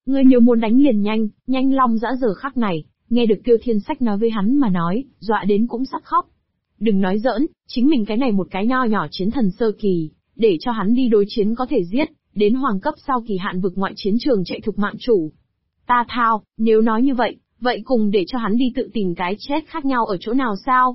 ngươi nếu muốn đánh liền nhanh, nhanh. Long Dã giờ khắc này, nghe được Tiêu Thiên Sách nói với hắn mà nói, dọa đến cũng sắp khóc. Đừng nói giỡn, chính mình cái này một cái nho nhỏ chiến thần sơ kỳ, để cho hắn đi đối chiến có thể giết, đến hoàng cấp sau kỳ hạn vực ngoại chiến trường chạy thục mạng chủ. Ta thao, nếu nói như vậy, vậy cùng để cho hắn đi tự tìm cái chết khác nhau ở chỗ nào sao?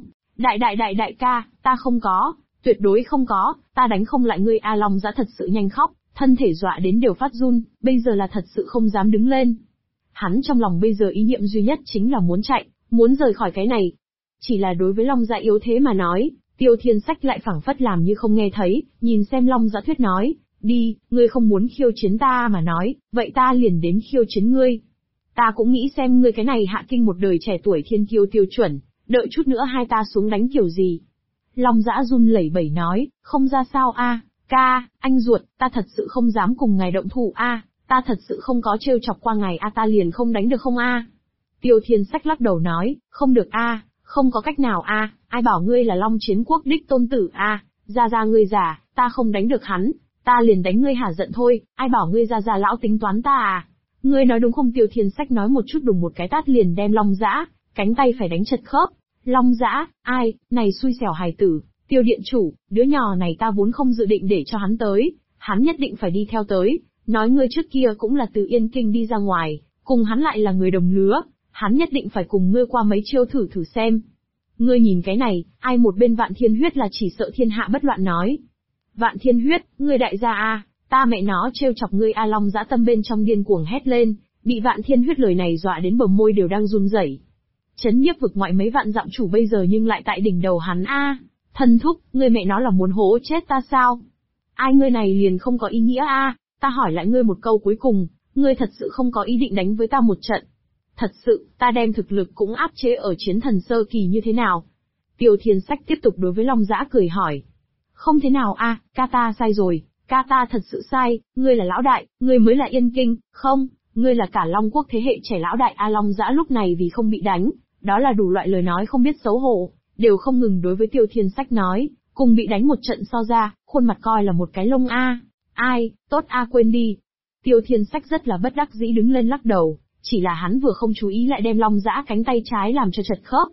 Đại ca, ta không có, tuyệt đối không có, ta đánh không lại ngươi. A Long Dã thật sự nhanh khóc, thân thể dọa đến đều phát run, bây giờ là thật sự không dám đứng lên. Hắn trong lòng bây giờ ý niệm duy nhất chính là muốn chạy, muốn rời khỏi cái này. Chỉ là đối với Long Dã yếu thế mà nói, Tiêu Thiên Sách lại phảng phất làm như không nghe thấy, nhìn xem Long Dã thuyết nói, đi, ngươi không muốn khiêu chiến ta mà nói, vậy ta liền đến khiêu chiến ngươi. Ta cũng nghĩ xem ngươi cái này hạ kinh một đời trẻ tuổi thiên kiêu tiêu chuẩn, đợi chút nữa hai ta xuống đánh kiểu gì. Long Dã run lẩy bẩy nói, không ra sao a, ca, anh ruột, ta thật sự không dám cùng ngài động thủ a, ta thật sự không có trêu chọc qua ngài a, ta liền không đánh được không a. Tiêu Thiên Sách lắc đầu nói, không được a, không có cách nào a, ai bảo ngươi là Long Chiến Quốc đích tôn tử a, ra ngươi già, ta không đánh được hắn, ta liền đánh ngươi hả giận thôi, ai bảo ngươi ra lão tính toán ta à. Ngươi nói đúng không? Tiêu Thiên Sách nói một chút đùng một cái tát liền đem Long Dã, cánh tay phải đánh chật khớp. Long Dã, ai, này xui xẻo hài tử, Tiêu điện chủ, đứa nhỏ này ta vốn không dự định để cho hắn tới, hắn nhất định phải đi theo tới, nói ngươi trước kia cũng là từ Yên Kinh đi ra ngoài, cùng hắn lại là người đồng lứa, hắn nhất định phải cùng ngươi qua mấy chiêu thử xem. Ngươi nhìn cái này, ai một bên Vạn Thiên Huyết là chỉ sợ thiên hạ bất loạn nói. Vạn Thiên Huyết, ngươi đại gia a, ta mẹ nó trêu chọc ngươi a. Long Dã tâm bên trong điên cuồng hét lên, bị Vạn Thiên Huyết lời này dọa đến bờ môi đều đang run rẩy. Chấn nhiếp vực ngoại mấy vạn dặm chủ bây giờ nhưng lại tại đỉnh đầu hắn a. Thân thúc, ngươi mẹ nó là muốn hố chết ta sao? Ai ngươi này liền không có ý nghĩa a, ta hỏi lại ngươi một câu cuối cùng, ngươi thật sự không có ý định đánh với ta một trận? Thật sự, ta đem thực lực cũng áp chế ở chiến thần sơ kỳ như thế nào? Tiêu Thiên Sách tiếp tục đối với Long Dã cười hỏi. Không thế nào a, ca ta sai rồi, ca ta thật sự sai, ngươi là lão đại, ngươi mới là Yên Kinh, không, ngươi là cả Long Quốc thế hệ trẻ lão đại a. Long Dã lúc này vì không bị đánh, đó là đủ loại lời nói không biết xấu hổ, đều không ngừng đối với Tiêu Thiên Sách nói, cùng bị đánh một trận so ra, khuôn mặt coi là một cái lông a. Ai, tốt a, quên đi. Tiêu Thiên Sách rất là bất đắc dĩ đứng lên lắc đầu, chỉ là hắn vừa không chú ý lại đem Long Dã cánh tay trái làm cho chật khớp.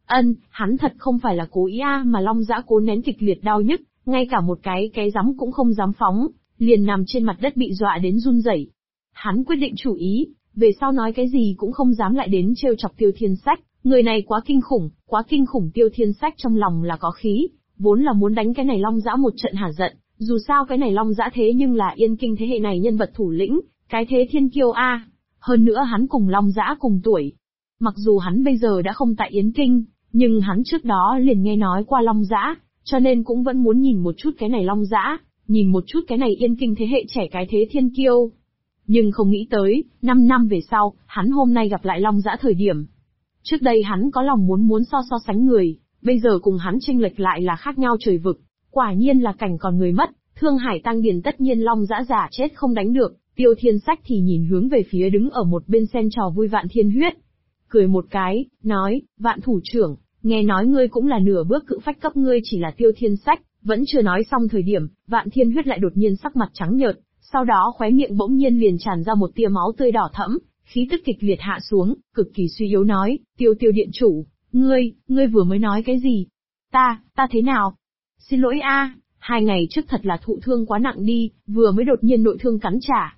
Hắn thật không phải là cố ý a, mà Long Dã cố nén kịch liệt đau nhức, ngay cả một cái giấm cũng không dám phóng, liền nằm trên mặt đất bị dọa đến run rẩy. Hắn quyết định chủ ý, về sau nói cái gì cũng không dám lại đến trêu chọc Tiêu Thiên Sách, người này quá kinh khủng, quá kinh khủng. Tiêu Thiên Sách trong lòng là có khí, vốn là muốn đánh cái này Long Dã một trận hả giận, dù sao cái này Long Dã thế nhưng là Yên Kinh thế hệ này nhân vật thủ lĩnh, cái thế thiên kiêu a. Hơn nữa hắn cùng Long Dã cùng tuổi. Mặc dù hắn bây giờ đã không tại Yến Kinh, nhưng hắn trước đó liền nghe nói qua Long Dã, cho nên cũng vẫn muốn nhìn một chút cái này Long Dã, nhìn một chút cái này Yên Kinh thế hệ trẻ cái thế thiên kiêu. Nhưng không nghĩ tới, 5 năm về sau, hắn hôm nay gặp lại Long Dã thời điểm. Trước đây hắn có lòng muốn so sánh người, bây giờ cùng hắn chênh lệch lại là khác nhau trời vực. Quả nhiên là cảnh còn người mất, Thương Hải tăng điền tất nhiên Long Dã giả chết không đánh được. Tiêu Thiên Sách thì nhìn hướng về phía đứng ở một bên xem trò vui Vạn Thiên Huyết. Cười một cái, nói, Vạn thủ trưởng, nghe nói ngươi cũng là nửa bước cự phách cấp. Ngươi chỉ là Tiêu Thiên Sách, vẫn chưa nói xong thời điểm, Vạn Thiên Huyết lại đột nhiên sắc mặt trắng nhợt, sau đó khóe miệng bỗng nhiên liền tràn ra một tia máu tươi đỏ thẫm, khí tức kịch liệt hạ xuống, cực kỳ suy yếu nói, Tiêu điện chủ, ngươi vừa mới nói cái gì? Ta thế nào? Xin lỗi a, 2 ngày trước thật là thụ thương quá nặng đi, vừa mới đột nhiên nội thương cắn trả.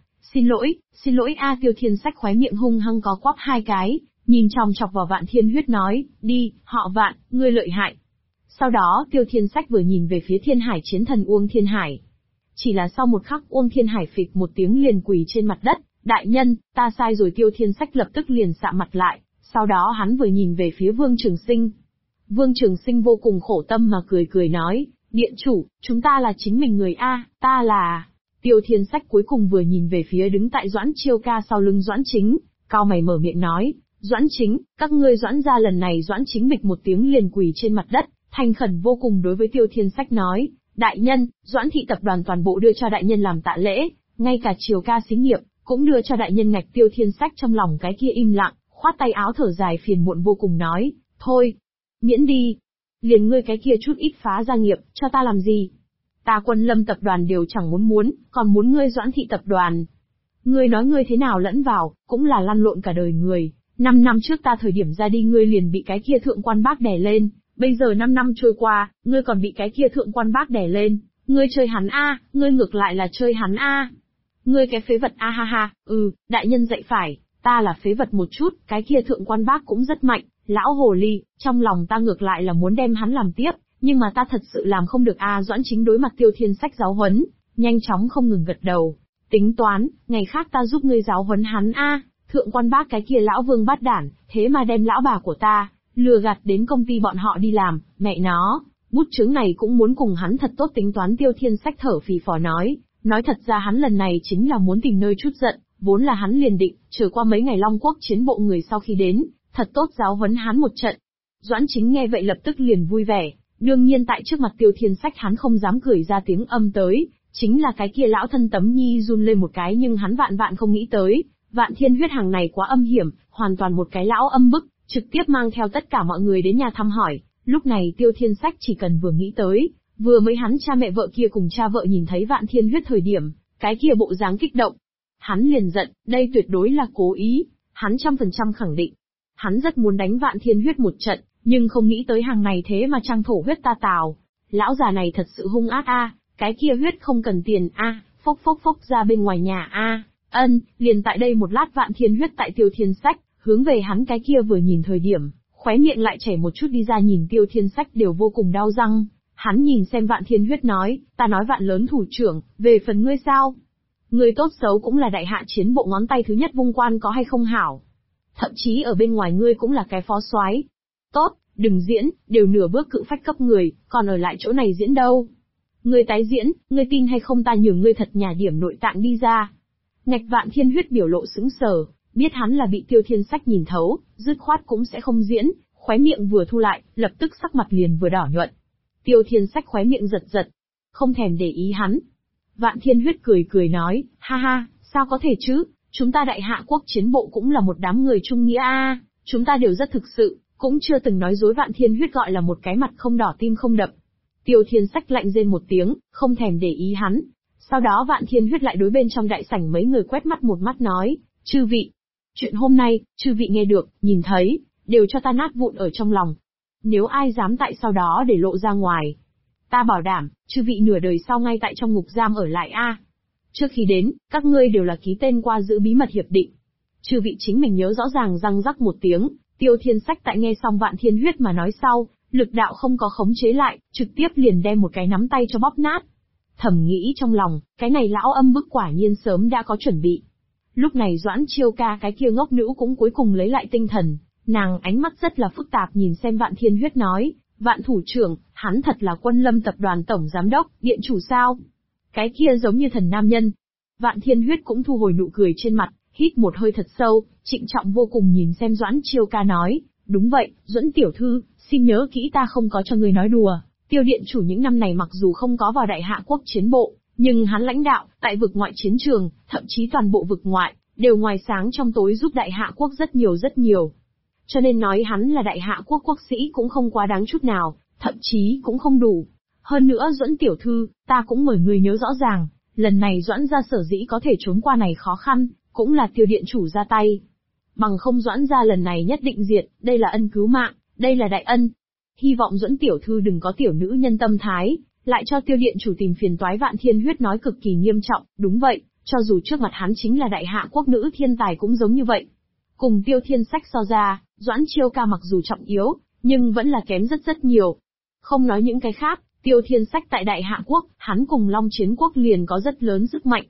Xin lỗi a. Tiêu Thiên Sách khóe miệng hung hăng có quắp 2 cái, nhìn chòng chọc vào Vạn Thiên Huyết nói, đi, họ Vạn, ngươi lợi hại. Sau đó Tiêu Thiên Sách vừa nhìn về phía Thiên Hải chiến thần Uông Thiên Hải. Chỉ là sau một khắc Uông Thiên Hải phịch một tiếng liền quỳ trên mặt đất, đại nhân, ta sai rồi. Tiêu Thiên Sách lập tức liền sạm mặt lại, sau đó hắn vừa nhìn về phía Vương Trường Sinh. Vương Trường Sinh vô cùng khổ tâm mà cười nói, điện chủ, chúng ta là chính mình người a, ta là... Tiêu Thiên Sách cuối cùng vừa nhìn về phía đứng tại Doãn Chiêu Ca sau lưng Doãn Chính, cao mày mở miệng nói, Doãn Chính, các ngươi Doãn gia lần này. Doãn Chính bịch một tiếng liền quỳ trên mặt đất, thành khẩn vô cùng đối với Tiêu Thiên Sách nói, đại nhân, Doãn thị tập đoàn toàn bộ đưa cho đại nhân làm tạ lễ, ngay cả Chiêu Ca xí nghiệp, cũng đưa cho đại nhân ngạch. Tiêu Thiên Sách trong lòng cái kia im lặng, khoát tay áo thở dài phiền muộn vô cùng nói, thôi, miễn đi, liền ngươi cái kia chút ít phá gia nghiệp, cho ta làm gì? Ta Quân Lâm tập đoàn đều chẳng muốn, còn muốn ngươi Doãn thị tập đoàn. Ngươi nói ngươi thế nào lẫn vào, cũng là lăn lộn cả đời người. 5 năm trước ta thời điểm ra đi ngươi liền bị cái kia thượng quan bác đè lên, bây giờ 5 năm trôi qua, ngươi còn bị cái kia thượng quan bác đè lên. Ngươi chơi hắn a, ngươi ngược lại là chơi hắn a. Ngươi cái phế vật a ha ha, đại nhân dạy phải, ta là phế vật một chút, cái kia thượng quan bác cũng rất mạnh, lão hồ ly, trong lòng ta ngược lại là muốn đem hắn làm tiếp, nhưng mà ta thật sự làm không được a. Doãn Chính đối mặt Tiêu Thiên Sách giáo huấn, nhanh chóng không ngừng gật đầu, tính toán, ngày khác ta giúp ngươi giáo huấn hắn a. Thượng quan bác cái kia lão vương bát đản, thế mà đem lão bà của ta lừa gạt đến công ty bọn họ đi làm, mẹ nó, bút chướng này cũng muốn cùng hắn thật tốt tính toán. Tiêu Thiên Sách thở phì phò nói thật ra hắn lần này chính là muốn tìm nơi chút giận, vốn là hắn liền định, chờ qua mấy ngày Long Quốc chiến bộ người sau khi đến, thật tốt giáo huấn hắn một trận. Doãn Chính nghe vậy lập tức liền vui vẻ, đương nhiên tại trước mặt Tiêu Thiên Sách hắn không dám cười ra tiếng âm tới, chính là cái kia lão thân Tấm Nhi run lên một cái, nhưng hắn vạn vạn không nghĩ tới, Vạn Thiên Huyết hàng này quá âm hiểm, hoàn toàn một cái lão âm bức, trực tiếp mang theo tất cả mọi người đến nhà thăm hỏi. Lúc này Tiêu Thiên Sách chỉ cần vừa nghĩ tới, vừa mới hắn cha mẹ vợ kia cùng cha vợ nhìn thấy Vạn Thiên Huyết thời điểm, cái kia bộ dáng kích động, hắn liền giận, đây tuyệt đối là cố ý, hắn 100% khẳng định. Hắn rất muốn đánh Vạn Thiên Huyết một trận, nhưng không nghĩ tới hàng này thế mà trang thổ huyết ta tào. Lão già này thật sự hung ác a, cái kia huyết không cần tiền a, phốc phốc phốc ra bên ngoài nhà a. Liền tại đây một lát Vạn Thiên Huyết tại Tiêu Thiên Sách, hướng về hắn cái kia vừa nhìn thời điểm, khóe miệng lại chảy một chút đi ra, nhìn Tiêu Thiên Sách đều vô cùng đau răng. Hắn nhìn xem Vạn Thiên Huyết nói, ta nói Vạn lớn thủ trưởng, về phần ngươi sao? Ngươi tốt xấu cũng là đại hạ chiến bộ ngón tay thứ nhất vung quan có hay không hảo? Thậm chí ở bên ngoài ngươi cũng là cái phó soái. Tốt, đừng diễn, đều nửa bước cự phách cấp người, còn ở lại chỗ này diễn đâu? Ngươi tái diễn, ngươi tin hay không ta nhường ngươi thật nhà điểm nội tạng đi ra. Ngạch Vạn Thiên Huyết biểu lộ sững sờ, biết hắn là bị Tiêu Thiên Sách nhìn thấu, dứt khoát cũng sẽ không diễn, khóe miệng vừa thu lại, lập tức sắc mặt liền vừa đỏ nhuận. Tiêu Thiên Sách khóe miệng giật giật, không thèm để ý hắn. Vạn Thiên Huyết cười cười nói, ha ha, sao có thể chứ, chúng ta đại hạ quốc chiến bộ cũng là một đám người trung nghĩa a, chúng ta đều rất thực sự, cũng chưa từng nói dối. Vạn Thiên Huyết gọi là một cái mặt không đỏ tim không đập. Tiêu Thiên Sách lạnh rên một tiếng, không thèm để ý hắn. Sau đó Vạn Thiên Huyết lại đối bên trong đại sảnh mấy người quét mắt một mắt nói, chư vị, chuyện hôm nay, chư vị nghe được, nhìn thấy, đều cho ta nát vụn ở trong lòng. Nếu ai dám tại sau đó để lộ ra ngoài, ta bảo đảm, chư vị nửa đời sau ngay tại trong ngục giam ở lại a. Trước khi đến, các ngươi đều là ký tên qua giữ bí mật hiệp định. Chư vị chính mình nhớ rõ ràng. Răng rắc một tiếng, Tiêu Thiên Sách tại nghe xong Vạn Thiên Huyết mà nói sau, lực đạo không có khống chế lại, trực tiếp liền đem một cái nắm tay cho bóp nát. Thầm nghĩ trong lòng, cái này lão âm bức quả nhiên sớm đã có chuẩn bị. Lúc này Doãn Chiêu Ca cái kia ngốc nữ cũng cuối cùng lấy lại tinh thần, nàng ánh mắt rất là phức tạp nhìn xem Vạn Thiên Huyết nói, Vạn thủ trưởng, hắn thật là Quân Lâm tập đoàn tổng giám đốc, điện chủ sao? Cái kia giống như thần nam nhân. Vạn Thiên Huyết cũng thu hồi nụ cười trên mặt, hít một hơi thật sâu, trịnh trọng vô cùng nhìn xem Doãn Chiêu Ca nói, đúng vậy, Duẫn tiểu thư, xin nhớ kỹ ta không có cho người nói đùa. Tiêu điện chủ những năm này mặc dù không có vào đại hạ quốc chiến bộ, nhưng hắn lãnh đạo, tại vực ngoại chiến trường, thậm chí toàn bộ vực ngoại, đều ngoài sáng trong tối giúp đại hạ quốc rất nhiều rất nhiều. Cho nên nói hắn là đại hạ quốc quốc sĩ cũng không quá đáng chút nào, thậm chí cũng không đủ. Hơn nữa Duẫn tiểu thư, ta cũng mời người nhớ rõ ràng, lần này Doãn gia sở dĩ có thể trốn qua này khó khăn, cũng là Tiêu điện chủ ra tay. Bằng không Doãn gia lần này nhất định diệt, đây là ân cứu mạng, đây là đại ân. Hy vọng Duẫn tiểu thư đừng có tiểu nữ nhân tâm thái, lại cho Tiêu điện chủ tìm phiền toái. Vạn Thiên Huyết nói cực kỳ nghiêm trọng, đúng vậy, cho dù trước mặt hắn chính là đại hạ quốc nữ thiên tài cũng giống như vậy. Cùng Tiêu Thiên Sách so ra, Doãn Chiêu Ca mặc dù trọng yếu, nhưng vẫn là kém rất rất nhiều. Không nói những cái khác, Tiêu Thiên Sách tại đại hạ quốc, hắn cùng Long Chiến quốc liền có rất lớn sức mạnh,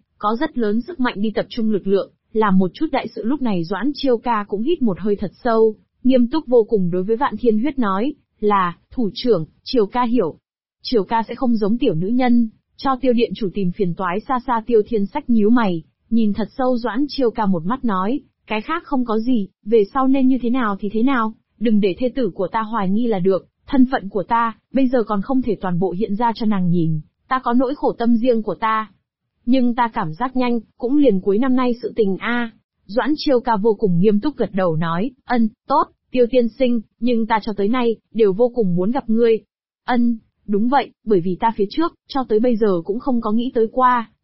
đi tập trung lực lượng, làm một chút đại sự. Lúc này Doãn Chiêu Ca cũng hít một hơi thật sâu, nghiêm túc vô cùng đối với Vạn Thiên Huyết nói, là, thủ trưởng, Chiêu Ca hiểu. Chiêu Ca sẽ không giống tiểu nữ nhân, cho Tiêu điện chủ tìm phiền toái. Xa xa Tiêu Thiên Sách nhíu mày, nhìn thật sâu Doãn Chiêu Ca một mắt nói, cái khác không có gì, về sau nên như thế nào thì thế nào, đừng để thê tử của ta hoài nghi là được, thân phận của ta, bây giờ còn không thể toàn bộ hiện ra cho nàng nhìn, ta có nỗi khổ tâm riêng của ta. Nhưng ta cảm giác nhanh, cũng liền cuối năm nay sự tình a. Doãn Chiêu Ca vô cùng nghiêm túc gật đầu nói, tốt, Tiêu tiên sinh, nhưng ta cho tới nay, đều vô cùng muốn gặp ngươi. Đúng vậy, bởi vì ta phía trước, cho tới bây giờ cũng không có nghĩ tới qua,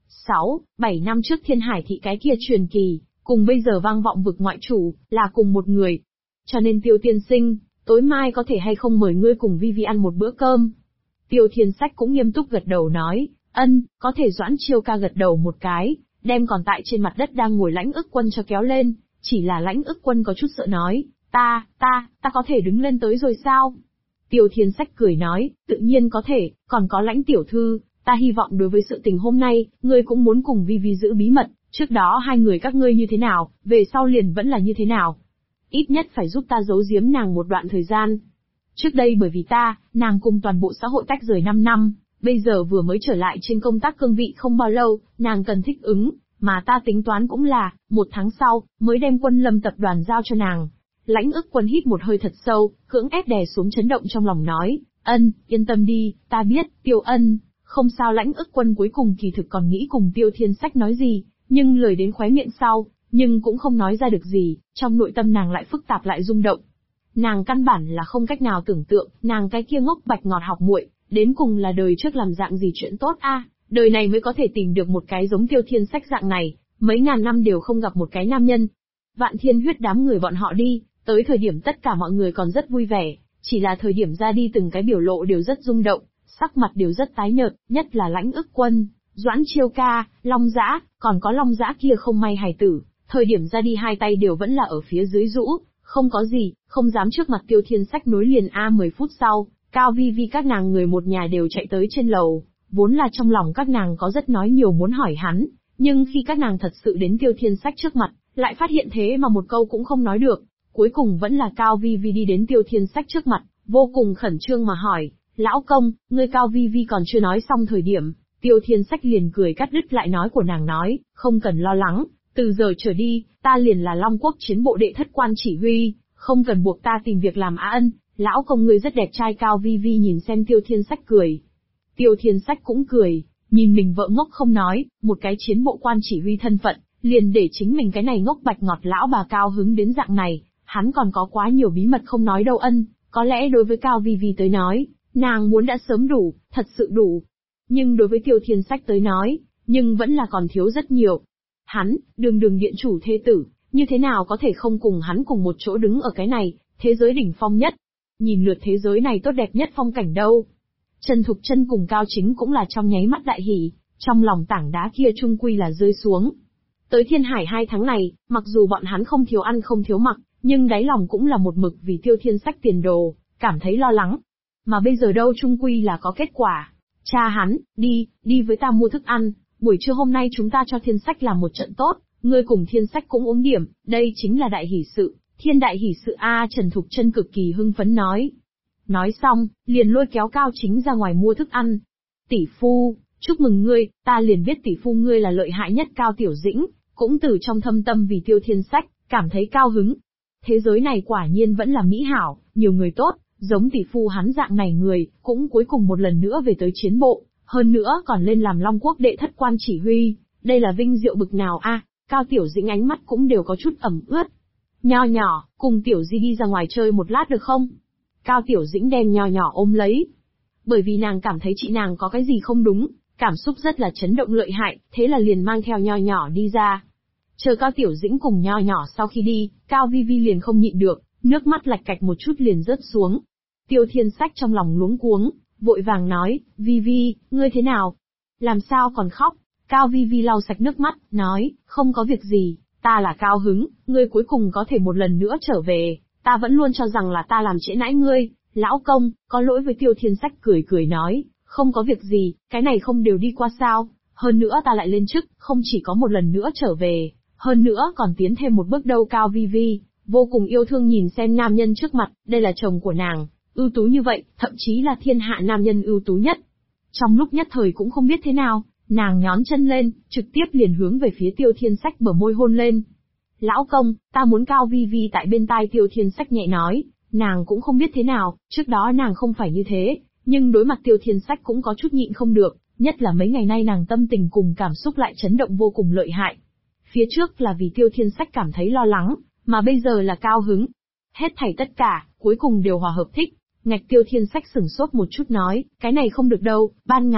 7 năm trước Thiên Hải thị cái kia truyền kỳ, cùng bây giờ vang vọng vực ngoại chủ, là cùng một người. Cho nên Tiêu tiên sinh, tối mai có thể hay không mời ngươi cùng Vi Vi ăn một bữa cơm? Tiêu Thiên Sách cũng nghiêm túc gật đầu nói, có thể. Doãn Chiêu Ca gật đầu một cái, đem còn tại trên mặt đất đang ngồi Lãnh Ức Quân cho kéo lên, chỉ là Lãnh Ức Quân có chút sợ nói, ta có thể đứng lên tới rồi sao? Tiêu Thiên Sách cười nói, tự nhiên có thể, còn có Lãnh tiểu thư, ta hy vọng đối với sự tình hôm nay, ngươi cũng muốn cùng Vi Vi giữ bí mật, trước đó hai người các ngươi như thế nào, về sau liền vẫn là như thế nào. Ít nhất phải giúp ta giấu giếm nàng một đoạn thời gian. Trước đây bởi vì nàng cùng toàn bộ xã hội tách rời 5 năm, bây giờ vừa mới trở lại trên công tác cương vị không bao lâu, nàng cần thích ứng, mà ta tính toán cũng là, 1 tháng sau, mới đem Quân Lâm tập đoàn giao cho nàng. Lãnh Ức Quân hít một hơi thật sâu, cưỡng ép đè xuống chấn động trong lòng nói, yên tâm đi, ta biết, Tiêu không sao. Lãnh Ức Quân cuối cùng kỳ thực còn nghĩ cùng Tiêu Thiên Sách nói gì, nhưng lời đến khóe miệng sau, nhưng cũng không nói ra được gì, trong nội tâm nàng lại phức tạp lại rung động. Nàng căn bản là không cách nào tưởng tượng, nàng cái kia ngốc bạch ngọt học muội, đến cùng là đời trước làm dạng gì chuyện tốt đời này mới có thể tìm được một cái giống Tiêu Thiên Sách dạng này, mấy ngàn năm đều không gặp một cái nam nhân. Vạn Thiên Huyết đám người bọn họ đi, tới thời điểm tất cả mọi người còn rất vui vẻ, chỉ là thời điểm ra đi từng cái biểu lộ đều rất rung động, sắc mặt đều rất tái nhợt, nhất là Lãnh Ức Quân, Doãn Chiêu Ca, Long Dã, còn có Long Dã kia không may hài tử, thời điểm ra đi hai tay đều vẫn là ở phía dưới rũ, không có gì, không dám trước mặt Tiêu Thiên Sách nối liền 10 phút sau, Cao Vi Vi các nàng người một nhà đều chạy tới trên lầu, vốn là trong lòng các nàng có rất nói nhiều muốn hỏi hắn, nhưng khi các nàng thật sự đến Tiêu Thiên Sách trước mặt, lại phát hiện thế mà một câu cũng không nói được, cuối cùng vẫn là Cao Vi Vi đi đến Tiêu Thiên Sách trước mặt, vô cùng khẩn trương mà hỏi, lão công, ngươi Cao Vi Vi còn chưa nói xong thời điểm, Tiêu Thiên Sách liền cười cắt đứt lại nói của nàng nói, không cần lo lắng, từ giờ trở đi, ta liền là Long Quốc chiến bộ đệ thất quan chỉ huy, không cần buộc ta tìm việc làm lão công ngươi rất đẹp trai. Cao Vi Vi nhìn xem Tiêu Thiên Sách cười. Tiêu Thiên Sách cũng cười, nhìn mình vợ ngốc không nói, một cái chiến bộ quan chỉ huy thân phận, liền để chính mình cái này ngốc bạch ngọt lão bà cao hứng đến dạng này, hắn còn có quá nhiều bí mật không nói đâu có lẽ đối với Cao Vi Vi tới nói, nàng muốn đã sớm đủ, thật sự đủ. Nhưng đối với Tiêu Thiên Sách tới nói, nhưng vẫn là còn thiếu rất nhiều. Hắn, đường điện chủ thê tử, như thế nào có thể không cùng hắn cùng một chỗ đứng ở cái này, thế giới đỉnh phong nhất. Nhìn lượt thế giới này tốt đẹp nhất phong cảnh đâu. Trần Thục Chân cùng Cao Chính cũng là trong nháy mắt đại hỉ, trong lòng tảng đá kia chung quy là rơi xuống. Tới Thiên Hải 2 tháng này, mặc dù bọn hắn không thiếu ăn không thiếu mặc, nhưng đáy lòng cũng là một mực vì Tiêu Thiên Sách tiền đồ, cảm thấy lo lắng. Mà bây giờ đâu chung quy là có kết quả. Cha hắn, đi với ta mua thức ăn, buổi trưa hôm nay chúng ta cho Thiên Sách làm một trận tốt, ngươi cùng Thiên Sách cũng uống điểm, đây chính là đại hỷ sự, thiên đại hỷ sự Trần Thục Chân cực kỳ hưng phấn nói. Nói xong, liền lôi kéo Cao Chính ra ngoài mua thức ăn. Tỷ phu, chúc mừng ngươi, ta liền biết tỷ phu ngươi là lợi hại nhất. Cao Tiểu Dĩnh, cũng từ trong thâm tâm vì Tiêu Thiên Sách, cảm thấy cao hứng. Thế giới này quả nhiên vẫn là mỹ hảo, nhiều người tốt, giống tỷ phu hắn dạng này người, cũng cuối cùng một lần nữa về tới chiến bộ, hơn nữa còn lên làm Long Quốc đệ thất quan chỉ huy, đây là vinh diệu bực nào Cao Tiểu Dĩnh ánh mắt cũng đều có chút ẩm ướt. Nho nhỏ, cùng Tiểu Di đi ra ngoài chơi một lát được không? Cao Tiểu Dĩnh đem Nho nhỏ ôm lấy. Bởi vì nàng cảm thấy chị nàng có cái gì không đúng, cảm xúc rất là chấn động lợi hại, thế là liền mang theo Nho nhỏ đi ra. Chờ Cao Tiểu Dĩnh cùng Nho nhỏ sau khi đi, Cao Vi Vi liền không nhịn được, nước mắt lạch cạch một chút liền rớt xuống. Tiêu Thiên Sách trong lòng luống cuống, vội vàng nói, Vi Vi, ngươi thế nào? Làm sao còn khóc? Cao Vi Vi lau sạch nước mắt, nói, không có việc gì, ta là cao hứng, ngươi cuối cùng có thể một lần nữa trở về, ta vẫn luôn cho rằng là ta làm trễ nãi ngươi, lão công, có lỗi với. Tiêu Thiên Sách cười cười nói, không có việc gì, cái này không đều đi qua sao, hơn nữa ta lại lên chức, không chỉ có một lần nữa trở về, hơn nữa còn tiến thêm một bước đâu. Cao Vi Vi, vô cùng yêu thương nhìn xem nam nhân trước mặt, đây là chồng của nàng, ưu tú như vậy, thậm chí là thiên hạ nam nhân ưu tú nhất. Trong lúc nhất thời cũng không biết thế nào, nàng nhón chân lên, trực tiếp liền hướng về phía Tiêu Thiên Sách bờ môi hôn lên. Lão công, ta muốn. Cao Vi Vi tại bên tai Tiêu Thiên Sách nhẹ nói, nàng cũng không biết thế nào, trước đó nàng không phải như thế, nhưng đối mặt Tiêu Thiên Sách cũng có chút nhịn không được, nhất là mấy ngày nay nàng tâm tình cùng cảm xúc lại chấn động vô cùng lợi hại. Phía trước là vì Tiêu Thiên Sách cảm thấy lo lắng, mà bây giờ là cao hứng. Hết thảy tất cả, cuối cùng đều hòa hợp thích. Ngạch Tiêu Thiên Sách sửng sốt một chút nói, cái này không được đâu, ban ngày,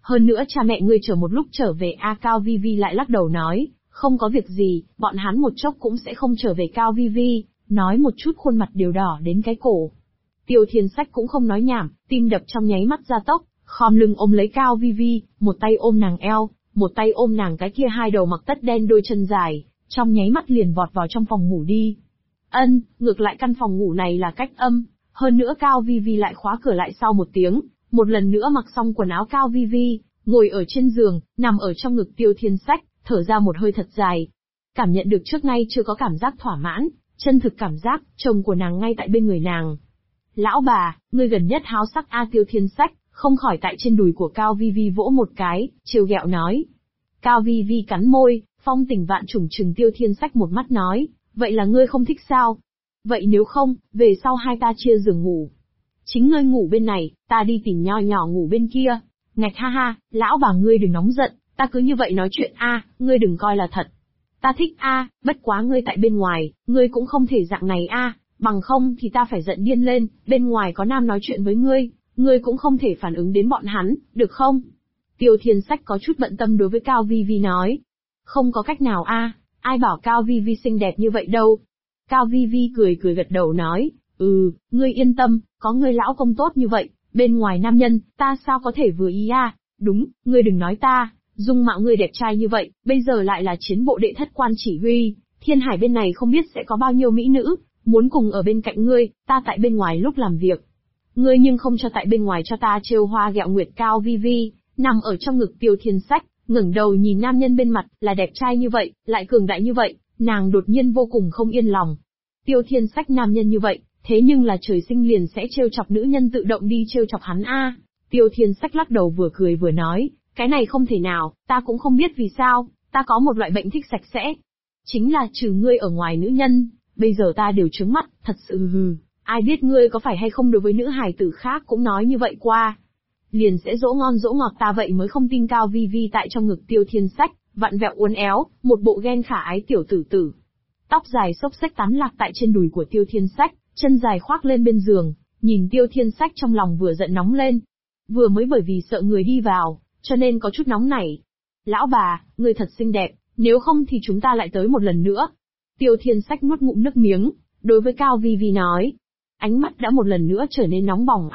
Hơn nữa cha mẹ ngươi chờ một lúc trở về Cao Vi Vi lại lắc đầu nói, không có việc gì, bọn hắn một chốc cũng sẽ không trở về. Cao Vi Vi nói một chút khuôn mặt đều đỏ đến cái cổ. Tiêu Thiên Sách cũng không nói nhảm, tim đập trong nháy mắt gia tốc, khom lưng ôm lấy Cao Vi Vi, một tay ôm nàng eo, một tay ôm nàng cái kia hai đầu mặc tất đen đôi chân dài, trong nháy mắt liền vọt vào trong phòng ngủ đi. Ngược lại căn phòng ngủ này là cách âm, hơn nữa Cao Vi Vi lại khóa cửa lại sau một tiếng, một lần nữa mặc xong quần áo Cao Vi Vi, ngồi ở trên giường, nằm ở trong ngực Tiêu Thiên Sách, thở ra một hơi thật dài. Cảm nhận được trước nay chưa có cảm giác thỏa mãn, chân thực cảm giác, chồng của nàng ngay tại bên người nàng. Lão bà, ngươi gần nhất háo sắc Tiêu Thiên Sách, không khỏi tại trên đùi của Cao Vi Vi vỗ một cái, trêu ghẹo nói. Cao Vi Vi cắn môi, phong tình vạn trùng trừng Tiêu Thiên Sách một mắt nói, vậy là ngươi không thích sao? Vậy nếu không, về sau hai ta chia giường ngủ. Chính ngươi ngủ bên này, ta đi tìm Nho Nhỏ ngủ bên kia. Ngạch ha ha, lão bà ngươi đừng nóng giận, ta cứ như vậy nói chuyện ngươi đừng coi là thật. Ta thích bất quá ngươi tại bên ngoài, ngươi cũng không thể dạng này bằng không thì ta phải giận điên lên, bên ngoài có nam nói chuyện với ngươi cũng không thể phản ứng đến bọn hắn, được không? Tiêu Thiên Sách có chút bận tâm đối với Cao Vi Vi nói. Không có cách nào ai bảo Cao Vi Vi xinh đẹp như vậy đâu. Cao Vi Vi cười gật đầu nói, ngươi yên tâm, có ngươi lão công tốt như vậy, bên ngoài nam nhân, ta sao có thể vừa ý Đúng, ngươi đừng nói ta, dung mạo ngươi đẹp trai như vậy, bây giờ lại là chiến bộ đệ thất quan chỉ huy, thiên hải bên này không biết sẽ có bao nhiêu mỹ nữ, muốn cùng ở bên cạnh ngươi, ta tại bên ngoài lúc làm việc. Ngươi nhưng không cho tại bên ngoài cho ta trêu hoa ghẹo nguyệt. Cao Vi Vi nằm ở trong ngực Tiêu Thiên Sách, ngẩng đầu nhìn nam nhân bên mặt, là đẹp trai như vậy, lại cường đại như vậy, nàng đột nhiên vô cùng không yên lòng. Tiêu Thiên Sách nam nhân như vậy, thế nhưng là trời sinh liền sẽ trêu chọc nữ nhân tự động đi trêu chọc hắn Tiêu Thiên Sách lắc đầu vừa cười vừa nói, cái này không thể nào, ta cũng không biết vì sao, ta có một loại bệnh thích sạch sẽ. Chính là trừ ngươi ở ngoài nữ nhân, bây giờ ta đều trướng mắt, thật sự ai biết ngươi có phải hay không đối với nữ hài tử khác cũng nói như vậy qua. Liền sẽ dỗ ngon dỗ ngọt ta vậy mới không tin. Cao Vi Vi tại trong ngực Tiêu Thiên Sách, vặn vẹo uốn éo, một bộ ghen khả ái tiểu tử tử. Tóc dài xốc xếch tán lạc tại trên đùi của Tiêu Thiên Sách, chân dài khoác lên bên giường, nhìn Tiêu Thiên Sách trong lòng vừa giận nóng lên. Vừa mới bởi vì sợ người đi vào, cho nên có chút nóng nảy. Lão bà, ngươi thật xinh đẹp, nếu không thì chúng ta lại tới một lần nữa. Tiêu Thiên Sách nuốt ngụm nước miếng, đối với Cao Vi Vi nói. Ánh mắt đã một lần nữa trở nên nóng bỏng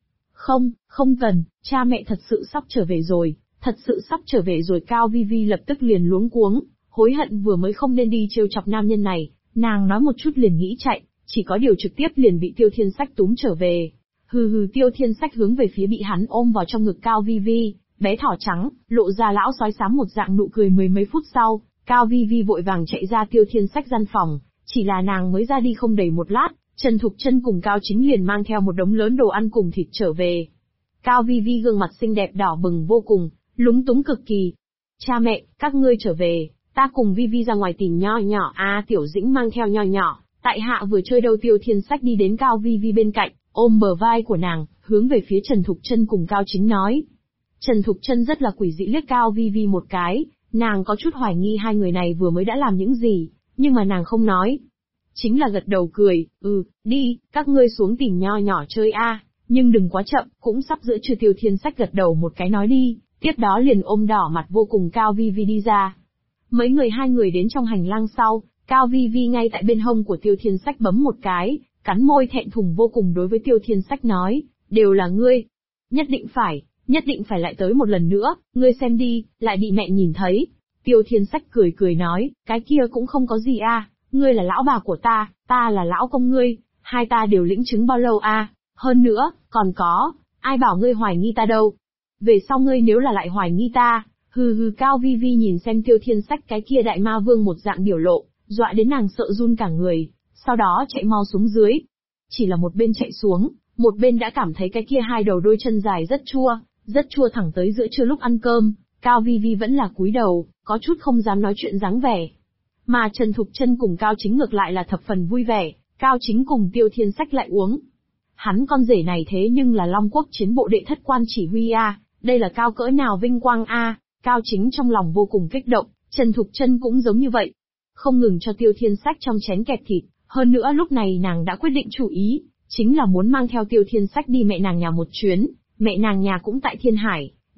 Không cần, cha mẹ thật sự sắp trở về rồi, Cao Vi Vi lập tức liền luống cuống, hối hận vừa mới không nên đi trêu chọc nam nhân này, nàng nói một chút liền nghĩ chạy, chỉ có điều trực tiếp liền bị Tiêu Thiên Sách túm trở về. Tiêu Thiên Sách hướng về phía bị hắn ôm vào trong ngực Cao Vi Vi, bé thỏ trắng, lộ ra lão sói xám một dạng nụ cười. Mười mấy phút sau, Cao Vi Vi vội vàng chạy ra Tiêu Thiên Sách gian phòng, chỉ là nàng mới ra đi không đầy một lát, Trần Thục Chân cùng Cao Chính liền mang theo một đống lớn đồ ăn cùng thịt trở về. Cao Vi Vi gương mặt xinh đẹp đỏ bừng vô cùng, lúng túng cực kỳ. Cha mẹ, các ngươi trở về, ta cùng Vi Vi ra ngoài tìm Nho Nhỏ. Tiểu Dĩnh mang theo Nho Nhỏ, tại hạ vừa chơi đâu. Tiêu Thiên Sách đi đến Cao Vi Vi bên cạnh, ôm bờ vai của nàng, hướng về phía Trần Thục Chân cùng Cao Chính nói. Trần Thục Chân rất là quỷ dị liếc Cao Vi Vi một cái, nàng có chút hoài nghi hai người này vừa mới đã làm những gì, nhưng mà nàng không nói. Chính là gật đầu cười, đi, các ngươi xuống tìm Nho Nhỏ chơi nhưng đừng quá chậm, cũng sắp giữa trưa. Tiêu Thiên Sách gật đầu một cái nói đi, tiếp đó liền ôm đỏ mặt vô cùng Cao Vi Vi đi ra. Hai người đến trong hành lang sau, Cao Vi Vi ngay tại bên hông của Tiêu Thiên Sách bấm một cái, cắn môi thẹn thùng vô cùng đối với Tiêu Thiên Sách nói, đều là ngươi. Nhất định phải lại tới một lần nữa, ngươi xem đi, lại bị mẹ nhìn thấy. Tiêu Thiên Sách cười nói, cái kia cũng không có gì ngươi là lão bà của ta, ta là lão công ngươi, hai ta đều lĩnh chứng bao lâu hơn nữa, còn có, ai bảo ngươi hoài nghi ta đâu. Về sau ngươi nếu là lại hoài nghi ta, Cao Vi Vi nhìn xem Tiêu Thiên Sách cái kia đại ma vương một dạng biểu lộ, dọa đến nàng sợ run cả người, sau đó chạy mau xuống dưới. Chỉ là một bên chạy xuống, một bên đã cảm thấy cái kia hai đầu đôi chân dài rất chua thẳng tới giữa trưa lúc ăn cơm, Cao Vi Vi vẫn là cúi đầu, có chút không dám nói chuyện dáng vẻ. Mà Trần Thục Chân cùng Cao Chính ngược lại là thập phần vui vẻ, Cao Chính cùng Tiêu Thiên Sách lại uống. Hắn con rể này thế nhưng là Long Quốc chiến bộ đệ thất quan chỉ huy đây là cao cỡ nào vinh quang Cao Chính trong lòng vô cùng kích động, Trần Thục Chân cũng giống như vậy. Không ngừng cho Tiêu Thiên Sách trong chén kẹp thịt, hơn nữa lúc này nàng đã quyết định chủ ý, chính là muốn mang theo Tiêu Thiên Sách đi mẹ nàng nhà một chuyến, mẹ nàng nhà cũng tại Thiên Hải,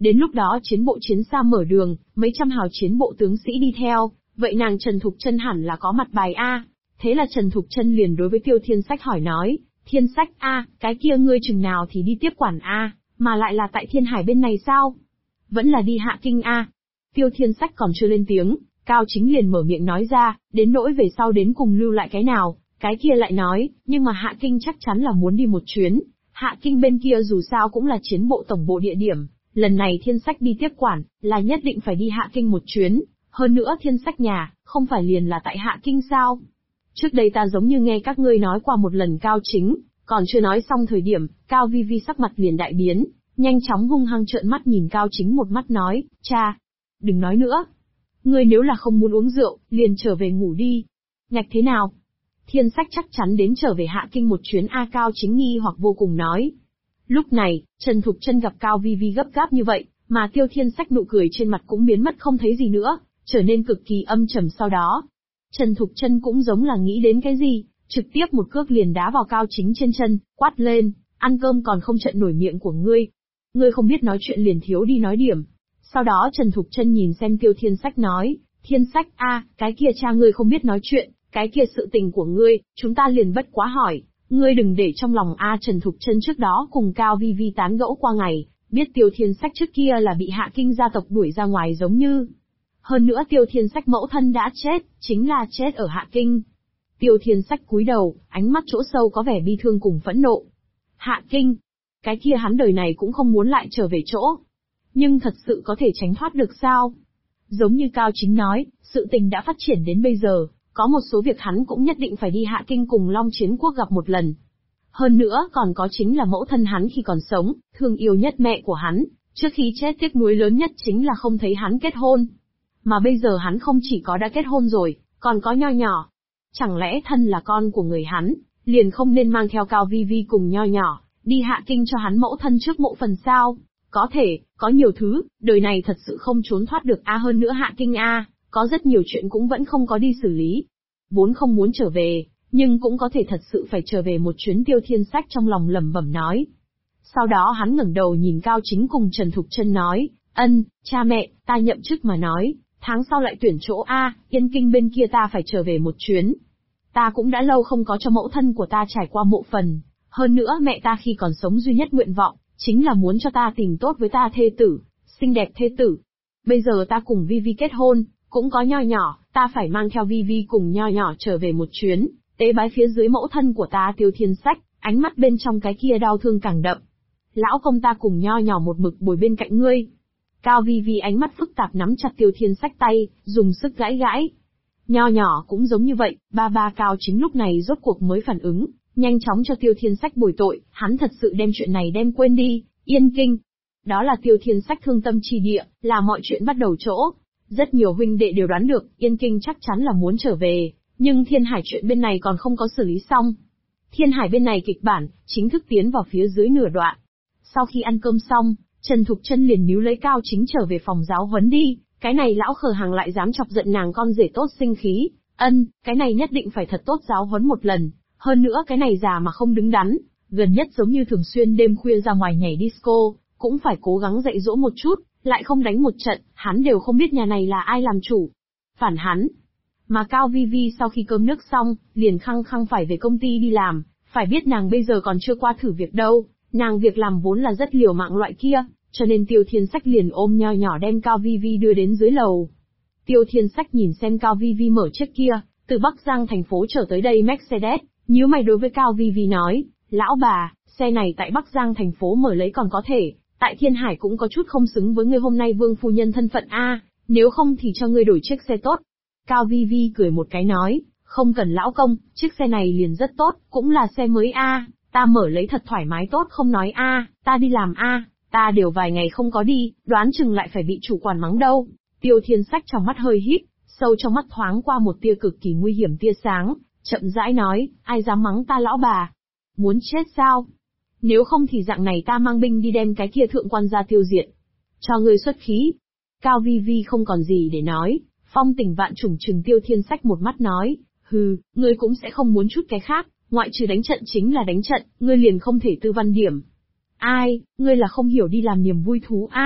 Đến lúc đó chiến bộ chiến xa mở đường, mấy trăm hào chiến bộ tướng sĩ đi theo, vậy nàng Trần Thục Chân hẳn là có mặt bài a. Thế là Trần Thục Chân liền đối với Tiêu Thiên Sách hỏi nói, Thiên Sách a, cái kia ngươi chừng nào thì đi tiếp quản a, mà lại là tại Thiên Hải bên này sao? Vẫn là đi Hạ Kinh a. Tiêu Thiên Sách còn chưa lên tiếng, Cao Chính liền mở miệng nói ra, đến nỗi về sau đến cùng lưu lại cái nào, cái kia lại nói, nhưng mà Hạ Kinh chắc chắn là muốn đi một chuyến. Hạ Kinh bên kia dù sao cũng là chiến bộ tổng bộ địa điểm, lần này Thiên Sách đi tiếp quản, là nhất định phải đi Hạ Kinh một chuyến, hơn nữa Thiên Sách nhà, không phải liền là tại Hạ Kinh sao? Trước đây ta giống như nghe các ngươi nói qua một lần Cao Chính, còn chưa nói xong thời điểm, Cao Vi Vi sắc mặt liền đại biến, nhanh chóng hung hăng trợn mắt nhìn Cao Chính một mắt nói, cha, đừng nói nữa. Ngươi nếu là không muốn uống rượu, liền trở về ngủ đi. Ngạch thế nào? Thiên Sách chắc chắn đến trở về Hạ Kinh một chuyến a. Cao Chính nghi hoặc vô cùng nói. Lúc này, Trần Thục Chân gặp Cao Vi Vi gấp gáp như vậy, mà Tiêu Thiên Sách nụ cười trên mặt cũng biến mất không thấy gì nữa, trở nên cực kỳ âm trầm sau đó. Trần Thục Chân cũng giống là nghĩ đến cái gì, trực tiếp một cước liền đá vào Cao Chính trên chân, quát lên, ăn cơm còn không trợn nổi miệng của ngươi. Ngươi không biết nói chuyện liền thiếu đi nói điểm. Sau đó Trần Thục Chân nhìn xem Tiêu Thiên Sách nói, Thiên Sách a, cái kia cha ngươi không biết nói chuyện, cái kia sự tình của ngươi, chúng ta liền bất quá hỏi, ngươi đừng để trong lòng a. Trần Thục Chân trước đó cùng Cao Vi Vi tán gẫu qua ngày, biết Tiêu Thiên Sách trước kia là bị Hạ Kinh gia tộc đuổi ra ngoài giống như. Hơn nữa Tiêu Thiên Sách mẫu thân đã chết, chính là chết ở Hạ Kinh. Tiêu Thiên Sách cúi đầu, ánh mắt chỗ sâu có vẻ bi thương cùng phẫn nộ. Hạ Kinh, cái kia hắn đời này cũng không muốn lại trở về chỗ. Nhưng thật sự có thể tránh thoát được sao? Giống như Cao Chính nói, sự tình đã phát triển đến bây giờ, có một số việc hắn cũng nhất định phải đi Hạ Kinh cùng Long Chiến Quốc gặp một lần. Hơn nữa còn có chính là mẫu thân hắn khi còn sống, thương yêu nhất mẹ của hắn, trước khi chết tiếc nuối lớn nhất chính là không thấy hắn kết hôn. Mà bây giờ hắn không chỉ có đã kết hôn rồi, còn có nho nhỏ. Chẳng lẽ thân là con của người hắn, liền không nên mang theo Cao Vi Vi cùng nho nhỏ, đi Hạ Kinh cho hắn mẫu thân trước mộ phần sao? Có thể, có nhiều thứ, đời này thật sự không trốn thoát được a. Hơn nữa Hạ Kinh a, có rất nhiều chuyện cũng vẫn không có đi xử lý. Vốn không muốn trở về, nhưng cũng có thể thật sự phải trở về một chuyến. Tiêu Thiên Sách trong lòng lẩm bẩm nói. Sau đó hắn ngẩng đầu nhìn Cao Chính cùng Trần Thục Chân nói, cha mẹ, ta nhậm chức mà nói, tháng sau lại tuyển chỗ a. Yên Kinh bên kia ta phải trở về một chuyến. Ta cũng đã lâu không có cho mẫu thân của ta trải qua mộ phần, hơn nữa mẹ ta khi còn sống duy nhất nguyện vọng, chính là muốn cho ta tìm tốt với ta thê tử, xinh đẹp thê tử. Bây giờ ta cùng Vi Vi kết hôn, cũng có nho nhỏ, ta phải mang theo Vi Vi cùng nho nhỏ trở về một chuyến, tế bái phía dưới mẫu thân của ta. Tiêu Thiên Sách, ánh mắt bên trong cái kia đau thương càng đậm. Lão công ta cùng nho nhỏ một mực bồi bên cạnh ngươi. Cao Vi Vi ánh mắt phức tạp nắm chặt Tiêu Thiên Sách tay, dùng sức gãi gãi. Nho nhỏ cũng giống như vậy, ba Cao Chính lúc này rốt cuộc mới phản ứng, nhanh chóng cho Tiêu Thiên Sách bồi tội, hắn thật sự đem chuyện này đem quên đi. Yên Kinh, đó là Tiêu Thiên Sách thương tâm chi địa, là mọi chuyện bắt đầu chỗ. Rất nhiều huynh đệ đều đoán được, Yên Kinh chắc chắn là muốn trở về, nhưng Thiên Hải chuyện bên này còn không có xử lý xong. Thiên Hải bên này kịch bản, chính thức tiến vào phía dưới nửa đoạn. Sau khi ăn cơm xong, Trần Thục Chân liền níu lấy Cao Chính trở về phòng giáo huấn đi, cái này lão khờ hàng lại dám chọc giận nàng con rể tốt sinh khí. Cái này nhất định phải thật tốt giáo huấn một lần, hơn nữa cái này già mà không đứng đắn, gần nhất giống như thường xuyên đêm khuya ra ngoài nhảy disco, cũng phải cố gắng dạy dỗ một chút, lại không đánh một trận, hắn đều không biết nhà này là ai làm chủ. Phản hắn. Mà Cao Vi Vi sau khi cơm nước xong, liền khăng khăng phải về công ty đi làm, phải biết nàng bây giờ còn chưa qua thử việc đâu, nàng việc làm vốn là rất liều mạng loại kia, cho nên Tiêu Thiên Sách liền ôm nho nhỏ đem Cao Vi Vi đưa đến dưới lầu. Tiêu Thiên Sách nhìn xem Cao Vi Vi mở chiếc kia, từ Bắc Giang thành phố trở tới đây Mercedes, nhíu mày đối với Cao Vi Vi nói, lão bà, xe này tại Bắc Giang thành phố mở lấy còn có thể, tại Thiên Hải cũng có chút không xứng với ngươi hôm nay vương phu nhân thân phận a, nếu không thì cho ngươi đổi chiếc xe tốt. Cao Vi Vi cười một cái nói, không cần lão công, chiếc xe này liền rất tốt, cũng là xe mới a, ta mở lấy thật thoải mái tốt không nói a, ta đi làm a, ta đều vài ngày không có đi, đoán chừng lại phải bị chủ quản mắng đâu. Tiêu Thiên Sách trong mắt hơi híp, sâu trong mắt thoáng qua một tia cực kỳ nguy hiểm tia sáng, chậm rãi nói, ai dám mắng ta lão bà? Muốn chết sao? Nếu không thì dạng này ta mang binh đi đem cái kia thượng quan ra tiêu diệt. Cho ngươi xuất khí. Cao Vi Vi không còn gì để nói, phong tình vạn trùng trừng Tiêu Thiên Sách một mắt nói, ngươi cũng sẽ không muốn chút cái khác, ngoại trừ đánh trận chính là đánh trận, ngươi liền không thể tư văn điểm. Ai, ngươi là không hiểu đi làm niềm vui thú a,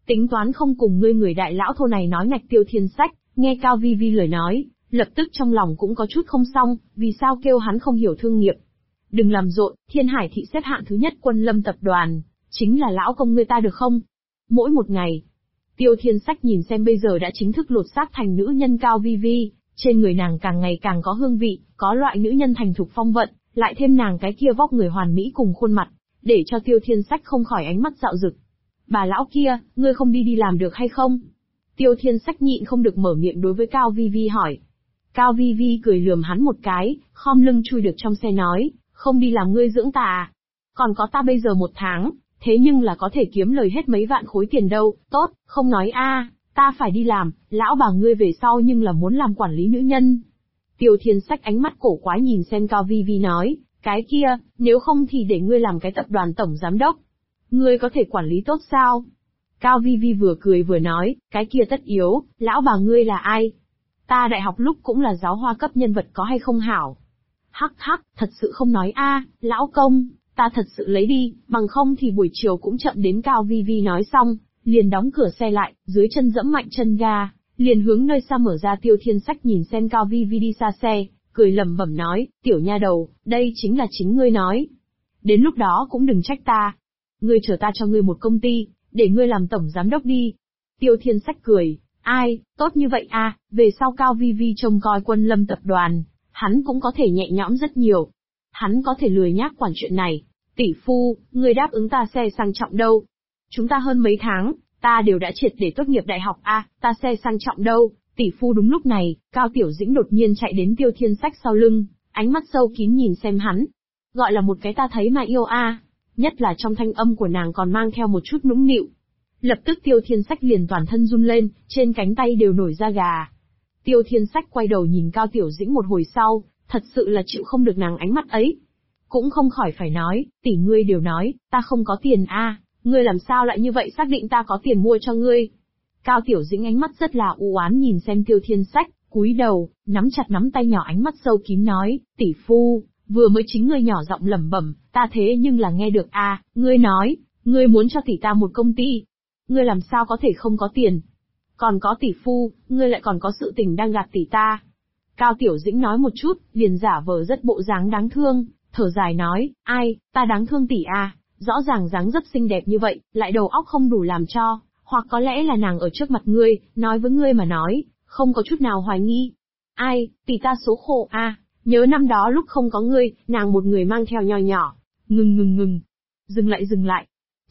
tính toán không cùng ngươi người đại lão thô này nói ngạch. Tiêu Thiên Sách, nghe Cao Vi Vi lời nói, lập tức trong lòng cũng có chút không xong, vì sao kêu hắn không hiểu thương nghiệp. Đừng làm rộn, Thiên Hải thị xếp hạng thứ nhất Quân Lâm tập đoàn, chính là lão công ngươi ta được không? Mỗi một ngày, Tiêu Thiên Sách nhìn xem bây giờ đã chính thức lột xác thành nữ nhân Cao Vi Vi, trên người nàng càng ngày càng có hương vị, có loại nữ nhân thành thục phong vận, lại thêm nàng cái kia vóc người hoàn mỹ cùng khuôn mặt, để cho Tiêu Thiên Sách không khỏi ánh mắt dạo dực. Bà lão kia, ngươi không đi làm được hay không? Tiêu Thiên Sách nhịn không được mở miệng đối với Cao Vi Vi hỏi. Cao Vi Vi cười lườm hắn một cái, khom lưng chui được trong xe nói, không đi làm ngươi dưỡng ta à? Còn có ta bây giờ 1 tháng, thế nhưng là có thể kiếm lời hết mấy vạn khối tiền đâu. Tốt, không nói ta phải đi làm, lão bà ngươi về sau nhưng là muốn làm quản lý nữ nhân. Tiêu Thiên Sách ánh mắt cổ quái nhìn xem Cao Vi Vi nói, cái kia, nếu không thì để ngươi làm cái tập đoàn tổng giám đốc. Ngươi có thể quản lý tốt sao? Cao Vi Vi vừa cười vừa nói, cái kia tất yếu, lão bà ngươi là ai? Ta đại học lúc cũng là giáo hoa cấp nhân vật có hay không hảo? Hắc hắc, thật sự không nói lão công, ta thật sự lấy đi, bằng không thì buổi chiều cũng chậm đến. Cao Vi Vi nói xong, liền đóng cửa xe lại, dưới chân dẫm mạnh chân ga, liền hướng nơi xa mở ra. Tiêu Thiên Sách nhìn xem Cao Vi Vi đi xa xe, cười lẩm bẩm nói, tiểu nha đầu, đây chính là chính ngươi nói. Đến lúc đó cũng đừng trách ta. Ngươi chờ ta cho ngươi một công ty, để ngươi làm tổng giám đốc đi. Tiêu Thiên Sách cười, ai, tốt như vậy về sau Cao Vi Vi trông coi Quân Lâm tập đoàn, hắn cũng có thể nhẹ nhõm rất nhiều. Hắn có thể lười nhác quản chuyện này. Tỷ phu, ngươi đáp ứng ta xe sang trọng đâu? Chúng ta hơn mấy tháng, ta đều đã triệt để tốt nghiệp đại học ta xe sang trọng đâu? Tỷ phu. Đúng lúc này, Cao Tiểu Dĩnh đột nhiên chạy đến Tiêu Thiên Sách sau lưng, ánh mắt sâu kín nhìn xem hắn. Gọi là một cái ta thấy mà yêu nhất là trong thanh âm của nàng còn mang theo một chút nũng nịu. Lập tức Tiêu Thiên Sách liền toàn thân run lên, trên cánh tay đều nổi da gà. Tiêu Thiên Sách quay đầu nhìn Cao Tiểu Dĩnh một hồi sau, thật sự là chịu không được nàng ánh mắt ấy. Cũng không khỏi phải nói, tỷ ngươi đều nói, ta không có tiền ngươi làm sao lại như vậy xác định ta có tiền mua cho ngươi. Cao Tiểu Dĩnh ánh mắt rất là u oán nhìn xem Tiêu Thiên Sách, cúi đầu, nắm chặt nắm tay nhỏ ánh mắt sâu kín nói, tỷ phu, vừa mới chính ngươi nhỏ giọng lẩm bẩm, ta thế nhưng là nghe được ngươi nói, ngươi muốn cho tỷ ta một công ty. Ngươi làm sao có thể không có tiền? Còn có tỷ phu, ngươi lại còn có sự tình đang gạt tỷ ta. Cao Tiểu Dĩnh nói một chút, liền giả vờ rất bộ dáng đáng thương, thở dài nói, ai, ta đáng thương tỷ rõ ràng dáng dấp xinh đẹp như vậy, lại đầu óc không đủ làm cho, hoặc có lẽ là nàng ở trước mặt ngươi, nói với ngươi mà nói, không có chút nào hoài nghi. Ai, tỷ ta số khổ nhớ năm đó lúc không có ngươi, nàng một người mang theo nho nhỏ. Ngừng. Dừng lại.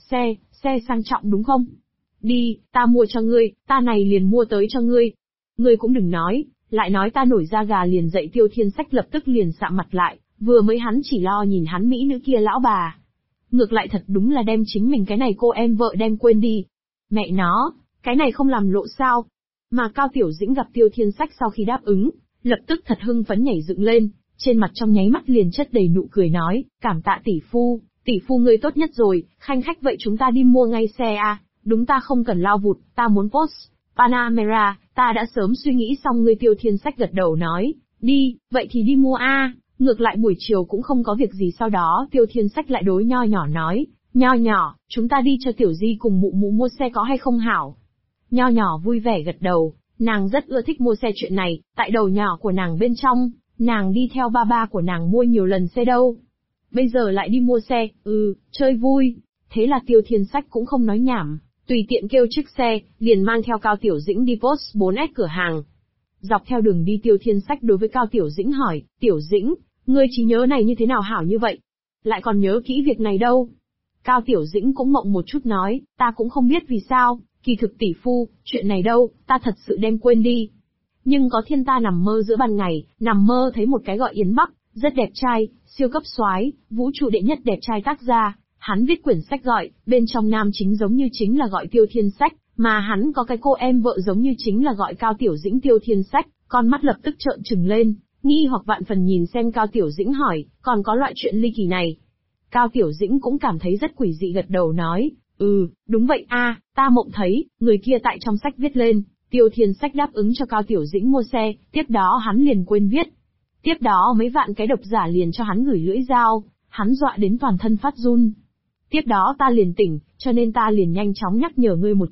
Xe sang trọng đúng không? Đi, ta mua cho ngươi, ta này liền mua tới cho ngươi. Ngươi cũng đừng nói, lại nói ta nổi da gà liền dậy. Tiêu Thiên Sách lập tức liền sạm mặt lại, vừa mới hắn chỉ lo nhìn hắn mỹ nữ kia lão bà. Ngược lại thật đúng là đem chính mình cái này cô em vợ đem quên đi. Mẹ nó, cái này không làm lộ sao? Mà Cao Tiểu Dĩnh gặp Tiêu Thiên Sách sau khi đáp ứng, lập tức thật hưng phấn nhảy dựng lên, trên mặt trong nháy mắt liền chất đầy nụ cười nói, cảm tạ tỷ phu ngươi tốt nhất rồi, khanh khách vậy chúng ta đi mua ngay xe đúng ta không cần lao vụt, ta muốn Porsche Panamera, ta đã sớm suy nghĩ xong. Ngươi Tiêu Thiên Sách gật đầu nói, đi, vậy thì đi mua ngược lại buổi chiều cũng không có việc gì. Sau đó Tiêu Thiên Sách lại đối Nho Nhỏ nói, Nho Nhỏ, chúng ta đi cho Tiểu Di cùng mụ mụ mua xe có hay không hảo? Nho Nhỏ vui vẻ gật đầu, nàng rất ưa thích mua xe chuyện này, tại đầu nhỏ của nàng bên trong, nàng đi theo ba của nàng mua nhiều lần xe đâu. Bây giờ lại đi mua xe, chơi vui. Thế là Tiêu Thiên Sách cũng không nói nhảm, tùy tiện kêu chiếc xe, liền mang theo Cao Tiểu Dĩnh đi Post 4S cửa hàng. Dọc theo đường đi Tiêu Thiên Sách đối với Cao Tiểu Dĩnh hỏi, Tiểu Dĩnh, ngươi trí nhớ này như thế nào hảo như vậy? Lại còn nhớ kỹ việc này đâu? Cao Tiểu Dĩnh cũng mộng một chút nói, ta cũng không biết vì sao, kỳ thực tỷ phu, chuyện này đâu, ta thật sự đem quên đi. Nhưng có thiên ta nằm mơ giữa ban ngày, nằm mơ thấy một cái gọi Yến Bắc, rất đẹp trai, siêu cấp soái, vũ trụ đệ nhất đẹp trai tác gia, hắn viết quyển sách gọi, bên trong nam chính giống như chính là gọi Tiêu Thiên Sách, mà hắn có cái cô em vợ giống như chính là gọi Cao Tiểu Dĩnh. Tiêu Thiên Sách, con mắt lập tức trợn trừng lên, nghi hoặc vạn phần nhìn xem Cao Tiểu Dĩnh hỏi, còn có loại chuyện ly kỳ này? Cao Tiểu Dĩnh cũng cảm thấy rất quỷ dị gật đầu nói, đúng vậy ta mộng thấy, người kia tại trong sách viết lên. Tiêu Thiên Sách đáp ứng cho Cao Tiểu Dĩnh mua xe, tiếp đó hắn liền quên viết. Tiếp đó mấy vạn cái độc giả liền cho hắn gửi lưỡi dao, hắn dọa đến toàn thân phát run. Tiếp đó ta liền tỉnh, cho nên ta liền nhanh chóng nhắc nhở ngươi một chút,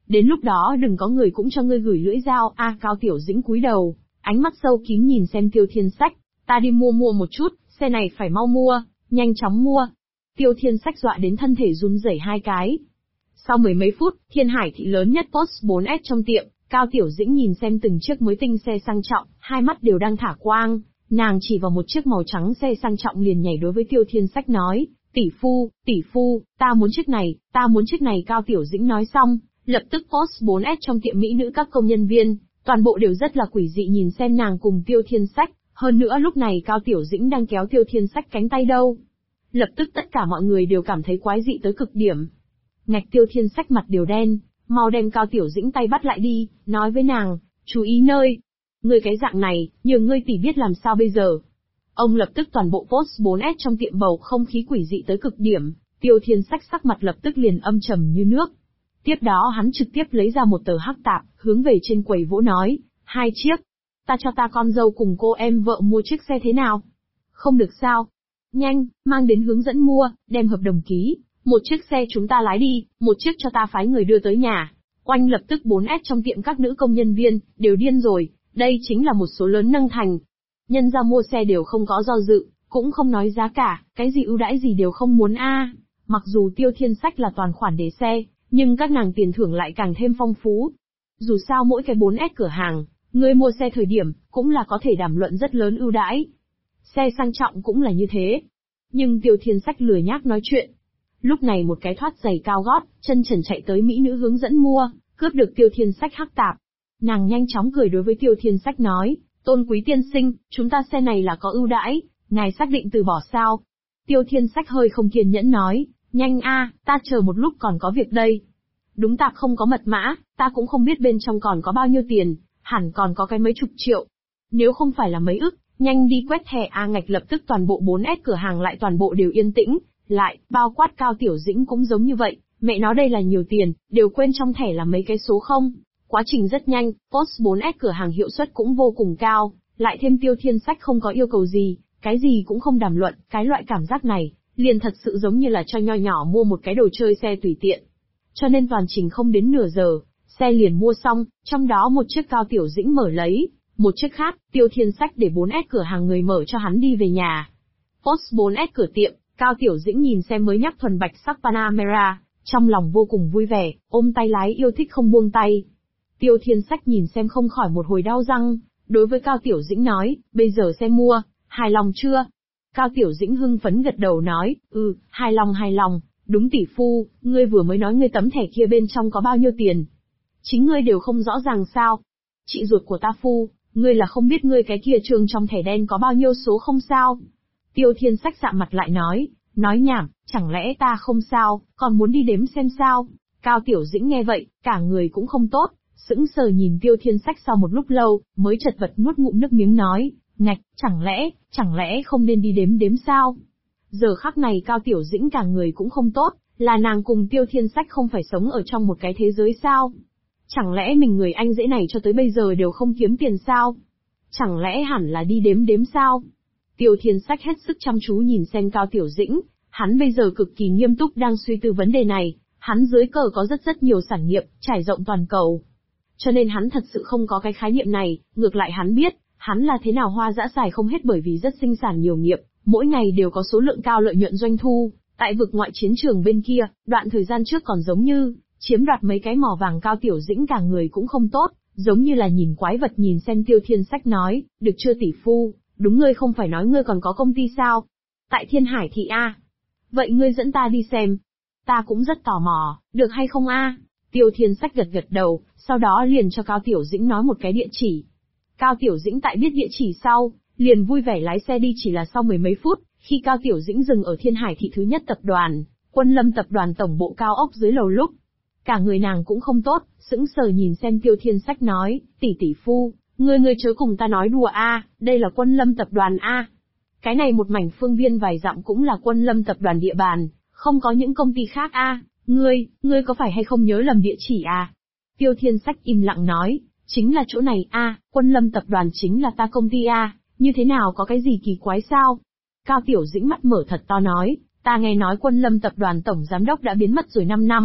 Đến lúc đó đừng có người cũng cho ngươi gửi lưỡi dao. Cao Tiểu Dĩnh cúi đầu, ánh mắt sâu kín nhìn xem Tiêu Thiên Sách. Ta đi mua một chút, xe này phải mau mua, nhanh chóng mua. Tiêu Thiên Sách dọa đến thân thể run rẩy hai cái. Sau mười mấy phút, Thiên Hải thị lớn nhất Post 4S trong tiệm, Cao Tiểu Dĩnh nhìn xem từng chiếc mới tinh xe sang trọng, hai mắt đều đang thả quang. Nàng chỉ vào một chiếc màu trắng xe sang trọng liền nhảy đối với Tiêu Thiên Sách nói, tỷ phu, ta muốn chiếc này. Cao Tiểu Dĩnh nói xong, lập tức Post 4S trong tiệm mỹ nữ các công nhân viên, toàn bộ đều rất là quỷ dị nhìn xem nàng cùng Tiêu Thiên Sách, hơn nữa lúc này Cao Tiểu Dĩnh đang kéo Tiêu Thiên Sách cánh tay đâu. Lập tức tất cả mọi người đều cảm thấy quái dị tới cực điểm. Ngạch Tiêu Thiên Sách mặt đều đen, mau đem Cao Tiểu Dĩnh tay bắt lại đi, nói với nàng, chú ý nơi. Ngươi cái dạng này, nhờ ngươi tỷ biết làm sao bây giờ. Ông lập tức toàn bộ Post 4S trong tiệm bầu không khí quỷ dị tới cực điểm, Tiêu Thiên Sách sắc mặt lập tức liền âm trầm như nước. Tiếp đó hắn trực tiếp lấy ra một tờ hắc tạp, hướng về trên quầy vỗ nói, 2 chiếc. Ta cho ta con dâu cùng cô em vợ mua chiếc xe thế nào? Không được sao? Nhanh, mang đến hướng dẫn mua, đem hợp đồng ký, một chiếc xe chúng ta lái đi, một chiếc cho ta phái người đưa tới nhà. Oanh lập tức 4S trong tiệm các nữ công nhân viên, đều điên rồi, đây chính là một số lớn nâng thành. Nhân ra mua xe đều không có do dự, cũng không nói giá cả, cái gì ưu đãi gì đều không muốn Mặc dù Tiêu Thiên Sách là toàn khoản để xe, nhưng các nàng tiền thưởng lại càng thêm phong phú. Dù sao mỗi cái 4S cửa hàng, người mua xe thời điểm, cũng là có thể đàm luận rất lớn ưu đãi. Xe sang trọng cũng là như thế. Nhưng Tiêu Thiên Sách lười nhác nói chuyện. Lúc này một cái thoát giày cao gót, chân trần chạy tới mỹ nữ hướng dẫn mua, cướp được Tiêu Thiên Sách hắc tạp. Nàng nhanh chóng cười đối với Tiêu Thiên Sách nói, tôn quý tiên sinh, chúng ta xe này là có ưu đãi, ngài xác định từ bỏ sao? Tiêu Thiên Sách hơi không kiên nhẫn nói, nhanh ta chờ một lúc còn có việc đây. Đúng tạp không có mật mã, ta cũng không biết bên trong còn có bao nhiêu tiền, hẳn còn có cái mấy chục triệu. Nếu không phải là mấy ức, nhanh đi quét thẻ ngạch lập tức toàn bộ 4S cửa hàng lại toàn bộ đều yên tĩnh, lại, bao quát Cao Tiểu Dĩnh cũng giống như vậy, mẹ nó đây là nhiều tiền, đều quên trong thẻ là mấy cái số không. Quá trình rất nhanh, Post 4S cửa hàng hiệu suất cũng vô cùng cao, lại thêm Tiêu Thiên Sách không có yêu cầu gì, cái gì cũng không đàm luận, cái loại cảm giác này, liền thật sự giống như là cho nho nhỏ mua một cái đồ chơi xe tùy tiện. Cho nên toàn trình không đến nửa giờ, xe liền mua xong, trong đó một chiếc Cao Tiểu Dĩnh mở lấy, một chiếc khác, Tiêu Thiên Sách để 4S cửa hàng người mở cho hắn đi về nhà. Post 4S cửa tiệm, Cao Tiểu Dĩnh nhìn xem mới nhắc thuần bạch sắc Panamera, trong lòng vô cùng vui vẻ, ôm tay lái yêu thích không buông tay. Tiêu Thiên Sách nhìn xem không khỏi một hồi đau răng, đối với Cao Tiểu Dĩnh nói, bây giờ xe mua, hài lòng chưa? Cao Tiểu Dĩnh hưng phấn gật đầu nói, hài lòng, đúng tỷ phu, ngươi vừa mới nói ngươi tấm thẻ kia bên trong có bao nhiêu tiền. Chính ngươi đều không rõ ràng sao? Chị ruột của ta phu, ngươi là không biết ngươi cái kia trường trong thẻ đen có bao nhiêu số không sao? Tiêu Thiên Sách sạm mặt lại nói nhảm, chẳng lẽ ta không sao, còn muốn đi đếm xem sao? Cao Tiểu Dĩnh nghe vậy, cả người cũng không tốt, sững sờ nhìn Tiêu Thiên Sách sau một lúc lâu, mới chật vật nuốt ngụm nước miếng nói, ngạch, chẳng lẽ không nên đi đếm sao? Giờ khắc này Cao Tiểu Dĩnh cả người cũng không tốt, là nàng cùng Tiêu Thiên Sách không phải sống ở trong một cái thế giới sao? Chẳng lẽ mình người anh dễ này cho tới bây giờ đều không kiếm tiền sao? Chẳng lẽ hẳn là đi đếm sao? Tiêu Thiên Sách hết sức chăm chú nhìn xem Cao Tiểu Dĩnh, hắn bây giờ cực kỳ nghiêm túc đang suy tư vấn đề này, hắn dưới cờ có rất nhiều sản nghiệp, trải rộng toàn cầu. Cho nên hắn thật sự không có cái khái niệm này, ngược lại hắn biết, hắn là thế nào hoa dã xài không hết bởi vì rất sinh sản nhiều nghiệp, mỗi ngày đều có số lượng cao lợi nhuận doanh thu. Tại vực ngoại chiến trường bên kia, đoạn thời gian trước còn giống như chiếm đoạt mấy cái mỏ vàng. Cao Tiểu Dĩnh cả người cũng không tốt, giống như là nhìn quái vật nhìn xem Tiêu Thiên Sách nói, được chưa tỷ phu, đúng ngươi không phải nói ngươi còn có công ty sao? Tại Thiên Hải thị Vậy ngươi dẫn ta đi xem. Ta cũng rất tò mò, được hay không Tiêu Thiên Sách gật đầu, sau đó liền cho Cao Tiểu Dĩnh nói một cái địa chỉ. Cao Tiểu Dĩnh tại biết địa chỉ sau, liền vui vẻ lái xe đi. Chỉ là sau mười mấy phút, khi Cao Tiểu Dĩnh dừng ở Thiên Hải thị thứ nhất tập đoàn, Quân Lâm tập đoàn tổng bộ cao ốc dưới lầu lúc, cả người nàng cũng không tốt, sững sờ nhìn xem Tiêu Thiên Sách nói, tỷ phu, ngươi chớ cùng ta nói đùa đây là Quân Lâm tập đoàn Cái này một mảnh phương viên vài dặm cũng là Quân Lâm tập đoàn địa bàn, không có những công ty khác ngươi có phải hay không nhớ lầm địa chỉ Tiêu Thiên Sách im lặng nói, chính là chỗ này Quân Lâm tập đoàn chính là ta công ty như thế nào có cái gì kỳ quái sao? Cao Tiểu Dĩnh mắt mở thật to nói, ta nghe nói Quân Lâm tập đoàn tổng giám đốc đã biến mất rồi 5 năm,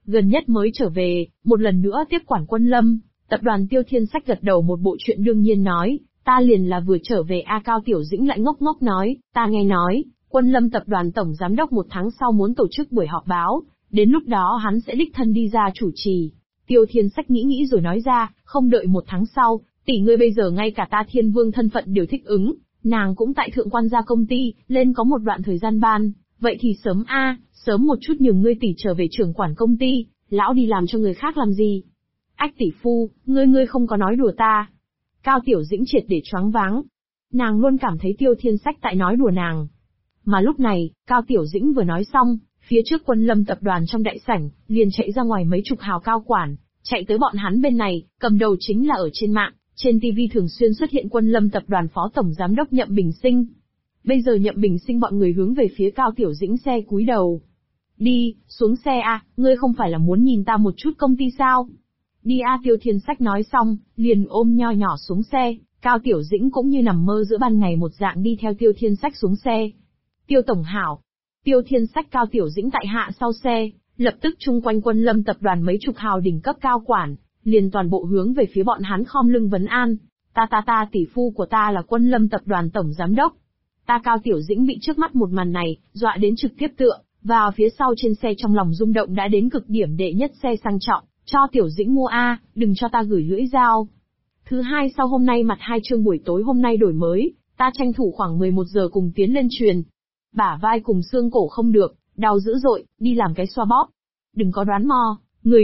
gần nhất mới trở về, một lần nữa tiếp quản Quân Lâm. Tập đoàn Tiêu Thiên Sách gật đầu một bộ chuyện đương nhiên nói, ta liền là vừa trở về Cao Tiểu Dĩnh lại ngốc ngốc nói, ta nghe nói, Quân Lâm tập đoàn tổng giám đốc 1 tháng sau muốn tổ chức buổi họp báo, đến lúc đó hắn sẽ đích thân đi ra chủ trì. Tiêu Thiên Sách nghĩ rồi nói ra, không đợi 1 tháng sau, tỷ ngươi bây giờ ngay cả ta Thiên Vương thân phận đều thích ứng, nàng cũng tại thượng quan gia công ty, lên có một đoạn thời gian ban, vậy thì sớm sớm một chút nhường ngươi tỷ trở về trưởng quản công ty, lão đi làm cho người khác làm gì? Ách tỷ phu, ngươi không có nói đùa ta. Cao Tiểu Dĩnh triệt để choáng váng. Nàng luôn cảm thấy Tiêu Thiên Sách tại nói đùa nàng. Mà lúc này, Cao Tiểu Dĩnh vừa nói xong, phía trước Quân Lâm tập đoàn trong đại sảnh, liền chạy ra ngoài mấy chục hào cao quản, chạy tới bọn hắn bên này, cầm đầu chính là ở trên mạng, trên TV thường xuyên xuất hiện Quân Lâm tập đoàn phó tổng giám đốc Nhậm Bình Sinh. Bây giờ Nhậm Bình Sinh bọn người hướng về phía Cao Tiểu Dĩnh xe cúi đầu. Đi, xuống xe ngươi không phải là muốn nhìn ta một chút công ty sao? Đi Tiêu Thiên Sách nói xong, liền ôm nho nhỏ xuống xe, Cao Tiểu Dĩnh cũng như nằm mơ giữa ban ngày một dạng đi theo Tiêu Thiên Sách xuống xe. Tiêu tổng hảo. Tiêu Thiên Sách Cao Tiểu Dĩnh tại hạ sau xe, lập tức chung quanh Quân Lâm tập đoàn mấy chục hào đỉnh cấp cao quản, liền toàn bộ hướng về phía bọn hắn khom lưng vấn an. Ta tỷ phu của ta là Quân Lâm tập đoàn tổng giám đốc. Ta Cao Tiểu Dĩnh bị trước mắt một màn này, dọa đến trực tiếp tựa vào phía sau trên xe, trong lòng rung động đã đến cực điểm, đệ nhất xe sang trọng, cho Tiểu Dĩnh mua đừng cho ta gửi lưỡi dao. Thứ hai, sau hôm nay mặt 2 chương buổi tối hôm nay đổi mới, ta tranh thủ khoảng 11 giờ cùng tiến lên truyền. Bả vai cùng xương cổ không được, đau dữ dội, đi làm cái xoa bóp. Đừng có đoán mò, người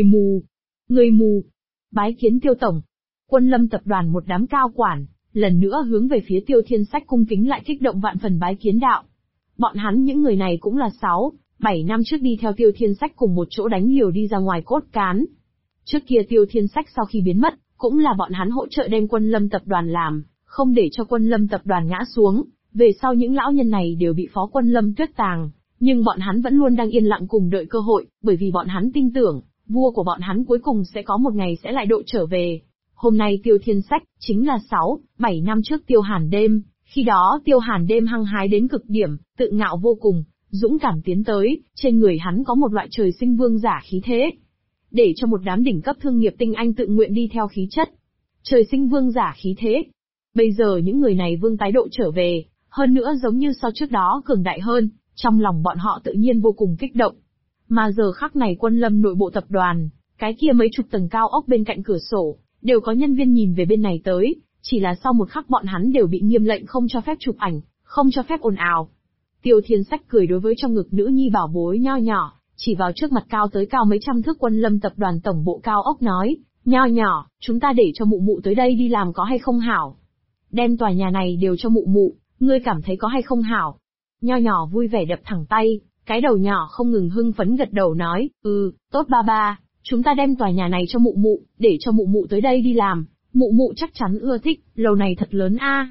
mù. Bái kiến Tiêu tổng. Quân Lâm tập đoàn một đám cao quản, lần nữa hướng về phía Tiêu Thiên Sách cung kính lại kích động vạn phần bái kiến đạo. Bọn hắn những người này cũng là 7 năm trước đi theo Tiêu Thiên Sách cùng một chỗ đánh liều đi ra ngoài cốt cán. Trước kia Tiêu Thiên Sách sau khi biến mất, cũng là bọn hắn hỗ trợ đem Quân Lâm tập đoàn làm, không để cho Quân Lâm tập đoàn ngã xuống. Về sau những lão nhân này đều bị phó Quân Lâm tuyết tàng, nhưng bọn hắn vẫn luôn đang yên lặng cùng đợi cơ hội, bởi vì bọn hắn tin tưởng, vua của bọn hắn cuối cùng sẽ có một ngày sẽ lại độ trở về. Hôm nay Tiêu Thiên Sách, chính là 7 năm trước Tiêu Hàn Đêm, khi đó Tiêu Hàn Đêm hăng hái đến cực điểm, tự ngạo vô cùng, dũng cảm tiến tới, trên người hắn có một loại trời sinh vương giả khí thế. Để cho một đám đỉnh cấp thương nghiệp tinh anh tự nguyện đi theo khí chất. Trời sinh vương giả khí thế. Bây giờ những người này vương tái độ trở về, hơn nữa giống như so trước đó cường đại hơn, trong lòng bọn họ tự nhiên vô cùng kích động. Mà giờ khắc này Quân Lâm nội bộ tập đoàn, cái kia mấy chục tầng cao ốc bên cạnh cửa sổ, đều có nhân viên nhìn về bên này tới, chỉ là sau một khắc bọn hắn đều bị nghiêm lệnh không cho phép chụp ảnh, không cho phép ồn ào. Tiêu Thiên Sách cười đối với trong ngực nữ nhi bảo bối nho nhỏ, chỉ vào trước mặt cao tới cao mấy trăm thước Quân Lâm tập đoàn tổng bộ cao ốc nói, nho nhỏ, chúng ta để cho mụ mụ tới đây đi làm có hay không hảo? Đem tòa nhà này đều cho mụ mụ, ngươi cảm thấy có hay không hảo? Nho nhỏ vui vẻ đập thẳng tay, cái đầu nhỏ không ngừng hưng phấn gật đầu nói, tốt ba, chúng ta đem tòa nhà này cho mụ mụ, để cho mụ mụ tới đây đi làm, mụ mụ chắc chắn ưa thích, lầu này thật lớn a.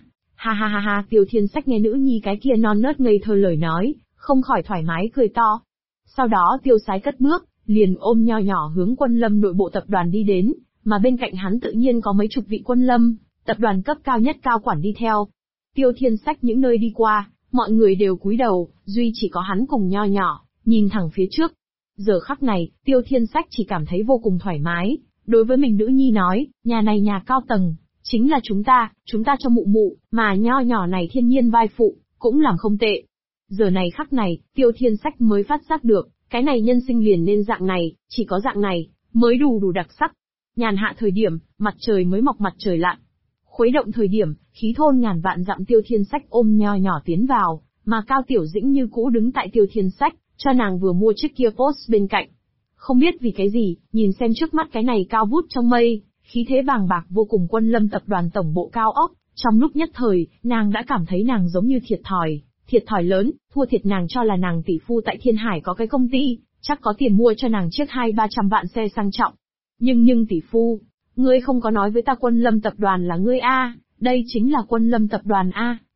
Ha, Tiêu Thiên Sách nghe nữ nhi cái kia non nớt ngây thơ lời nói, không khỏi thoải mái cười to. Sau đó Tiêu Sái cất bước, liền ôm nho nhỏ hướng Quân Lâm nội bộ tập đoàn đi đến, mà bên cạnh hắn tự nhiên có mấy chục vị Quân Lâm, tập đoàn cấp cao nhất cao quản đi theo. Tiêu Thiên Sách những nơi đi qua, mọi người đều cúi đầu, duy chỉ có hắn cùng nho nhỏ, nhìn thẳng phía trước. Giờ khắc này, Tiêu Thiên Sách chỉ cảm thấy vô cùng thoải mái, đối với mình nữ nhi nói, nhà này nhà cao tầng, chính là chúng ta cho mụ mụ, mà nho nhỏ này thiên nhiên vai phụ, cũng làm không tệ. Giờ này khắc này, Tiêu Thiên Sách mới phát giác được, cái này nhân sinh liền nên dạng này, chỉ có dạng này, mới đủ đặc sắc. Nhàn hạ thời điểm, mặt trời mới mọc mặt trời lặn. Khuấy động thời điểm, khí thôn ngàn vạn dặm Tiêu Thiên Sách ôm nho nhỏ tiến vào, mà Cao Tiểu Dĩnh như cũ đứng tại Tiêu Thiên Sách, cho nàng vừa mua chiếc kia Porsche bên cạnh. Không biết vì cái gì, nhìn xem trước mắt cái này cao vút trong mây, khí thế bàng bạc vô cùng Quân Lâm tập đoàn tổng bộ cao ốc, trong lúc nhất thời, nàng đã cảm thấy nàng giống như thiệt thòi lớn, thua thiệt nàng cho là nàng tỷ phu tại Thiên Hải có cái công ty, chắc có tiền mua cho nàng chiếc 200-300 vạn xe sang trọng. Nhưng tỷ phu, ngươi không có nói với ta Quân Lâm tập đoàn là ngươi đây chính là Quân Lâm tập đoàn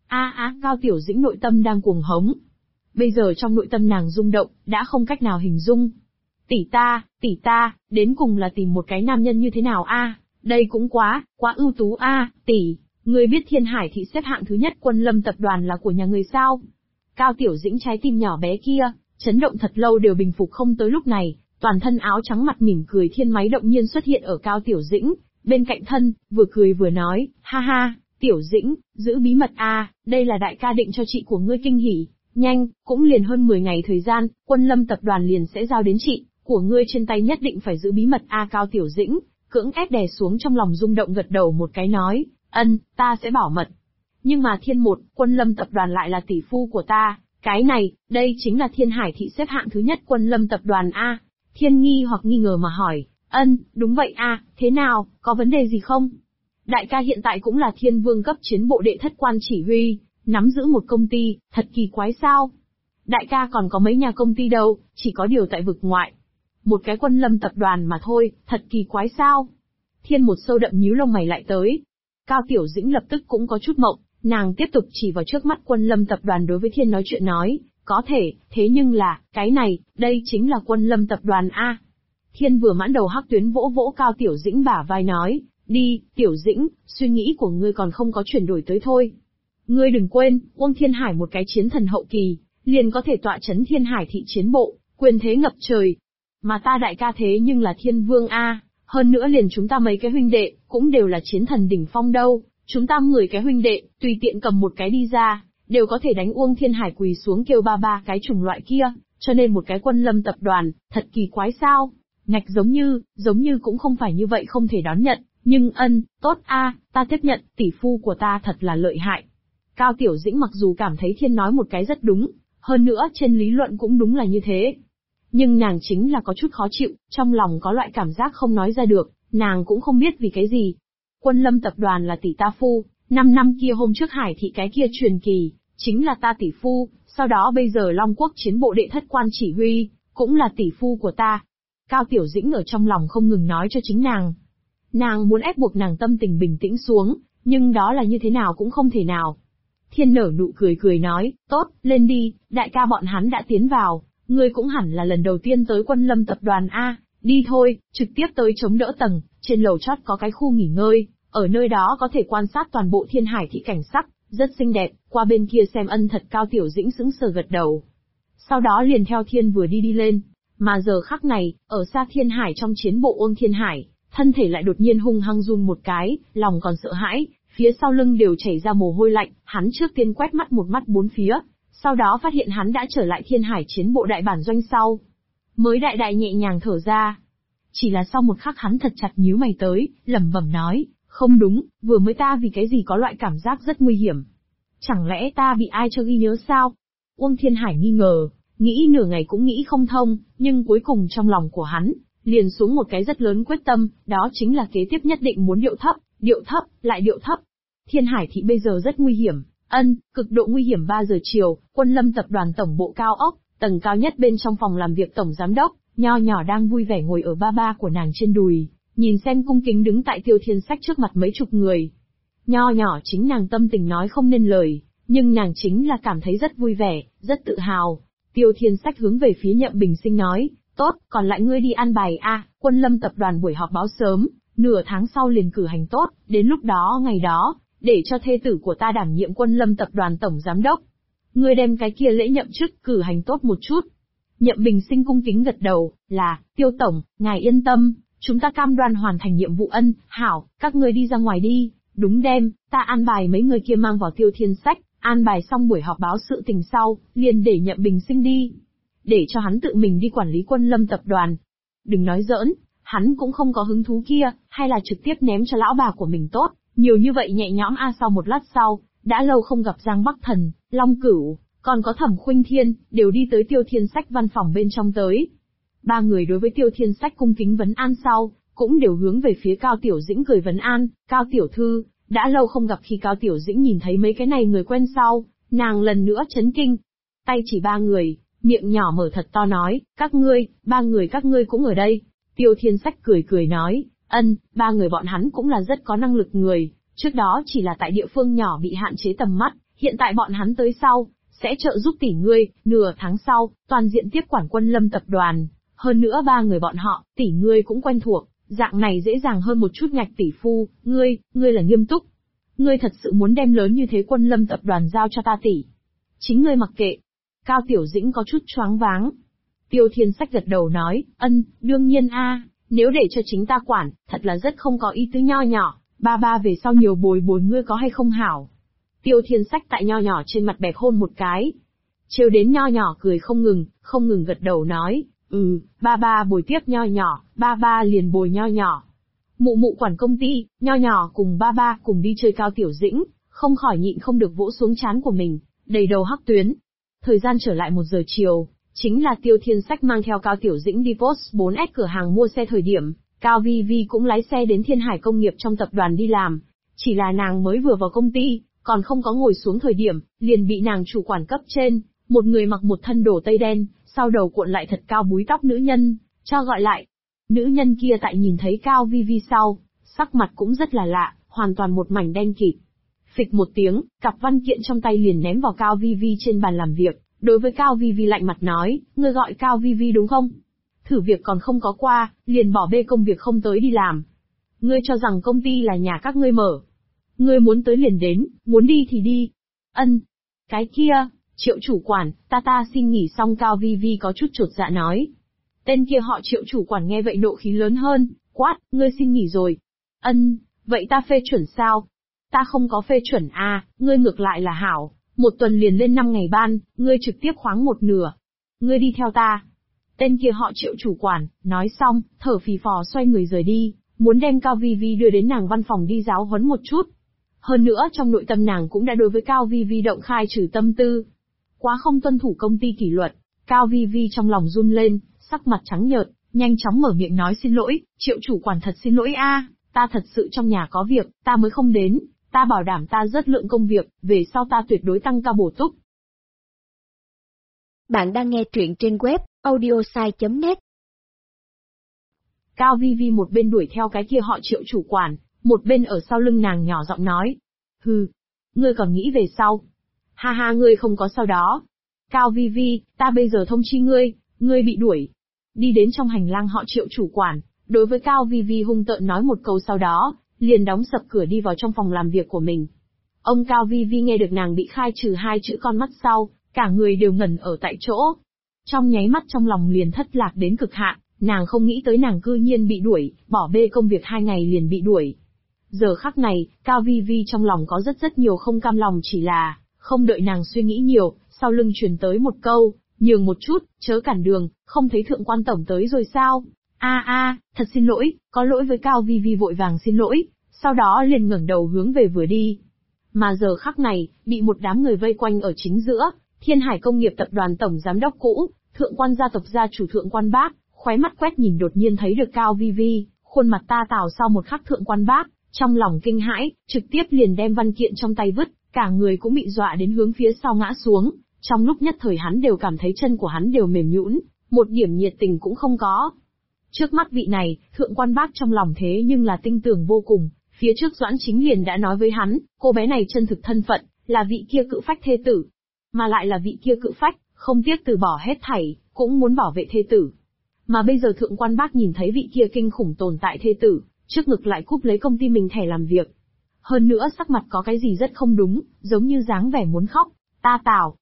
Cao Tiểu Dĩnh nội tâm đang cuồng hống. Bây giờ trong nội tâm nàng rung động, đã không cách nào hình dung. Tỷ ta, đến cùng là tìm một cái nam nhân như thế nào đây cũng quá ưu tú tỷ, ngươi biết Thiên Hải thị xếp hạng thứ nhất Quân Lâm tập đoàn là của nhà người sao? Cao Tiểu Dĩnh trái tim nhỏ bé kia, chấn động thật lâu đều bình phục không tới lúc này, Toàn thân áo trắng mặt mỉm cười thiên máy động nhiên xuất hiện ở Cao Tiểu Dĩnh, bên cạnh thân, vừa cười vừa nói, ha ha, Tiểu Dĩnh, giữ bí mật a, đây là đại ca định cho chị của ngươi kinh hỉ, nhanh, cũng liền hơn 10 ngày thời gian, Quân Lâm tập đoàn liền sẽ giao đến chị, của ngươi trên tay nhất định phải giữ bí mật a. Cao Tiểu Dĩnh, cưỡng ép đè xuống trong lòng rung động gật đầu một cái nói, ân, ta sẽ bảo mật. Nhưng mà Thiên một, Quân Lâm tập đoàn lại là tỷ phu của ta, cái này, đây chính là Thiên Hải thị xếp hạng thứ nhất Quân Lâm tập đoàn a. Thiên nghi hoặc nghi ngờ mà hỏi, đúng vậy a, thế nào, có vấn đề gì không? Đại ca hiện tại cũng là Thiên Vương cấp chiến bộ đệ thất quan chỉ huy, nắm giữ một công ty, thật kỳ quái sao? Đại ca còn có mấy nhà công ty đâu, chỉ có điều tại vực ngoại. Một cái Quân Lâm tập đoàn mà thôi, thật kỳ quái sao? Thiên một sâu đậm nhíu lông mày lại tới. Cao Tiểu Dĩnh lập tức cũng có chút mộng, nàng tiếp tục chỉ vào trước mắt Quân Lâm tập đoàn đối với Thiên nói chuyện nói, có thể, thế nhưng là, cái này, đây chính là Quân Lâm tập đoàn a. Thiên vừa mãn đầu hắc tuyến vỗ vỗ Cao Tiểu Dĩnh bả vai nói, đi, Tiểu Dĩnh, suy nghĩ của ngươi còn không có chuyển đổi tới thôi. Ngươi đừng quên, Uông Thiên Hải một cái chiến thần hậu kỳ, liền có thể tọa chấn Thiên Hải thị chiến bộ, quyền thế ngập trời. Mà ta đại ca thế nhưng là Thiên Vương a, hơn nữa liền chúng ta mấy cái huynh đệ, cũng đều là chiến thần đỉnh phong đâu, chúng ta 10 cái huynh đệ, tùy tiện cầm một cái đi ra, đều có thể đánh Uông Thiên Hải quỳ xuống kêu ba cái chủng loại kia, cho nên một cái Quân Lâm tập đoàn, thật kỳ quái sao? Ngạch giống như cũng không phải như vậy không thể đón nhận, nhưng tốt a, ta tiếp nhận, tỷ phu của ta thật là lợi hại. Cao Tiểu Dĩnh mặc dù cảm thấy Thiên nói một cái rất đúng, hơn nữa trên lý luận cũng đúng là như thế. Nhưng nàng chính là có chút khó chịu, trong lòng có loại cảm giác không nói ra được, nàng cũng không biết vì cái gì. Quân Lâm tập đoàn là tỷ ta phu, 5 năm kia hôm trước Hải thị cái kia truyền kỳ, chính là ta tỷ phu, sau đó bây giờ Long Quốc chiến bộ đệ thất quan chỉ huy, cũng là tỷ phu của ta. Cao Tiểu Dĩnh ở trong lòng không ngừng nói cho chính nàng. Nàng muốn ép buộc nàng tâm tình bình tĩnh xuống, nhưng đó là như thế nào cũng không thể nào. Thiên nở nụ cười nói, tốt, lên đi, đại ca bọn hắn đã tiến vào, ngươi cũng hẳn là lần đầu tiên tới Quân Lâm tập đoàn a, đi thôi, trực tiếp tới chống đỡ tầng, trên lầu chót có cái khu nghỉ ngơi, ở nơi đó có thể quan sát toàn bộ Thiên Hải thị cảnh sắc, rất xinh đẹp, qua bên kia xem thật. Cao Tiểu Dĩnh sững sờ gật đầu. Sau đó liền theo Thiên vừa đi lên, mà giờ khắc này, ở xa Thiên Hải trong chiến bộ Uông Thiên Hải, thân thể lại đột nhiên hung hăng run một cái, lòng còn sợ hãi, phía sau lưng đều chảy ra mồ hôi lạnh, hắn trước tiên quét mắt một mắt bốn phía, sau đó phát hiện hắn đã trở lại Thiên Hải chiến bộ đại bản doanh sau. Mới đại nhẹ nhàng thở ra. Chỉ là sau một khắc hắn thật chặt nhíu mày tới, lẩm bẩm nói, không đúng, vừa mới ta vì cái gì có loại cảm giác rất nguy hiểm. Chẳng lẽ ta bị ai cho ghi nhớ sao? Uông Thiên Hải nghi ngờ, nghĩ nửa ngày cũng nghĩ không thông, nhưng cuối cùng trong lòng của hắn, liền xuống một cái rất lớn quyết tâm, đó chính là kế tiếp nhất định muốn điệu thấp, lại điệu thấp. Thiên Hải thị bây giờ rất nguy hiểm, cực độ nguy hiểm. 3 giờ chiều, Quân Lâm tập đoàn tổng bộ cao ốc, tầng cao nhất bên trong phòng làm việc tổng giám đốc, nho nhỏ đang vui vẻ ngồi ở ba của nàng trên đùi, nhìn xem cung kính đứng tại Tiêu Thiên Sách trước mặt mấy chục người. Nho nhỏ chính nàng tâm tình nói không nên lời, nhưng nàng chính là cảm thấy rất vui vẻ, rất tự hào. Tiêu Thiên Sách hướng về phía Nhậm Bình Sinh nói, tốt, còn lại ngươi đi an bài a, Quân Lâm tập đoàn buổi họp báo sớm, nửa tháng sau liền cử hành tốt, đến lúc đó ngày đó, để cho thê tử của ta đảm nhiệm Quân Lâm tập đoàn tổng giám đốc. Ngươi đem cái kia lễ nhậm chức cử hành tốt một chút. Nhậm Bình Sinh cung kính gật đầu, là, Tiêu tổng, ngài yên tâm, chúng ta cam đoan hoàn thành nhiệm vụ. Hảo, các ngươi đi ra ngoài đi, đúng đem, ta an bài mấy người kia mang vào Tiêu Thiên Sách, an bài xong buổi họp báo sự tình sau, liền để Nhậm Bình Sinh đi. Để cho hắn tự mình đi quản lý Quân Lâm tập đoàn. Đừng nói giỡn, hắn cũng không có hứng thú kia, hay là trực tiếp ném cho lão bà của mình tốt, nhiều như vậy nhẹ nhõm a. Sau một lát sau, đã lâu không gặp Giang Bắc Thần, Long Cửu, còn có Thẩm Khuynh Thiên, đều đi tới Tiêu Thiên Sách văn phòng bên trong tới. 3 người đối với Tiêu Thiên Sách cung kính vấn an sau, cũng đều hướng về phía Cao Tiểu Dĩnh cười vấn an, Cao Tiểu Thư, đã lâu không gặp. Khi Cao Tiểu Dĩnh nhìn thấy mấy cái này người quen sau, nàng lần nữa chấn kinh. Tay chỉ 3 người, miệng nhỏ mở thật to nói, các ngươi, 3 người các ngươi cũng ở đây. Tiêu Thiên Sách cười nói, 3 người bọn hắn cũng là rất có năng lực người, trước đó chỉ là tại địa phương nhỏ bị hạn chế tầm mắt, hiện tại bọn hắn tới sau, sẽ trợ giúp tỷ ngươi, nửa tháng sau, toàn diện tiếp quản Quân Lâm tập đoàn. Hơn nữa 3 người bọn họ, tỷ ngươi cũng quen thuộc, dạng này dễ dàng hơn một chút. Ngạch tỷ phu, ngươi là nghiêm túc. Ngươi thật sự muốn đem lớn như thế Quân Lâm tập đoàn giao cho ta tỷ? Chính ngươi mặc kệ. Cao Tiểu Dĩnh có chút choáng váng. Tiêu Thiên Sách gật đầu nói, đương nhiên a, nếu để cho chính ta quản, thật là rất không có ý tứ nho nhỏ, ba về sau nhiều bồi bồi ngươi có hay không hảo. Tiêu Thiên Sách tại nho nhỏ trên mặt bẹp hôn một cái. Trêu đến nho nhỏ cười không ngừng gật đầu nói, ba bồi tiếp nho nhỏ, ba liền bồi nho nhỏ. Mụ mụ quản công ty, nho nhỏ cùng ba cùng đi chơi Cao Tiểu Dĩnh, không khỏi nhịn không được vỗ xuống trán của mình, đầy đầu hắc tuyến. Thời gian trở lại 1 giờ chiều, chính là Tiêu Thiên Sách mang theo Cao Tiểu Dĩnh đi Post 4S cửa hàng mua xe thời điểm, Cao Vi Vi cũng lái xe đến Thiên Hải Công nghiệp trong tập đoàn đi làm. Chỉ là nàng mới vừa vào công ty, còn không có ngồi xuống thời điểm, liền bị nàng chủ quản cấp trên, một người mặc một thân đồ tây đen, sau đầu cuộn lại thật cao búi tóc nữ nhân, cho gọi lại. Nữ nhân kia tại nhìn thấy Cao Vi Vi sau, sắc mặt cũng rất là lạ, hoàn toàn một mảnh đen kịt. Phịch một tiếng, cặp văn kiện trong tay liền ném vào Cao Vi Vi trên bàn làm việc, đối với Cao Vi Vi lạnh mặt nói, ngươi gọi Cao Vi Vi đúng không? Thử việc còn không có qua, liền bỏ bê công việc không tới đi làm. Ngươi cho rằng công ty là nhà các ngươi mở. Ngươi muốn tới liền đến, muốn đi thì đi. Cái kia, Triệu chủ quản, ta xin nghỉ. Xong Cao Vi Vi có chút chột dạ nói. Tên kia họ Triệu chủ quản nghe vậy nộ khí lớn hơn, quát, ngươi xin nghỉ rồi. Vậy ta phê chuẩn sao? Ta không có phê chuẩn à, ngươi ngược lại là hảo, 1 tuần liền lên 5 ngày ban, ngươi trực tiếp khoáng 1/2. Ngươi đi theo ta. Tên kia họ Triệu chủ quản, nói xong, thở phì phò xoay người rời đi, muốn đem Cao Vi Vi đưa đến nàng văn phòng đi giáo huấn một chút. Hơn nữa trong nội tâm nàng cũng đã đối với Cao Vi Vi động khai trừ tâm tư. Quá không tuân thủ công ty kỷ luật, Cao Vi Vi trong lòng run lên, sắc mặt trắng nhợt, nhanh chóng mở miệng nói xin lỗi, Triệu chủ quản thật xin lỗi a, ta thật sự trong nhà có việc, ta mới không đến, ta bảo đảm ta rất lượng công việc, về sau ta tuyệt đối tăng ca bổ túc. Bạn đang nghe truyện trên web audiosai.net. Cao Vi Vi một bên đuổi theo cái kia họ Triệu chủ quản, một bên ở sau lưng nàng nhỏ giọng nói. Ngươi còn nghĩ về sau? Ha, ngươi không có sau đó. Cao Vi Vi, ta bây giờ thông chi ngươi bị đuổi. Đi đến trong hành lang họ Triệu chủ quản, đối với Cao Vi Vi hung tợn nói một câu sau đó, liền đóng sập cửa đi vào trong phòng làm việc của mình. Ông Cao Vi Vi nghe được nàng bị khai trừ 2 chữ con mắt sau, cả người đều ngẩn ở tại chỗ. Trong nháy mắt trong lòng liền thất lạc đến cực hạn, nàng không nghĩ tới nàng cư nhiên bị đuổi, bỏ bê công việc 2 ngày liền bị đuổi. Giờ khắc này, Cao Vi Vi trong lòng có rất nhiều không cam lòng, chỉ là, không đợi nàng suy nghĩ nhiều, sau lưng truyền tới một câu, nhường một chút, chớ cản đường, không thấy thượng quan tổng tới rồi sao? Thật xin lỗi, có lỗi với. Cao Vi Vi vội vàng xin lỗi, sau đó liền ngẩng đầu hướng về vừa đi. Mà giờ khắc này, bị một đám người vây quanh ở chính giữa, Thiên Hải Công nghiệp tập đoàn tổng giám đốc cũ, thượng quan gia tộc gia chủ Thượng quan Bác, khóe mắt quét nhìn đột nhiên thấy được Cao Vi Vi, khuôn mặt ta tảo sau một khắc Thượng quan Bác, trong lòng kinh hãi, trực tiếp liền đem văn kiện trong tay vứt, cả người cũng bị dọa đến hướng phía sau ngã xuống, trong lúc nhất thời hắn đều cảm thấy chân của hắn đều mềm nhũn, một điểm nhiệt tình cũng không có. Trước mắt vị này, Thượng quan Bác trong lòng thế nhưng là tinh tưởng vô cùng, phía trước Doãn Chính liền đã nói với hắn, cô bé này chân thực thân phận, là vị kia cự phách thê tử. Mà lại là vị kia cự phách, không tiếc từ bỏ hết thảy, cũng muốn bảo vệ thê tử. Mà bây giờ Thượng quan Bác nhìn thấy vị kia kinh khủng tồn tại thê tử, trước ngực lại cúp lấy công ty mình thẻ làm việc. Hơn nữa sắc mặt có cái gì rất không đúng, giống như dáng vẻ muốn khóc. Ta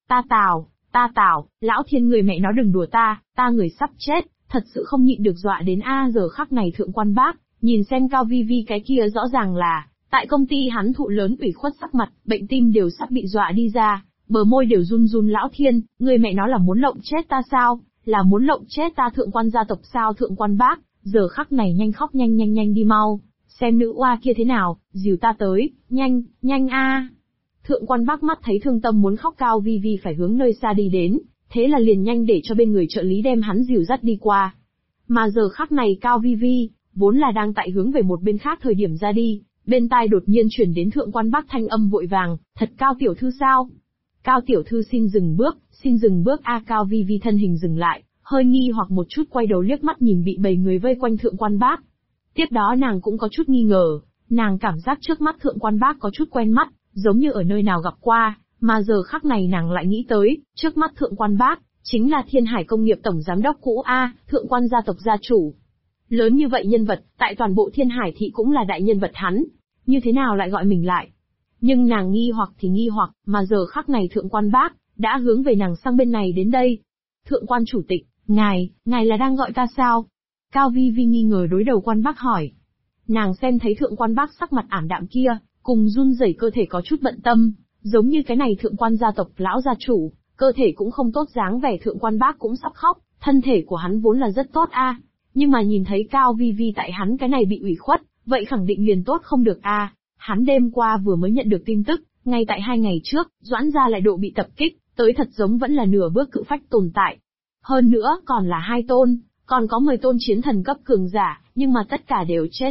Tào, lão thiên người mẹ nó đừng đùa ta người sắp chết, thật sự không nhịn được dọa đến giờ khắc này Thượng quan Bác, nhìn xem Cao Vi Vi cái kia rõ ràng là, tại công ty hắn thụ lớn ủy khuất sắc mặt, bệnh tim đều sắp bị dọa đi ra, bờ môi đều run lão thiên, người mẹ nó là muốn lộng chết ta sao, là muốn lộng chết ta Thượng quan gia tộc sao? Thượng quan Bác, giờ khắc này nhanh khóc nhanh đi mau, xem nữ oa kia thế nào, dìu ta tới, nhanh a. Thượng quan Bác mắt thấy thương tâm muốn khóc, Cao Vi Vi phải hướng nơi xa đi đến, thế là liền nhanh để cho bên người trợ lý đem hắn dìu dắt đi qua. Mà giờ khắc này Cao Vi Vi, vốn là đang tại hướng về một bên khác thời điểm ra đi, bên tai đột nhiên chuyển đến Thượng quan Bác thanh âm vội vàng, thật Cao tiểu thư sao? Cao tiểu thư xin dừng bước a. Cao Vi Vi thân hình dừng lại, hơi nghi hoặc một chút quay đầu liếc mắt nhìn bị bầy người vây quanh Thượng quan Bác. Tiếp đó nàng cũng có chút nghi ngờ, nàng cảm giác trước mắt Thượng quan Bác có chút quen mắt, giống như ở nơi nào gặp qua, mà giờ khắc này nàng lại nghĩ tới, trước mắt Thượng quan Bác, chính là Thiên Hải Công nghiệp tổng giám đốc cũ a, Thượng quan gia tộc gia chủ. Lớn như vậy nhân vật, tại toàn bộ Thiên Hải thị cũng là đại nhân vật hắn, như thế nào lại gọi mình lại? Nhưng nàng nghi hoặc, mà giờ khắc này Thượng quan Bác, đã hướng về nàng sang bên này đến đây. Thượng quan chủ tịch, Ngài là đang gọi ta sao? Cao Vi Vi nghi ngờ đối đầu Quan Bác hỏi. Nàng xem thấy Thượng Quan Bác sắc mặt ảm đạm kia, cùng run rẩy cơ thể có chút bận tâm, giống như cái này Thượng Quan gia tộc lão gia chủ, cơ thể cũng không tốt, dáng vẻ Thượng Quan Bác cũng sắp khóc, thân thể của hắn vốn là rất tốt a, nhưng mà nhìn thấy Cao Vi Vi tại hắn cái này bị ủy khuất, vậy khẳng định liền tốt không được a. Hắn đêm qua vừa mới nhận được tin tức, ngay tại 2 ngày trước, Doãn gia lại độ bị tập kích, tới thật giống vẫn là nửa bước cự phách tồn tại. Hơn nữa còn là 2 tôn, còn có 10 tôn chiến thần cấp cường giả, nhưng mà tất cả đều chết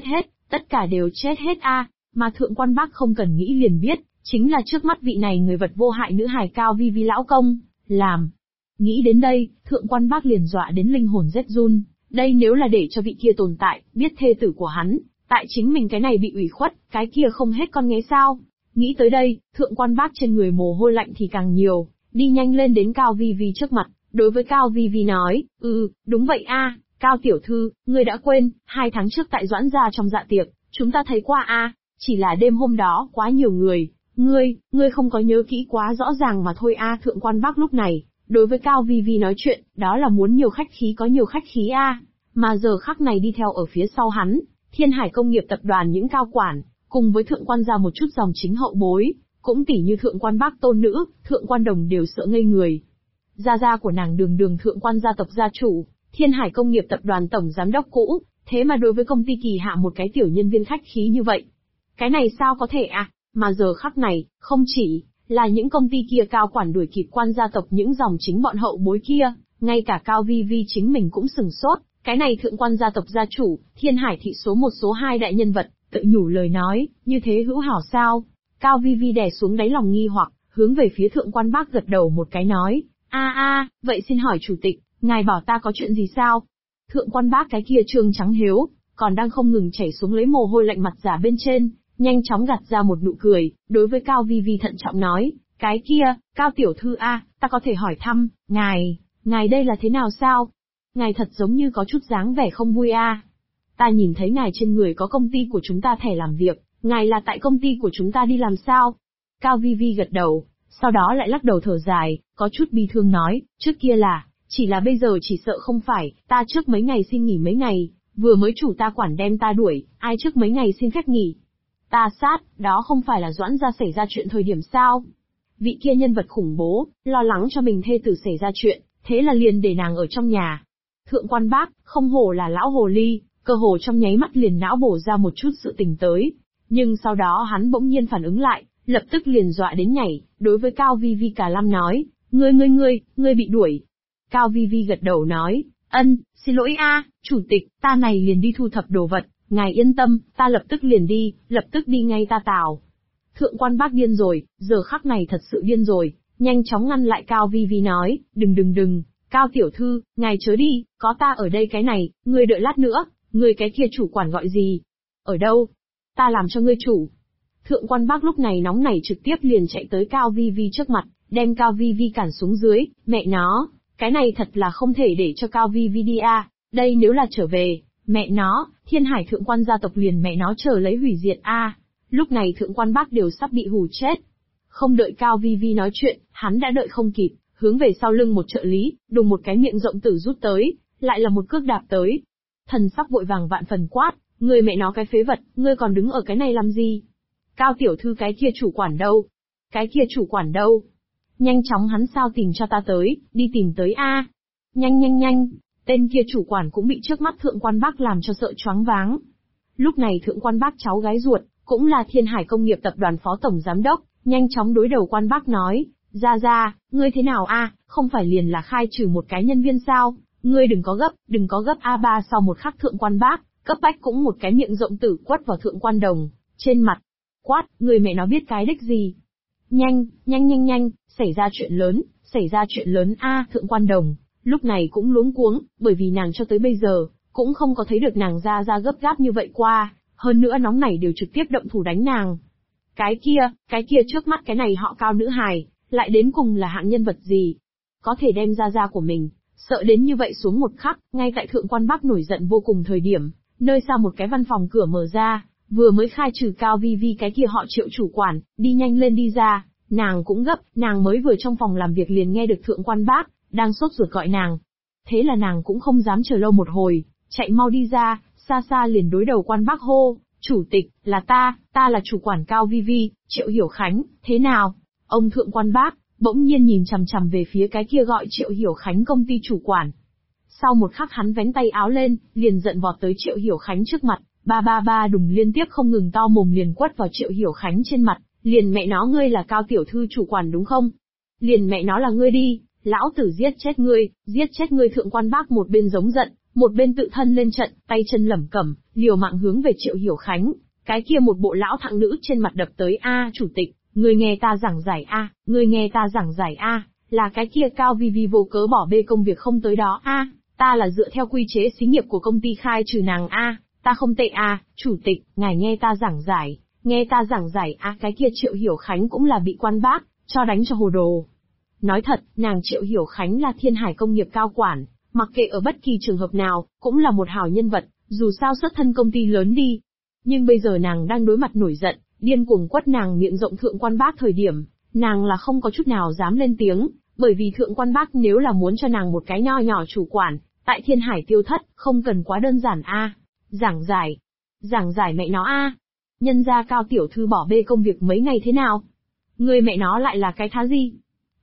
hết a. Mà Thượng Quan Bác không cần nghĩ liền biết, chính là trước mắt vị này người vật vô hại nữ hài Cao Vi Vi lão công, làm. Nghĩ đến đây, Thượng Quan Bác liền dọa đến linh hồn rét run, đây nếu là để cho vị kia tồn tại, biết thê tử của hắn, tại chính mình cái này bị ủy khuất, cái kia không hết con nghe sao. Nghĩ tới đây, Thượng Quan Bác trên người mồ hôi lạnh thì càng nhiều, đi nhanh lên đến Cao Vi Vi trước mặt, đối với Cao Vi Vi nói, đúng vậy a, Cao tiểu thư, ngươi đã quên, 2 tháng trước tại Doãn gia trong dạ tiệc, chúng ta thấy qua a, chỉ là đêm hôm đó quá nhiều người, ngươi không có nhớ kỹ quá rõ ràng mà thôi a. Thượng Quan Bác lúc này, đối với Cao Vi Vi nói chuyện, đó là muốn nhiều khách khí có nhiều khách khí a, mà giờ khắc này đi theo ở phía sau hắn, Thiên Hải Công nghiệp tập đoàn những cao quản, cùng với Thượng Quan gia một chút dòng chính hậu bối, cũng tỉ như Thượng Quan Bác tôn nữ, Thượng Quan Đồng đều sợ ngây người. Gia của nàng đường Thượng Quan gia tộc gia chủ, Thiên Hải Công nghiệp tập đoàn tổng giám đốc cũ, thế mà đối với công ty Kỳ Hạ một cái tiểu nhân viên khách khí như vậy. Cái này sao có thể à, mà giờ khắc này, không chỉ là những công ty kia cao quản đuổi kịp Quan gia tộc những dòng chính bọn hậu bối kia, ngay cả Cao Vi Vi chính mình cũng sừng sốt, cái này Thượng Quan gia tộc gia chủ, Thiên Hải thị số 1 số 2 đại nhân vật, tự nhủ lời nói, như thế hữu hảo sao? Cao Vi Vi đè xuống đáy lòng nghi hoặc, hướng về phía Thượng Quan Bác gật đầu một cái nói, vậy xin hỏi chủ tịch, ngài bảo ta có chuyện gì sao? Thượng Quan Bác cái kia trương trắng hiếu, còn đang không ngừng chảy xuống lấy mồ hôi lạnh mặt giả bên trên, nhanh chóng gạt ra một nụ cười, đối với Cao Vi Vi thận trọng nói, cái kia, Cao tiểu thư ta có thể hỏi thăm, ngài đây là thế nào sao? Ngài thật giống như có chút dáng vẻ không vui Ta nhìn thấy ngài trên người có công ty của chúng ta thẻ làm việc, ngài là tại công ty của chúng ta đi làm sao? Cao Vi Vi gật đầu, sau đó lại lắc đầu thở dài, có chút bi thương nói, trước kia chỉ là bây giờ chỉ sợ không phải, ta trước mấy ngày xin nghỉ mấy ngày, vừa mới chủ ta quản đem ta đuổi, ai trước mấy ngày xin phép nghỉ. Ta sát, đó không phải là Doãn gia xảy ra chuyện thời điểm sao? Vị kia nhân vật khủng bố, lo lắng cho mình thê tử xảy ra chuyện, thế là liền để nàng ở trong nhà. Thượng Quan Bác, không hổ là lão hồ ly, cơ hồ trong nháy mắt liền não bổ ra một chút sự tình tới. Nhưng sau đó hắn bỗng nhiên phản ứng lại, lập tức liền dọa đến nhảy, đối với Cao Vi Vi cả lâm nói, ngươi bị đuổi. Cao Vi Vi gật đầu nói, xin lỗi chủ tịch, ta này liền đi thu thập đồ vật, ngài yên tâm, ta lập tức đi ngay ta tào. Thượng Quan Bác điên rồi, giờ khắc này thật sự điên rồi, nhanh chóng ngăn lại Cao Vi Vi nói, đừng, Cao tiểu thư, ngài chớ đi, có ta ở đây cái này, ngươi đợi lát nữa, ngươi cái kia chủ quản gọi gì? Ở đâu? Ta làm cho ngươi chủ. Thượng Quan Bác lúc này nóng nảy trực tiếp liền chạy tới Cao Vi Vi trước mặt, đem Cao Vi Vi cản xuống dưới, mẹ nó, cái này thật là không thể để cho Cao Vi Vi đi đây nếu là trở về, mẹ nó, Thiên Hải Thượng Quan gia tộc liền mẹ nó chờ lấy hủy diệt Lúc này Thượng Quan Bác đều sắp bị hù chết. Không đợi Cao Vi Vi nói chuyện, hắn đã đợi không kịp, hướng về sau lưng một trợ lý, đùng một cái miệng rộng tử rút tới, lại là một cước đạp tới. Thần sắc vội vàng vạn phần quát, ngươi mẹ nó cái phế vật, ngươi còn đứng ở cái này làm gì? Cao tiểu thư cái kia chủ quản đâu? Cái kia chủ quản đâu? Nhanh chóng hắn sao tìm cho ta tới, đi tìm tới Nhanh, tên kia chủ quản cũng bị trước mắt Thượng Quan Bác làm cho sợ choáng váng. Lúc này Thượng Quan Bác cháu gái ruột, cũng là Thiên Hải Công nghiệp tập đoàn phó tổng giám đốc, nhanh chóng đối đầu Quan Bác nói, ra, ngươi thế nào không phải liền là khai trừ một cái nhân viên sao, ngươi đừng có gấp ba. Sau một khắc Thượng Quan Bác, cấp bách cũng một cái miệng rộng tử quất vào Thượng Quan Đồng, trên mặt, quát, người mẹ nó biết cái đích gì. Nhanh, xảy ra chuyện lớn Thượng Quan Đồng, lúc này cũng luống cuống, bởi vì nàng cho tới bây giờ, cũng không có thấy được nàng ra gấp gáp như vậy qua, hơn nữa nóng nảy đều trực tiếp động thủ đánh nàng. Cái kia trước mắt cái này họ Cao nữ hài, lại đến cùng là hạng nhân vật gì? Có thể đem ra của mình, sợ đến như vậy xuống một khắc, ngay tại Thượng Quan Bác nổi giận vô cùng thời điểm, nơi xa một cái văn phòng cửa mở ra, vừa mới khai trừ Cao Vi Vi cái kia họ Triệu chủ quản, đi nhanh lên đi ra, nàng cũng gấp, nàng mới vừa trong phòng làm việc liền nghe được Thượng Quan Bác đang sốt ruột gọi nàng. Thế là nàng cũng không dám chờ lâu một hồi, chạy mau đi ra, xa xa liền đối đầu quan bác hô, chủ tịch, là ta là chủ quản Cao Vi Vi, Triệu Hiểu Khánh, thế nào? Ông thượng quan bác, bỗng nhiên nhìn chằm chằm về phía cái kia gọi Triệu Hiểu Khánh công ty chủ quản. Sau một khắc hắn vén tay áo lên, liền giận vọt tới Triệu Hiểu Khánh trước mặt, ba đùng liên tiếp không ngừng to mồm liền quất vào Triệu Hiểu Khánh trên mặt, liền mẹ nó ngươi là Cao tiểu thư chủ quản đúng không? Liền mẹ nó là ngươi đi, lão tử giết chết ngươi thượng quan bác một bên giống giận, một bên tự thân lên trận, tay chân lẩm cẩm, liều mạng hướng về Triệu Hiểu Khánh, cái kia một bộ lão thặng nữ trên mặt đập tới chủ tịch, ngươi nghe ta giảng giải là cái kia Cao Vi Vi vô cớ bỏ bê công việc không tới đó ta là dựa theo quy chế xí nghiệp của công ty khai trừ nàng ta không tệ chủ tịch, ngài nghe ta giảng giải cái kia Triệu Hiểu Khánh cũng là bị quan bác cho đánh cho hồ đồ. Nói thật, nàng Triệu Hiểu Khánh là Thiên Hải công nghiệp cao quản, mặc kệ ở bất kỳ trường hợp nào, cũng là một hảo nhân vật, dù sao xuất thân công ty lớn đi. Nhưng bây giờ nàng đang đối mặt nổi giận, điên cuồng quất nàng miệng rộng thượng quan bác thời điểm, nàng là không có chút nào dám lên tiếng, bởi vì thượng quan bác nếu là muốn cho nàng một cái nho nhỏ chủ quản, tại Thiên Hải tiêu thất, không cần quá đơn giản Giảng giải mẹ nó nhân gia Cao tiểu thư bỏ bê công việc mấy ngày thế nào? Người mẹ nó lại là cái thá gì?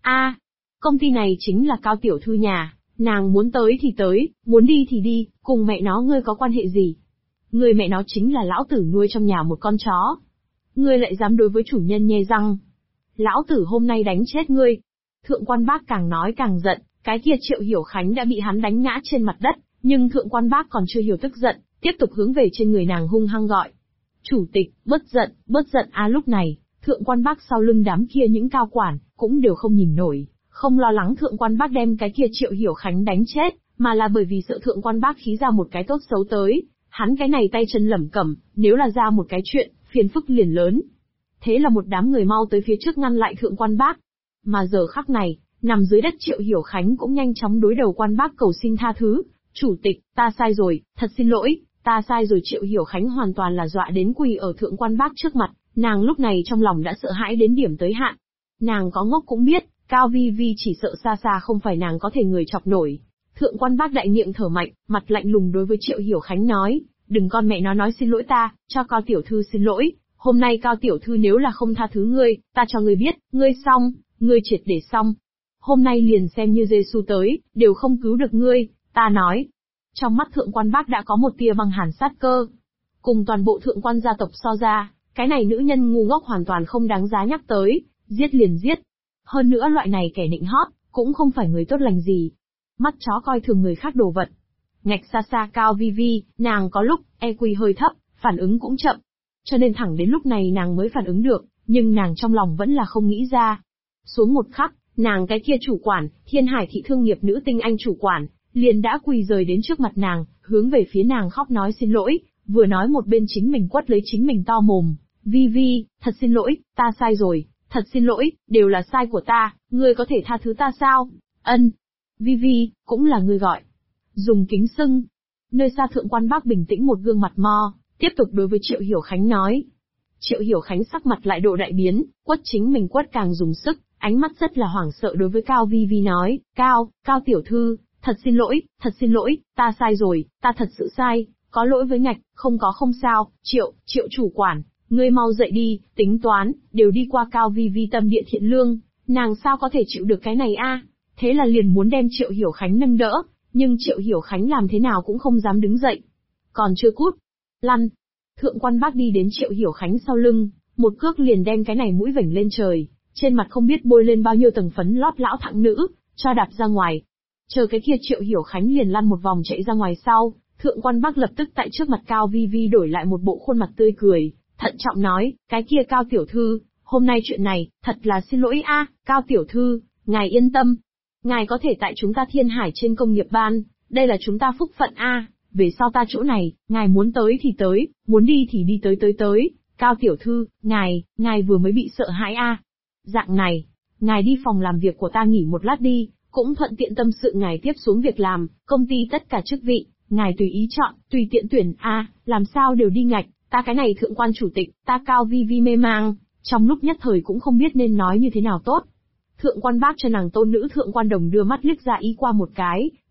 Công ty này chính là Cao tiểu thư nhà, nàng muốn tới thì tới, muốn đi thì đi, cùng mẹ nó ngươi có quan hệ gì? Ngươi mẹ nó chính là lão tử nuôi trong nhà một con chó. Ngươi lại dám đối với chủ nhân nhe răng. Lão tử hôm nay đánh chết ngươi. Thượng quan bác càng nói càng giận, cái kia Triệu Hiểu Khánh đã bị hắn đánh ngã trên mặt đất, nhưng thượng quan bác còn chưa hiểu tức giận, tiếp tục hướng về trên người nàng hung hăng gọi. Chủ tịch, bớt giận lúc này, thượng quan bác sau lưng đám kia những cao quản, cũng đều không nhìn nổi, không lo lắng thượng quan bác đem cái kia Triệu Hiểu Khánh đánh chết, mà là bởi vì sợ thượng quan bác khí ra một cái tốt xấu tới, hắn cái này tay chân lẩm cẩm, nếu là ra một cái chuyện, phiền phức liền lớn. Thế là một đám người mau tới phía trước ngăn lại thượng quan bác. Mà giờ khắc này, nằm dưới đất Triệu Hiểu Khánh cũng nhanh chóng đối đầu quan bác cầu xin tha thứ. Chủ tịch, ta sai rồi, thật xin lỗi, ta sai rồi. Triệu Hiểu Khánh hoàn toàn là dọa đến quỳ ở thượng quan bác trước mặt, nàng lúc này trong lòng đã sợ hãi đến điểm tới hạn. Nàng có ngốc cũng biết, Cao Vi Vi chỉ sợ xa xa không phải nàng có thể người chọc nổi. Thượng quan bác đại miệng thở mạnh, mặt lạnh lùng đối với Triệu Hiểu Khánh nói, đừng con mẹ nó nói xin lỗi ta, cho Cao tiểu thư xin lỗi, hôm nay Cao tiểu thư nếu là không tha thứ ngươi, ta cho ngươi biết, ngươi xong, ngươi triệt để xong. Hôm nay liền xem như Giê-xu tới, đều không cứu được ngươi, ta nói. Trong mắt thượng quan bác đã có một tia băng hàn sát cơ. Cùng toàn bộ thượng quan gia tộc so ra, cái này nữ nhân ngu ngốc hoàn toàn không đáng giá nhắc tới, giết liền giết. Hơn nữa loại này kẻ nịnh hót, cũng không phải người tốt lành gì. Mắt chó coi thường người khác đồ vật. Ngạch xa xa Cao Vi Vi, nàng có lúc, EQ hơi thấp, phản ứng cũng chậm. Cho nên thẳng đến lúc này nàng mới phản ứng được, nhưng nàng trong lòng vẫn là không nghĩ ra. Xuống một khắc, nàng cái kia chủ quản, Thiên Hải thị thương nghiệp nữ tinh anh chủ quản, liền đã quỳ rời đến trước mặt nàng, hướng về phía nàng khóc nói xin lỗi, vừa nói một bên chính mình quất lấy chính mình to mồm. Vi Vi, thật xin lỗi, ta sai rồi, thật xin lỗi, đều là sai của ta, ngươi có thể tha thứ ta sao? Ân. Vi Vi, cũng là ngươi gọi. Dùng kính xưng. Nơi xa thượng quan bác bình tĩnh một gương mặt mo, tiếp tục đối với Triệu Hiểu Khánh nói. Triệu Hiểu Khánh sắc mặt lại độ đại biến, quất chính mình quất càng dùng sức, ánh mắt rất là hoảng sợ đối với Cao Vi Vi nói, Cao tiểu thư, thật xin lỗi, ta sai rồi, ta thật sự sai, có lỗi với ngạch, không sao, Triệu chủ quản, ngươi mau dậy đi, tính toán, đều đi qua. Cao Vi Vi tâm địa thiện lương, nàng sao có thể chịu được cái này thế là liền muốn đem Triệu Hiểu Khánh nâng đỡ, nhưng Triệu Hiểu Khánh làm thế nào cũng không dám đứng dậy. Còn chưa cút, lăn. Thượng quan bác đi đến Triệu Hiểu Khánh sau lưng, một cước liền đem cái này mũi vểnh lên trời, trên mặt không biết bôi lên bao nhiêu tầng phấn lót lão thặng nữ, cho đạp ra ngoài. Chờ cái kia Triệu Hiểu Khánh liền lăn một vòng chạy ra ngoài sau, thượng quan bác lập tức tại trước mặt Cao Vi Vi đổi lại một bộ khuôn mặt tươi cười, thận trọng nói, cái kia Cao tiểu thư, hôm nay chuyện này, thật là xin lỗi Cao tiểu thư, ngài yên tâm. Ngài có thể tại chúng ta Thiên Hải trên công nghiệp ban, đây là chúng ta phúc phận về sau ta chỗ này, ngài muốn tới thì tới, muốn đi thì đi tới. Cao tiểu thư, ngài vừa mới bị sợ hãi Dạng này, ngài đi phòng làm việc của ta nghỉ một lát đi, cũng thuận tiện tâm sự ngài tiếp xuống việc làm, công ty tất cả chức vị, ngài tùy ý chọn, tùy tiện tuyển làm sao đều đi ngạch, ta cái này thượng quan chủ tịch, ta Cao Vi Vi mê mang, trong lúc nhất thời cũng không biết nên nói như thế nào tốt. Thượng quan bác cho nàng tôn nữ thượng quan đồng đưa mắt liếc ra ý qua một cái,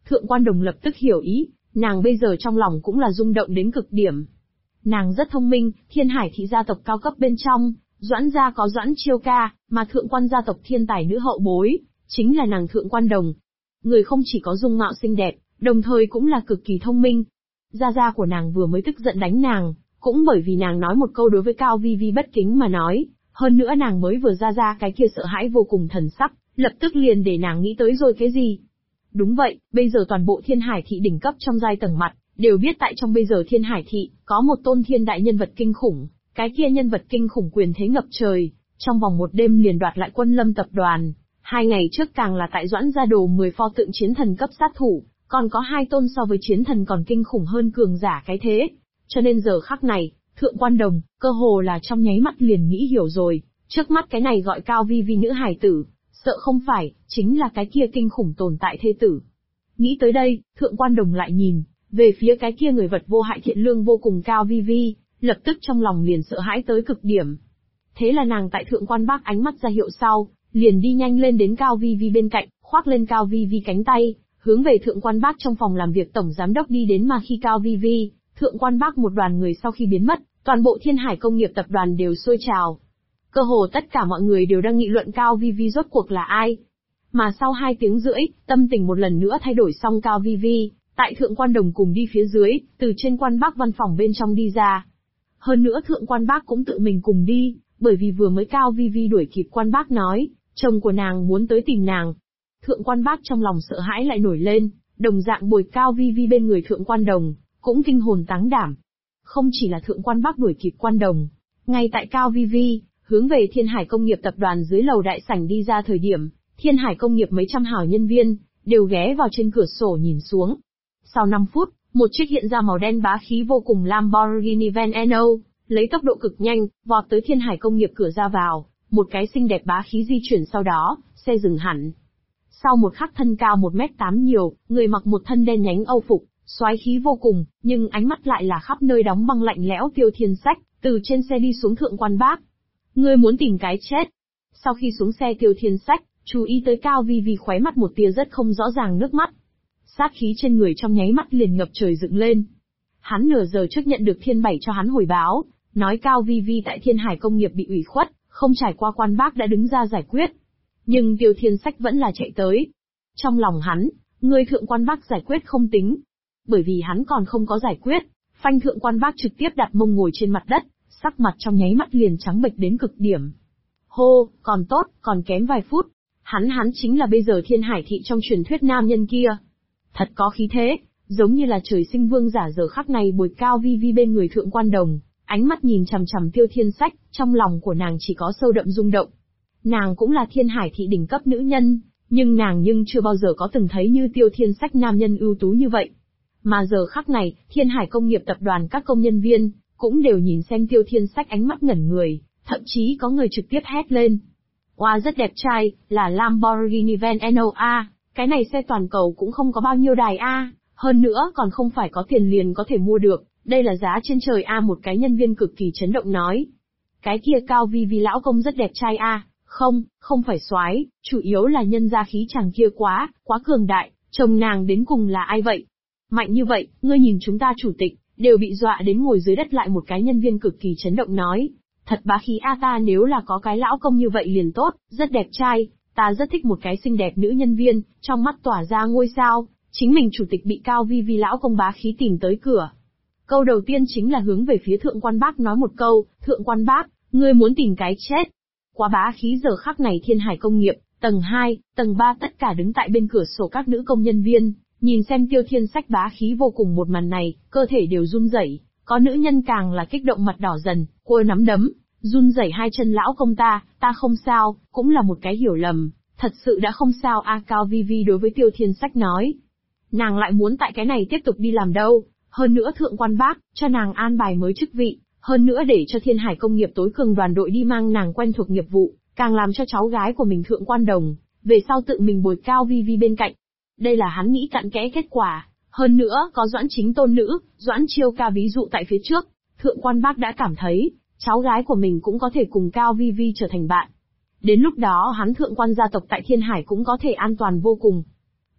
Thượng Quan Đồng lập tức hiểu ý, nàng bây giờ trong lòng cũng là rung động đến cực điểm. Nàng rất thông minh, Thiên Hải thị gia tộc cao cấp bên trong, Doãn gia có Doãn Chiêu ca, mà thượng quan gia tộc thiên tài nữ hậu bối, chính là nàng Thượng Quan Đồng. Người không chỉ có dung mạo xinh đẹp, đồng thời cũng là cực kỳ thông minh. Gia của nàng vừa mới tức giận đánh nàng, cũng bởi vì nàng nói một câu đối với Cao Vi Vi bất kính mà nói, hơn nữa nàng mới vừa ra cái kia sợ hãi vô cùng thần sắc, lập tức liền để nàng nghĩ tới rồi cái gì. Đúng vậy, bây giờ toàn bộ Thiên Hải thị đỉnh cấp trong giai tầng mặt, đều biết tại trong bây giờ Thiên Hải thị, có một tôn thiên đại nhân vật kinh khủng, cái kia nhân vật kinh khủng quyền thế ngập trời, trong vòng một đêm liền đoạt lại Quân Lâm tập đoàn. 2 ngày trước càng là tại Doãn gia đồ 10 pho tượng chiến thần cấp sát thủ, còn có 2 tôn so với chiến thần còn kinh khủng hơn cường giả cái thế. Cho nên giờ khắc này, Thượng Quan Đồng, cơ hồ là trong nháy mắt liền nghĩ hiểu rồi, trước mắt cái này gọi Cao Vi Vi nữ hài tử, sợ không phải, chính là cái kia kinh khủng tồn tại thê tử. Nghĩ tới đây, Thượng Quan Đồng lại nhìn về phía cái kia người vật vô hại thiện lương vô cùng Cao Vi Vi, lập tức trong lòng liền sợ hãi tới cực điểm. Thế là nàng tại Thượng Quan Bác ánh mắt ra hiệu sau, liền đi nhanh lên đến Cao Vi Vi bên cạnh, khoác lên Cao Vi Vi cánh tay, hướng về Thượng Quan Bác trong phòng làm việc tổng giám đốc đi đến. Mà khi Cao Vi Vi, Thượng Quan Bác một đoàn người sau khi biến mất, toàn bộ Thiên Hải công nghiệp tập đoàn đều sôi trào. Cơ hồ tất cả mọi người đều đang nghị luận Cao Vi Vi rốt cuộc là ai. Mà sau 2 tiếng rưỡi, tâm tình một lần nữa thay đổi xong Cao Vi Vi, tại Thượng Quan Đồng cùng đi phía dưới, từ trên Quan Bác văn phòng bên trong đi ra. Hơn nữa Thượng Quan Bác cũng tự mình cùng đi, bởi vì vừa mới Cao Vi Vi đuổi kịp Quan Bác nói, chồng của nàng muốn tới tìm nàng. Thượng Quan Bác trong lòng sợ hãi lại nổi lên, đồng dạng bồi Cao Vi Vi bên người Thượng Quan Đồng, cũng kinh hồn táng đảm. Không chỉ là Thượng Quan Bác đuổi kịp Quan Đồng, ngay tại Cao Vi Vi hướng về Thiên Hải công nghiệp tập đoàn dưới lầu đại sảnh đi ra thời điểm, Thiên Hải công nghiệp mấy trăm hảo nhân viên đều ghé vào trên cửa sổ nhìn xuống. Sau 5 phút, một chiếc hiện ra màu đen bá khí vô cùng Lamborghini Veneno, lấy tốc độ cực nhanh, vọt tới Thiên Hải công nghiệp cửa ra vào, một cái xinh đẹp bá khí di chuyển sau đó, xe dừng hẳn. Sau một khắc thân cao 1m8 nhiều, người mặc một thân đen nhánh Âu phục, soái khí vô cùng, nhưng ánh mắt lại là khắp nơi đóng băng lạnh lẽo Tiêu Thiên Sách, từ trên xe đi xuống Thượng Quan Bác. Ngươi muốn tìm cái chết. Sau khi xuống xe Tiêu Thiên Sách, chú ý tới Cao Vi Vi khóe mắt một tia rất không rõ ràng nước mắt. Sát khí trên người trong nháy mắt liền ngập trời dựng lên. Hắn nửa giờ trước nhận được Thiên Bảy cho hắn hồi báo, nói Cao Vi Vi tại Thiên Hải công nghiệp bị ủy khuất, không trải qua Quan Bác đã đứng ra giải quyết. Nhưng Tiêu Thiên Sách vẫn là chạy tới. Trong lòng hắn, người Thượng Quan Bác giải quyết không tính. Bởi vì hắn còn không có giải quyết, phanh Thượng Quan Bác trực tiếp đặt mông ngồi trên mặt đất, sắc mặt trong nháy mắt liền trắng bệch đến cực điểm. Hô, còn tốt, còn kém vài phút. Hắn chính là bây giờ Thiên Hải thị trong truyền thuyết nam nhân kia. Thật có khí thế, giống như là trời sinh vương giả giờ khắc này bồi Cao Vi Vi bên người Thượng Quan Đồng, ánh mắt nhìn chằm chằm Tiêu Thiên Sách, trong lòng của nàng chỉ có sâu đậm rung động. Nàng cũng là Thiên Hải thị đỉnh cấp nữ nhân, nhưng nàng chưa bao giờ có từng thấy như Tiêu Thiên Sách nam nhân ưu tú như vậy. Mà giờ khắc này, Thiên Hải công nghiệp tập đoàn các công nhân viên, cũng đều nhìn xem Tiêu Thiên Sách ánh mắt ngẩn người, thậm chí có người trực tiếp hét lên. Wow, rất đẹp trai, là Lamborghini Veneno A, cái này xe toàn cầu cũng không có bao nhiêu đài A, hơn nữa còn không phải có tiền liền có thể mua được, đây là giá trên trời A. Một cái nhân viên cực kỳ chấn động nói. Cái kia Cao Vi Vi lão công rất đẹp trai A, không phải soái, chủ yếu là nhân gia khí chàng kia quá cường đại, chồng nàng đến cùng là ai vậy? Mạnh như vậy, ngươi nhìn chúng ta chủ tịch, đều bị dọa đến ngồi dưới đất lại. Một cái nhân viên cực kỳ chấn động nói. Thật bá khí A, ta nếu là có cái lão công như vậy liền tốt, rất đẹp trai, ta rất thích một cái xinh đẹp nữ nhân viên, trong mắt tỏa ra ngôi sao, chính mình chủ tịch bị Cao Vi Vi lão công bá khí tìm tới cửa. Câu đầu tiên chính là hướng về phía Thượng Quan Bác nói một câu, Thượng Quan Bác, ngươi muốn tìm cái chết. Quá bá khí giờ khắc này Thiên Hải công nghiệp, tầng 2, tầng 3 tất cả đứng tại bên cửa sổ các nữ công nhân viên, nhìn xem Tiêu Thiên Sách bá khí vô cùng một màn này, cơ thể đều run rẩy, có nữ nhân càng là kích động mặt đỏ dần, cua nắm đấm, run rẩy hai chân. Lão công ta không sao, cũng là một cái hiểu lầm, thật sự đã không sao a. Cao Vi Vi đối với Tiêu Thiên Sách nói. Nàng lại muốn tại cái này tiếp tục đi làm đâu, hơn nữa Thượng Quan Bác cho nàng an bài mới chức vị, hơn nữa để cho Thiên Hải công nghiệp tối cường đoàn đội đi mang nàng quen thuộc nghiệp vụ, càng làm cho cháu gái của mình Thượng Quan Đồng, về sau tự mình bồi Cao Vi Vi bên cạnh. Đây là hắn nghĩ cặn kẽ kết quả, hơn nữa có Doãn chính tôn nữ, Doãn Chiêu ca ví dụ tại phía trước, Thượng Quan Bác đã cảm thấy, cháu gái của mình cũng có thể cùng Cao Vi Vi trở thành bạn. Đến lúc đó hắn Thượng Quan gia tộc tại Thiên Hải cũng có thể an toàn vô cùng.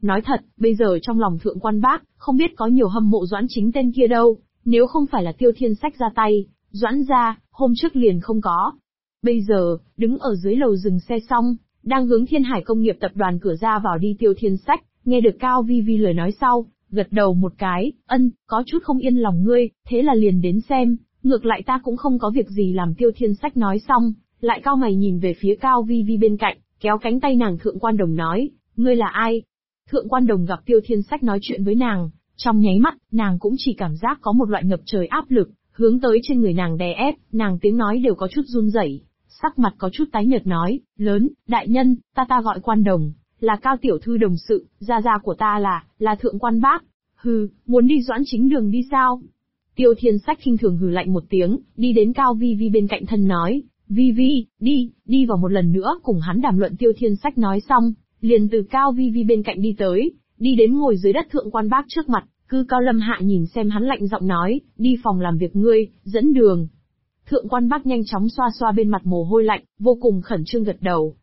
Nói thật, bây giờ trong lòng Thượng Quan Bác, không biết có nhiều hâm mộ Doãn Chính tên kia đâu, nếu không phải là Tiêu Thiên Sách ra tay, Doãn gia, hôm trước liền không có. Bây giờ, đứng ở dưới lầu dừng xe xong, đang hướng Thiên Hải Công nghiệp tập đoàn cửa ra vào đi Tiêu Thiên Sách, nghe được Cao Vi Vi lời nói sau, gật đầu một cái, có chút không yên lòng ngươi, thế là liền đến xem, ngược lại ta cũng không có việc gì làm. Tiêu Thiên Sách nói xong, lại cau mày nhìn về phía Cao Vi Vi bên cạnh, kéo cánh tay nàng. Thượng Quan Đồng nói, ngươi là ai? Thượng Quan Đồng gặp Tiêu Thiên Sách nói chuyện với nàng, trong nháy mắt, nàng cũng chỉ cảm giác có một loại ngập trời áp lực, hướng tới trên người nàng đè ép, nàng tiếng nói đều có chút run rẩy, sắc mặt có chút tái nhợt nói, đại nhân, ta gọi Quan Đồng, là Cao tiểu thư đồng sự, gia của ta là Thượng Quan Bác. Hừ, muốn đi Doãn Chính đường đi sao? Tiêu Thiên Sách khinh thường hừ lạnh một tiếng, đi đến Cao Vi Vi bên cạnh thân nói, Vi Vi, đi vào một lần nữa cùng hắn đàm luận. Tiêu Thiên Sách nói xong, liền từ Cao Vi Vi bên cạnh đi tới, đi đến ngồi dưới đất Thượng Quan Bác trước mặt, Cư Cao Lâm Hạ nhìn xem hắn lạnh giọng nói, đi phòng làm việc ngươi, dẫn đường. Thượng Quan Bác nhanh chóng xoa xoa bên mặt mồ hôi lạnh, vô cùng khẩn trương gật đầu,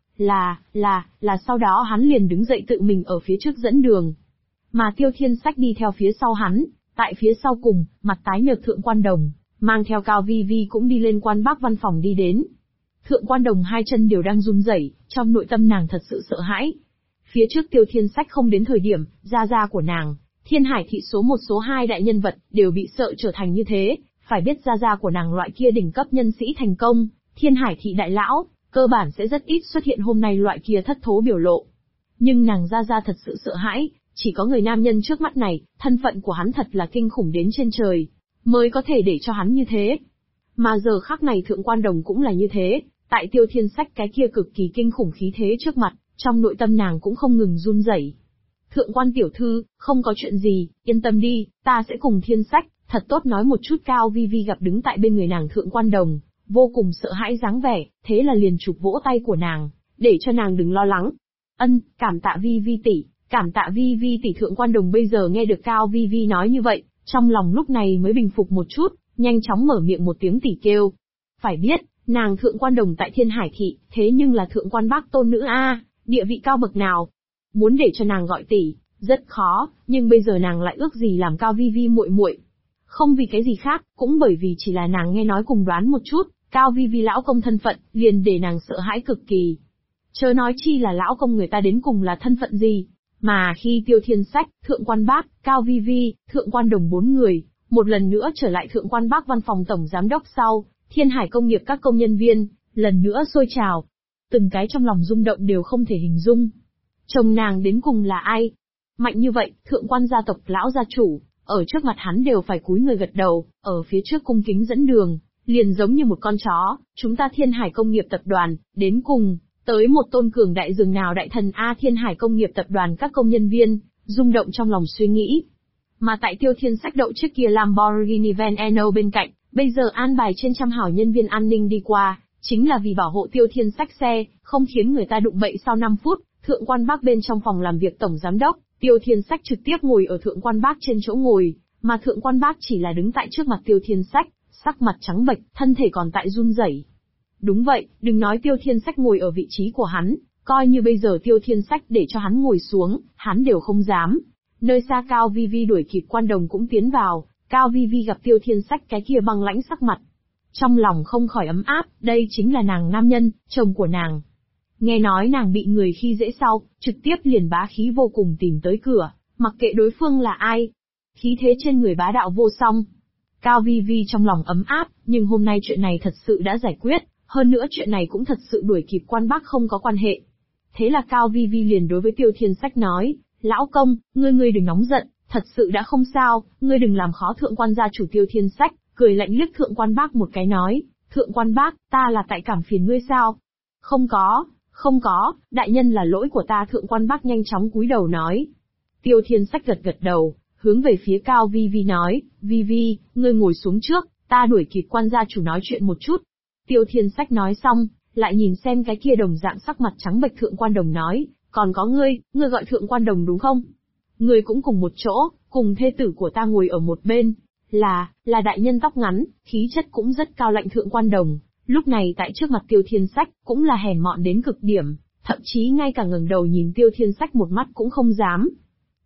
là sau đó hắn liền đứng dậy tự mình ở phía trước dẫn đường. Mà Tiêu Thiên Sách đi theo phía sau hắn, tại phía sau cùng, mặt tái nhợt Thượng Quan Đồng, mang theo Cao Vi Vi cũng đi lên Quan Bác văn phòng đi đến. Thượng Quan Đồng hai chân đều đang run rẩy, trong nội tâm nàng thật sự sợ hãi. Phía trước Tiêu Thiên Sách không đến thời điểm, gia của nàng, Thiên Hải thị số 1 số 2 đại nhân vật, đều bị sợ trở thành như thế, phải biết gia của nàng loại kia đỉnh cấp nhân sĩ thành công, Thiên Hải thị đại lão, cơ bản sẽ rất ít xuất hiện hôm nay loại kia thất thố biểu lộ. Nhưng nàng gia thật sự sợ hãi, chỉ có người nam nhân trước mắt này, thân phận của hắn thật là kinh khủng đến trên trời, mới có thể để cho hắn như thế. Mà giờ khắc này Thượng Quan Đồng cũng là như thế, tại Tiêu Thiên Sách cái kia cực kỳ kinh khủng khí thế trước mặt, trong nội tâm nàng cũng không ngừng run rẩy. Thượng Quan tiểu thư, không có chuyện gì, yên tâm đi, ta sẽ cùng Thiên Sách, thật tốt nói một chút. Cao Vi Vi gặp đứng tại bên người nàng Thượng Quan Đồng, vô cùng sợ hãi dáng vẻ, thế là liền chụp vỗ tay của nàng, để cho nàng đừng lo lắng. Cảm tạ Vi Vi tỷ, cảm tạ Vi Vi tỷ. Thượng Quan Đồng bây giờ nghe được Cao Vi Vi nói như vậy, trong lòng lúc này mới bình phục một chút, nhanh chóng mở miệng một tiếng tỷ kêu. Phải biết, nàng Thượng Quan Đồng tại Thiên Hải thị, thế nhưng là Thượng Quan Bác tôn nữ a, địa vị cao bậc nào. Muốn để cho nàng gọi tỷ, rất khó, nhưng bây giờ nàng lại ước gì làm Cao Vi Vi muội muội. Không vì cái gì khác, cũng bởi vì chỉ là nàng nghe nói cùng đoán một chút, Cao Vi Vi lão công thân phận, liền để nàng sợ hãi cực kỳ. Chớ nói chi là lão công người ta đến cùng là thân phận gì. Mà khi Tiêu Thiên Sách, Thượng Quan Bác, Cao Vi Vi, Thượng Quan Đồng 4 người, một lần nữa trở lại Thượng Quan Bác văn phòng tổng giám đốc sau, Thiên Hải Công nghiệp các công nhân viên, lần nữa sôi trào. Từng cái trong lòng rung động đều không thể hình dung. Chồng nàng đến cùng là ai? Mạnh như vậy, Thượng Quan gia tộc lão gia chủ, ở trước mặt hắn đều phải cúi người gật đầu, ở phía trước cung kính dẫn đường, liền giống như một con chó, chúng ta Thiên Hải Công nghiệp tập đoàn, đến cùng, tới một tôn cường đại dường nào đại thần A. Thiên Hải Công nghiệp tập đoàn các công nhân viên, rung động trong lòng suy nghĩ. Mà tại Tiêu Thiên Sách đậu chiếc kia Lamborghini Veneno bên cạnh, bây giờ an bài trên trăm hảo nhân viên an ninh đi qua, chính là vì bảo hộ Tiêu Thiên Sách xe, không khiến người ta đụng bậy. Sau 5 phút, Thượng Quan Bác bên trong phòng làm việc tổng giám đốc, Tiêu Thiên Sách trực tiếp ngồi ở Thượng Quan Bác trên chỗ ngồi, mà Thượng Quan Bác chỉ là đứng tại trước mặt Tiêu Thiên Sách, sắc mặt trắng bệch, thân thể còn tại run rẩy. Đúng vậy, đừng nói Tiêu Thiên Sách ngồi ở vị trí của hắn, coi như bây giờ Tiêu Thiên Sách để cho hắn ngồi xuống, hắn đều không dám. Nơi xa Cao Vi Vi đuổi kịp Quan Đồng cũng tiến vào, Cao Vi Vi gặp Tiêu Thiên Sách cái kia băng lãnh sắc mặt, trong lòng không khỏi ấm áp, đây chính là nàng nam nhân, chồng của nàng. Nghe nói nàng bị người khi dễ sau, trực tiếp liền bá khí vô cùng tìm tới cửa, mặc kệ đối phương là ai. Khí thế trên người bá đạo vô song. Cao Vi Vi trong lòng ấm áp, nhưng hôm nay chuyện này thật sự đã giải quyết, hơn nữa chuyện này cũng thật sự đuổi kịp Quan Bác không có quan hệ. Thế là Cao Vi Vi liền đối với Tiêu Thiên Sách nói, lão công, ngươi đừng nóng giận, thật sự đã không sao, ngươi đừng làm khó Thượng Quan gia chủ. Tiêu Thiên Sách cười lạnh liếc Thượng Quan Bác một cái nói, Thượng Quan Bác, ta là tại cảm phiền ngươi sao? Không có, đại nhân là lỗi của ta. Thượng Quan Bác nhanh chóng cúi đầu nói. Tiêu Thiên Sách gật đầu, hướng về phía Cao Vi Vi nói, Vi Vi, ngươi ngồi xuống trước, ta đuổi kịp Quan gia chủ nói chuyện một chút. Tiêu Thiên Sách nói xong, lại nhìn xem cái kia đồng dạng sắc mặt trắng bệch Thượng Quan Đồng nói, còn có ngươi gọi Thượng Quan Đồng đúng không? Ngươi cũng cùng một chỗ, cùng thê tử của ta ngồi ở một bên, là đại nhân tóc ngắn, khí chất cũng rất cao lạnh. Thượng Quan Đồng, lúc này tại trước mặt Tiêu Thiên Sách, cũng là hèn mọn đến cực điểm, thậm chí ngay cả ngẩng đầu nhìn Tiêu Thiên Sách một mắt cũng không dám.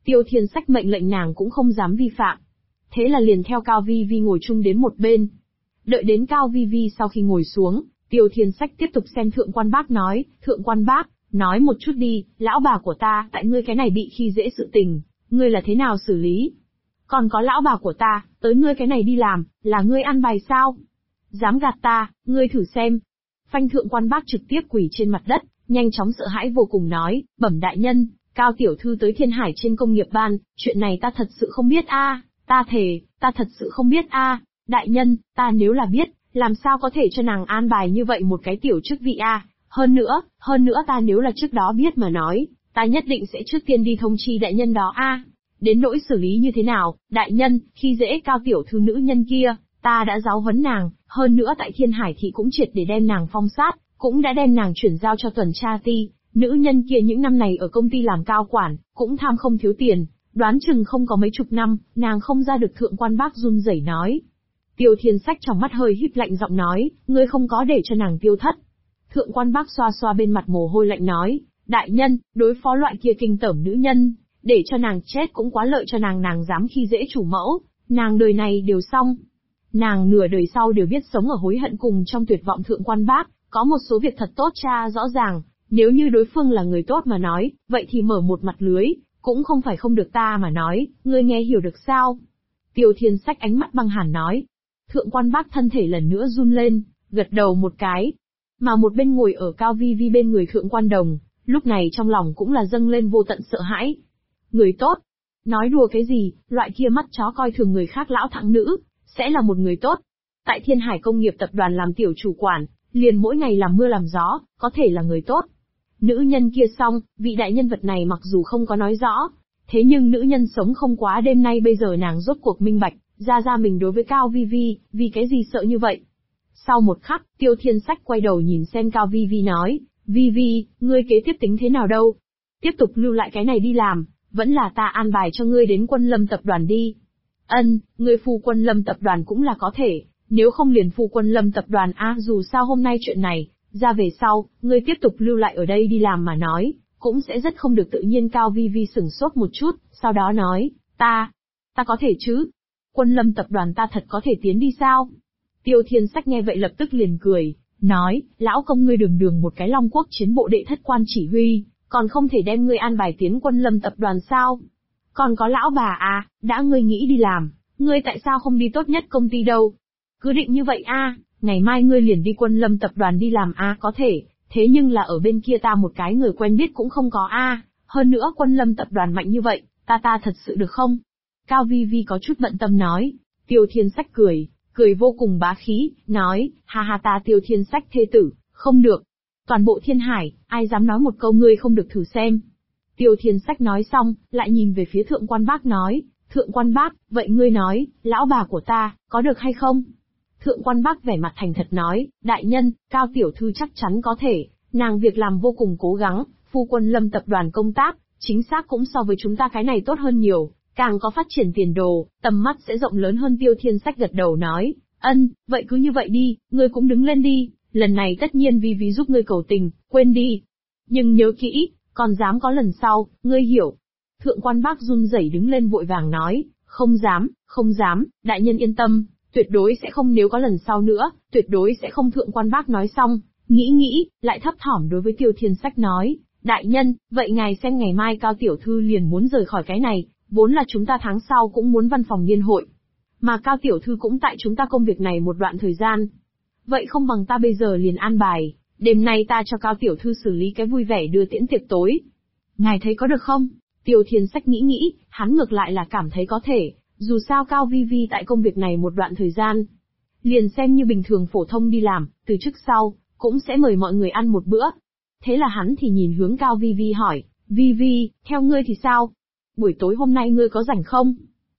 Tiêu Thiên Sách mệnh lệnh nàng cũng không dám vi phạm. Thế là liền theo Cao Vi Vi ngồi chung đến một bên. Đợi đến Cao Vi Vi sau khi ngồi xuống, Tiêu Thiên Sách tiếp tục xem Thượng Quan Bác nói, Thượng Quan Bác, nói một chút đi, lão bà của ta, tại ngươi cái này bị khi dễ sự tình, ngươi là thế nào xử lý? Còn có lão bà của ta, tới ngươi cái này đi làm, là ngươi ăn bài sao? Dám gạt ta, ngươi thử xem. Phanh Thượng Quan Bác trực tiếp quỳ trên mặt đất, nhanh chóng sợ hãi vô cùng nói, bẩm đại nhân, Cao tiểu thư tới Thiên Hải trên công nghiệp ban, chuyện này ta thật sự không biết a, ta thề, ta thật sự không biết a, đại nhân, ta nếu là biết, làm sao có thể cho nàng an bài như vậy một cái tiểu chức vị a, hơn nữa ta nếu là trước đó biết mà nói, ta nhất định sẽ trước tiên đi thông chi đại nhân đó a. Đến nỗi xử lý như thế nào, đại nhân, khi dễ Cao tiểu thư nữ nhân kia, ta đã giáo huấn nàng, hơn nữa tại Thiên Hải thị cũng triệt để đem nàng phong sát, cũng đã đem nàng chuyển giao cho tuần tra ti. Nữ nhân kia những năm này ở công ty làm cao quản, cũng tham không thiếu tiền, đoán chừng không có mấy chục năm, nàng không ra được. Thượng Quan Bác run rẩy nói. Tiêu Thiên Sách trong mắt hơi híp lạnh giọng nói, ngươi không có để cho nàng tiêu thất. Thượng Quan Bác xoa xoa bên mặt mồ hôi lạnh nói, đại nhân, đối phó loại kia kinh tởm nữ nhân, để cho nàng chết cũng quá lợi cho nàng dám khi dễ chủ mẫu, nàng đời này đều xong. Nàng nửa đời sau đều biết sống ở hối hận cùng trong tuyệt vọng. Thượng Quan Bác, có một số việc thật tốt tra rõ ràng, nếu như đối phương là người tốt mà nói, vậy thì mở một mặt lưới, cũng không phải không được ta mà nói, ngươi nghe hiểu được sao? Tiêu Thiên Sách ánh mắt băng hàn nói. Thượng Quan Bác thân thể lần nữa run lên, gật đầu một cái. Mà một bên ngồi ở Cao Vi Vi bên người Thượng Quan Đồng, lúc này trong lòng cũng là dâng lên vô tận sợ hãi. Người tốt? Nói đùa cái gì, loại kia mắt chó coi thường người khác lão thẳng nữ, sẽ là một người tốt. Tại Thiên Hải công nghiệp tập đoàn làm tiểu chủ quản, liền mỗi ngày làm mưa làm gió, có thể là người tốt. Nữ nhân kia xong, vị đại nhân vật này mặc dù không có nói rõ, thế nhưng nữ nhân sống không quá đêm nay bây giờ nàng rốt cuộc minh bạch, ra mình đối với Cao Vi Vi, vì cái gì sợ như vậy. Sau một khắc, Tiêu Thiên Sách quay đầu nhìn xem Cao Vi Vi nói, Vi Vi, ngươi kế tiếp tính thế nào đâu? Tiếp tục lưu lại cái này đi làm, vẫn là ta an bài cho ngươi đến Quân Lâm tập đoàn đi. Ngươi phu Quân Lâm tập đoàn cũng là có thể, nếu không liền phu Quân Lâm tập đoàn dù sao hôm nay chuyện này, ra về sau, ngươi tiếp tục lưu lại ở đây đi làm mà nói, cũng sẽ rất không được tự nhiên. Cao Vi Vi sửng sốt một chút, sau đó nói, ta có thể chứ? Quân Lâm tập đoàn ta thật có thể tiến đi sao? Tiêu Thiên Sách nghe vậy lập tức liền cười, nói, lão công ngươi đường một cái Long Quốc chiến bộ đệ thất quan chỉ huy, còn không thể đem ngươi an bài tiến Quân Lâm tập đoàn sao? Còn có lão bà đã ngươi nghĩ đi làm, ngươi tại sao không đi tốt nhất công ty đâu? Cứ định như vậy ngày mai ngươi liền đi Quân Lâm tập đoàn đi làm có thể, thế nhưng là ở bên kia ta một cái người quen biết cũng không có hơn nữa Quân Lâm tập đoàn mạnh như vậy, ta thật sự được không? Cao Vi Vi có chút bận tâm nói. Tiêu Thiên Sách cười vô cùng bá khí, nói, ha ta Tiêu Thiên Sách thê tử, không được. Toàn bộ Thiên Hải, ai dám nói một câu ngươi không được thử xem. Tiêu Thiên Sách nói xong, lại nhìn về phía Thượng Quan Bác nói, Thượng Quan Bác, vậy ngươi nói, lão bà của ta, có được hay không? Thượng Quan Bác vẻ mặt thành thật nói, đại nhân, Cao tiểu thư chắc chắn có thể, nàng việc làm vô cùng cố gắng, phu Quân Lâm tập đoàn công tác, chính xác cũng so với chúng ta cái này tốt hơn nhiều, càng có phát triển tiền đồ, tầm mắt sẽ rộng lớn hơn. Tiêu Thiên Sách gật đầu nói, vậy cứ như vậy đi, ngươi cũng đứng lên đi, lần này tất nhiên Vi Vi giúp ngươi cầu tình, quên đi. Nhưng nhớ kỹ, còn dám có lần sau, ngươi hiểu. Thượng Quan Bác run rẩy đứng lên vội vàng nói, không dám, đại nhân yên tâm, tuyệt đối sẽ không, nếu có lần sau nữa, tuyệt đối sẽ không. Thượng Quan Bác nói xong, nghĩ, lại thấp thỏm đối với Tiêu Thiên Sách nói, đại nhân, vậy ngài xem ngày mai Cao tiểu thư liền muốn rời khỏi cái này, vốn là chúng ta tháng sau cũng muốn văn phòng niên hội. Mà Cao tiểu thư cũng tại chúng ta công việc này một đoạn thời gian. Vậy không bằng ta bây giờ liền an bài, đêm nay ta cho Cao tiểu thư xử lý cái vui vẻ đưa tiễn tiệc tối. Ngài thấy có được không? Tiêu Thiên Sách nghĩ, hắn ngược lại là cảm thấy có thể, dù sao Cao Vi Vi tại công việc này một đoạn thời gian. Liền xem như bình thường phổ thông đi làm, từ trước sau, cũng sẽ mời mọi người ăn một bữa. Thế là hắn thì nhìn hướng Cao Vi Vi hỏi, Vi Vi, theo ngươi thì sao? Buổi tối hôm nay ngươi có rảnh không?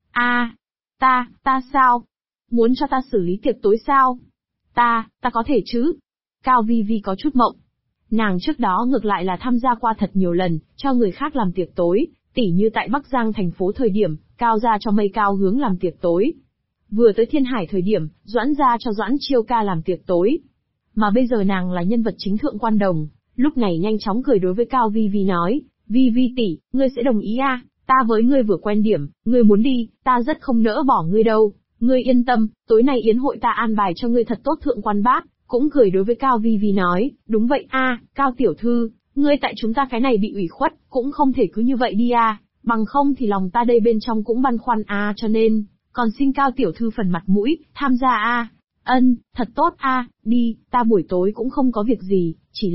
Ta sao? Muốn cho ta xử lý tiệc tối sao? Ta có thể chứ? Cao Vi Vi có chút mộng. Nàng trước đó ngược lại là tham gia qua thật nhiều lần, cho người khác làm tiệc tối, tỉ như tại Bắc Giang thành phố thời điểm, Cao gia cho Mây Cao Hướng làm tiệc tối. Vừa tới Thiên Hải thời điểm, Doãn gia cho Doãn Chiêu Ca làm tiệc tối. Mà bây giờ nàng là nhân vật chính Thượng Quan Đồng, lúc này nhanh chóng cười đối với Cao Vi Vi nói, Vi Vi tỷ, ngươi sẽ đồng ý Ta với ngươi vừa quen điểm, ngươi muốn đi, ta rất không nỡ bỏ ngươi đâu. Ngươi yên tâm, tối nay yến hội ta an bài cho ngươi thật tốt. Thượng quan bác cũng cười đối với Cao Vi Vi nói, đúng vậy a, Cao tiểu thư, ngươi tại chúng ta cái này bị ủy khuất, cũng không thể cứ như vậy đi a, bằng không thì lòng ta đây bên trong cũng băn khoăn a, cho nên, còn xin Cao tiểu thư phần mặt mũi, tham gia a. Ân, thật tốt a, đi, ta buổi tối cũng không có việc gì, chỉ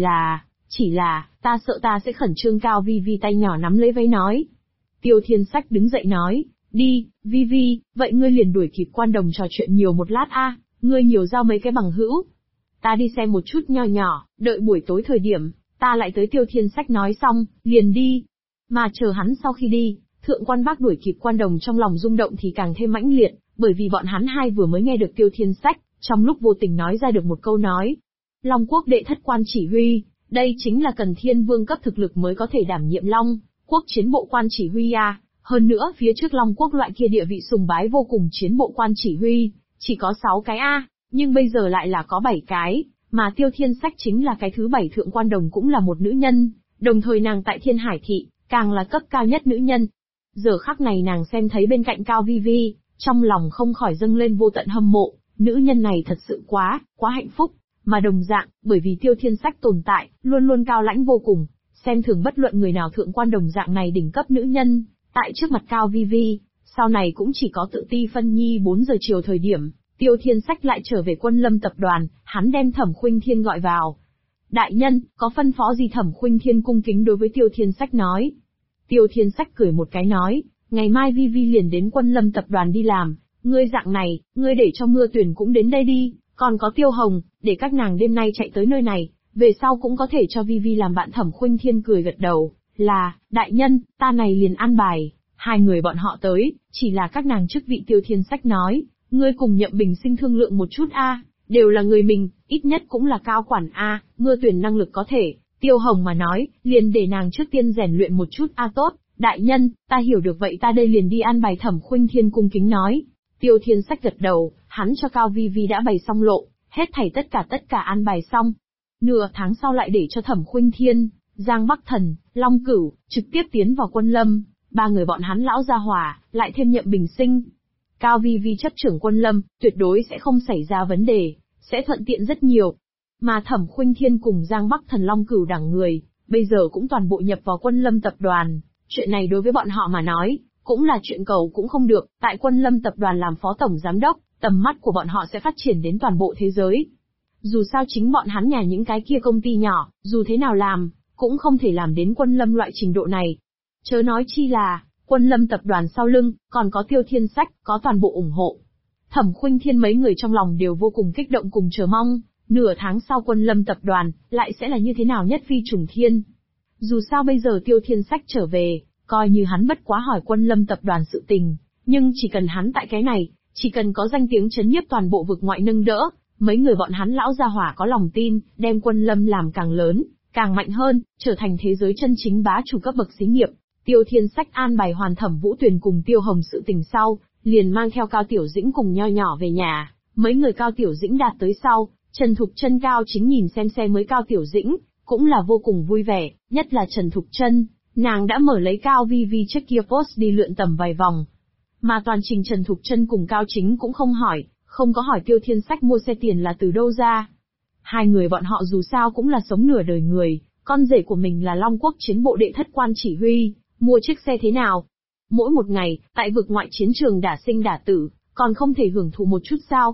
là, ta sợ ta sẽ khẩn trương. Cao Vi Vi tay nhỏ nắm lấy váy nói. Tiêu Thiên Sách đứng dậy nói, đi, Vi Vi, vậy ngươi liền đuổi kịp Quan Đồng trò chuyện nhiều một lát a, ngươi nhiều giao mấy cái bằng hữu. Ta đi xem một chút nho nhỏ, đợi buổi tối thời điểm, ta lại tới. Tiêu Thiên Sách nói xong, liền đi. Mà chờ hắn sau khi đi, Thượng quan Bác đuổi kịp Quan Đồng trong lòng rung động thì càng thêm mãnh liệt, bởi vì bọn hắn hai vừa mới nghe được Tiêu Thiên Sách, trong lúc vô tình nói ra được một câu nói. Long Quốc đệ thất quan chỉ huy, đây chính là cần thiên vương cấp thực lực mới có thể đảm nhiệm Long Quốc chiến bộ quan chỉ huy a. Hơn nữa phía trước Long Quốc loại kia địa vị sùng bái vô cùng chiến bộ quan chỉ huy, chỉ có 6 cái a, nhưng bây giờ lại là có 7 cái, mà Tiêu Thiên Sách chính là cái thứ 7. Thượng quan Đồng cũng là một nữ nhân, đồng thời nàng tại Thiên Hải thị, càng là cấp cao nhất nữ nhân. Giờ khắc này nàng xem thấy bên cạnh Cao Vi Vi, trong lòng không khỏi dâng lên vô tận hâm mộ, nữ nhân này thật sự quá hạnh phúc. Mà đồng dạng, bởi vì Tiêu Thiên Sách tồn tại, luôn luôn cao lãnh vô cùng, xem thường bất luận người nào. Thượng quan Đồng dạng này đỉnh cấp nữ nhân, tại trước mặt Cao Vi Vi, sau này cũng chỉ có tự ti phân nhi. 4 giờ chiều thời điểm, Tiêu Thiên Sách lại trở về Quân Lâm tập đoàn, hắn đem Thẩm Khuynh Thiên gọi vào. Đại nhân, có phân phó gì? Thẩm Khuynh Thiên cung kính đối với Tiêu Thiên Sách nói. Tiêu Thiên Sách cười một cái nói, ngày mai Vi Vi liền đến Quân Lâm tập đoàn đi làm, ngươi dạng này, ngươi để cho Mưa Tuyển cũng đến đây đi, còn có Tiêu Hồng, để các nàng đêm nay chạy tới nơi này, về sau cũng có thể cho Vi Vi làm bạn. Thẩm Khuynh Thiên cười gật đầu, là, đại nhân, ta này liền an bài. Hai người bọn họ tới, chỉ là các nàng chức vị. Tiêu Thiên Sách nói, ngươi cùng Nhậm Bình Sinh thương lượng một chút a, đều là người mình, ít nhất cũng là cao quản a. Mưa Tuyển năng lực có thể, Tiêu Hồng mà nói, liền để nàng trước tiên rèn luyện một chút a. Tốt, đại nhân, ta hiểu được, vậy ta đây liền đi an bài. Thẩm Khuynh Thiên cung kính nói. Tiêu Thiên Sách gật đầu, hắn cho Cao Vi Vi đã bày xong lộ, hết thảy tất cả an bài xong. Nửa tháng sau lại để cho Thẩm Khuynh Thiên, Giang Bắc Thần, Long Cửu, trực tiếp tiến vào Quân Lâm, 3 người bọn hắn lão gia hỏa, lại thêm Nhậm Bình Sinh. Cao Vi Vi chấp trưởng Quân Lâm, tuyệt đối sẽ không xảy ra vấn đề, sẽ thuận tiện rất nhiều. Mà Thẩm Khuynh Thiên cùng Giang Bắc Thần Long Cửu đẳng người, bây giờ cũng toàn bộ nhập vào Quân Lâm tập đoàn, chuyện này đối với bọn họ mà nói, cũng là chuyện cầu cũng không được. Tại Quân Lâm tập đoàn làm phó tổng giám đốc, tầm mắt của bọn họ sẽ phát triển đến toàn bộ thế giới. Dù sao chính bọn hắn nhà những cái kia công ty nhỏ, dù thế nào làm, cũng không thể làm đến Quân Lâm loại trình độ này. Chớ nói chi là, Quân Lâm tập đoàn sau lưng, còn có Tiêu Thiên Sách, có toàn bộ ủng hộ. Thẩm Khuynh Thiên mấy người trong lòng đều vô cùng kích động cùng chờ mong, nửa tháng sau Quân Lâm tập đoàn, lại sẽ là như thế nào nhất phi trùng thiên. Dù sao bây giờ Tiêu Thiên Sách trở về, coi như hắn bất quá hỏi Quân Lâm tập đoàn sự tình, nhưng chỉ cần hắn tại cái này, chỉ cần có danh tiếng chấn nhiếp toàn bộ vực ngoại nâng đỡ, mấy người bọn hắn lão gia hỏa có lòng tin, đem Quân Lâm làm càng lớn, càng mạnh hơn, trở thành thế giới chân chính bá chủ cấp bậc xí nghiệp. Tiêu Thiên Sách an bài hoàn Thẩm Vũ Tuyền cùng Tiêu Hồng sự tình sau, liền mang theo Cao Tiểu Dĩnh cùng Nho Nhỏ về nhà. Mấy người Cao Tiểu Dĩnh đạt tới sau, Trần Thục Chân Cao Chính nhìn xem xe mới Cao Tiểu Dĩnh, cũng là vô cùng vui vẻ, nhất là Trần Thục Chân, nàng đã mở lấy Cao Vi Vi trước kia post đi lượn tầm vài vòng. Mà toàn trình Trần Thục Chân cùng Cao Chính cũng không có hỏi Tiêu Thiên Sách mua xe tiền là từ đâu ra. Hai người bọn họ dù sao cũng là sống nửa đời người, con rể của mình là Long Quốc chiến bộ đệ thất quan chỉ huy, mua chiếc xe thế nào? Mỗi một ngày, tại vực ngoại chiến trường đả sinh đả tử, còn không thể hưởng thụ một chút sao?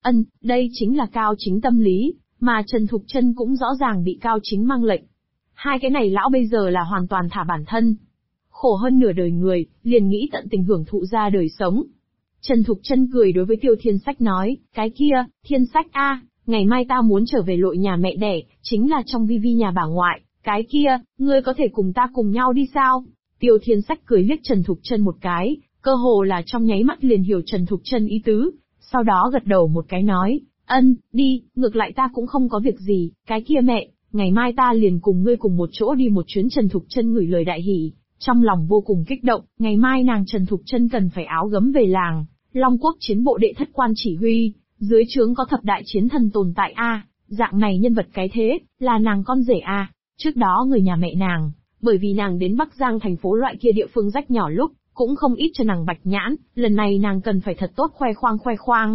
Đây chính là Cao Chính tâm lý, mà Trần Thục Chân cũng rõ ràng bị Cao Chính mang lệnh. Hai cái này lão bây giờ là hoàn toàn thả bản thân. Khổ hơn nửa đời người, liền nghĩ tận tình hưởng thụ ra đời sống. Trần Thục Chân cười đối với Tiêu Thiên Sách nói, cái kia, Thiên Sách a, ngày mai ta muốn trở về lội nhà mẹ đẻ, chính là trong Vi Vi nhà bà ngoại, cái kia, ngươi có thể cùng ta cùng nhau đi sao? Tiêu Thiên Sách cười liếc Trần Thục Chân một cái, cơ hồ là trong nháy mắt liền hiểu Trần Thục Chân ý tứ, sau đó gật đầu một cái nói, đi, ngược lại ta cũng không có việc gì, cái kia mẹ, ngày mai ta liền cùng ngươi cùng một chỗ đi một chuyến. Trần Thục Chân ngửi lời đại hỉ, trong lòng vô cùng kích động, ngày mai nàng Trần Thục Chân cần phải áo gấm về làng, Long Quốc chiến bộ đệ thất quan chỉ huy, dưới trướng có thập đại chiến thần tồn tại a, dạng này nhân vật cái thế, là nàng con rể a, trước đó người nhà mẹ nàng, Bởi vì nàng đến Bắc Giang thành phố loại kia địa phương rách nhỏ lúc, cũng không ít cho nàng Bạch Nhãn, lần này nàng cần phải thật tốt khoe khoang.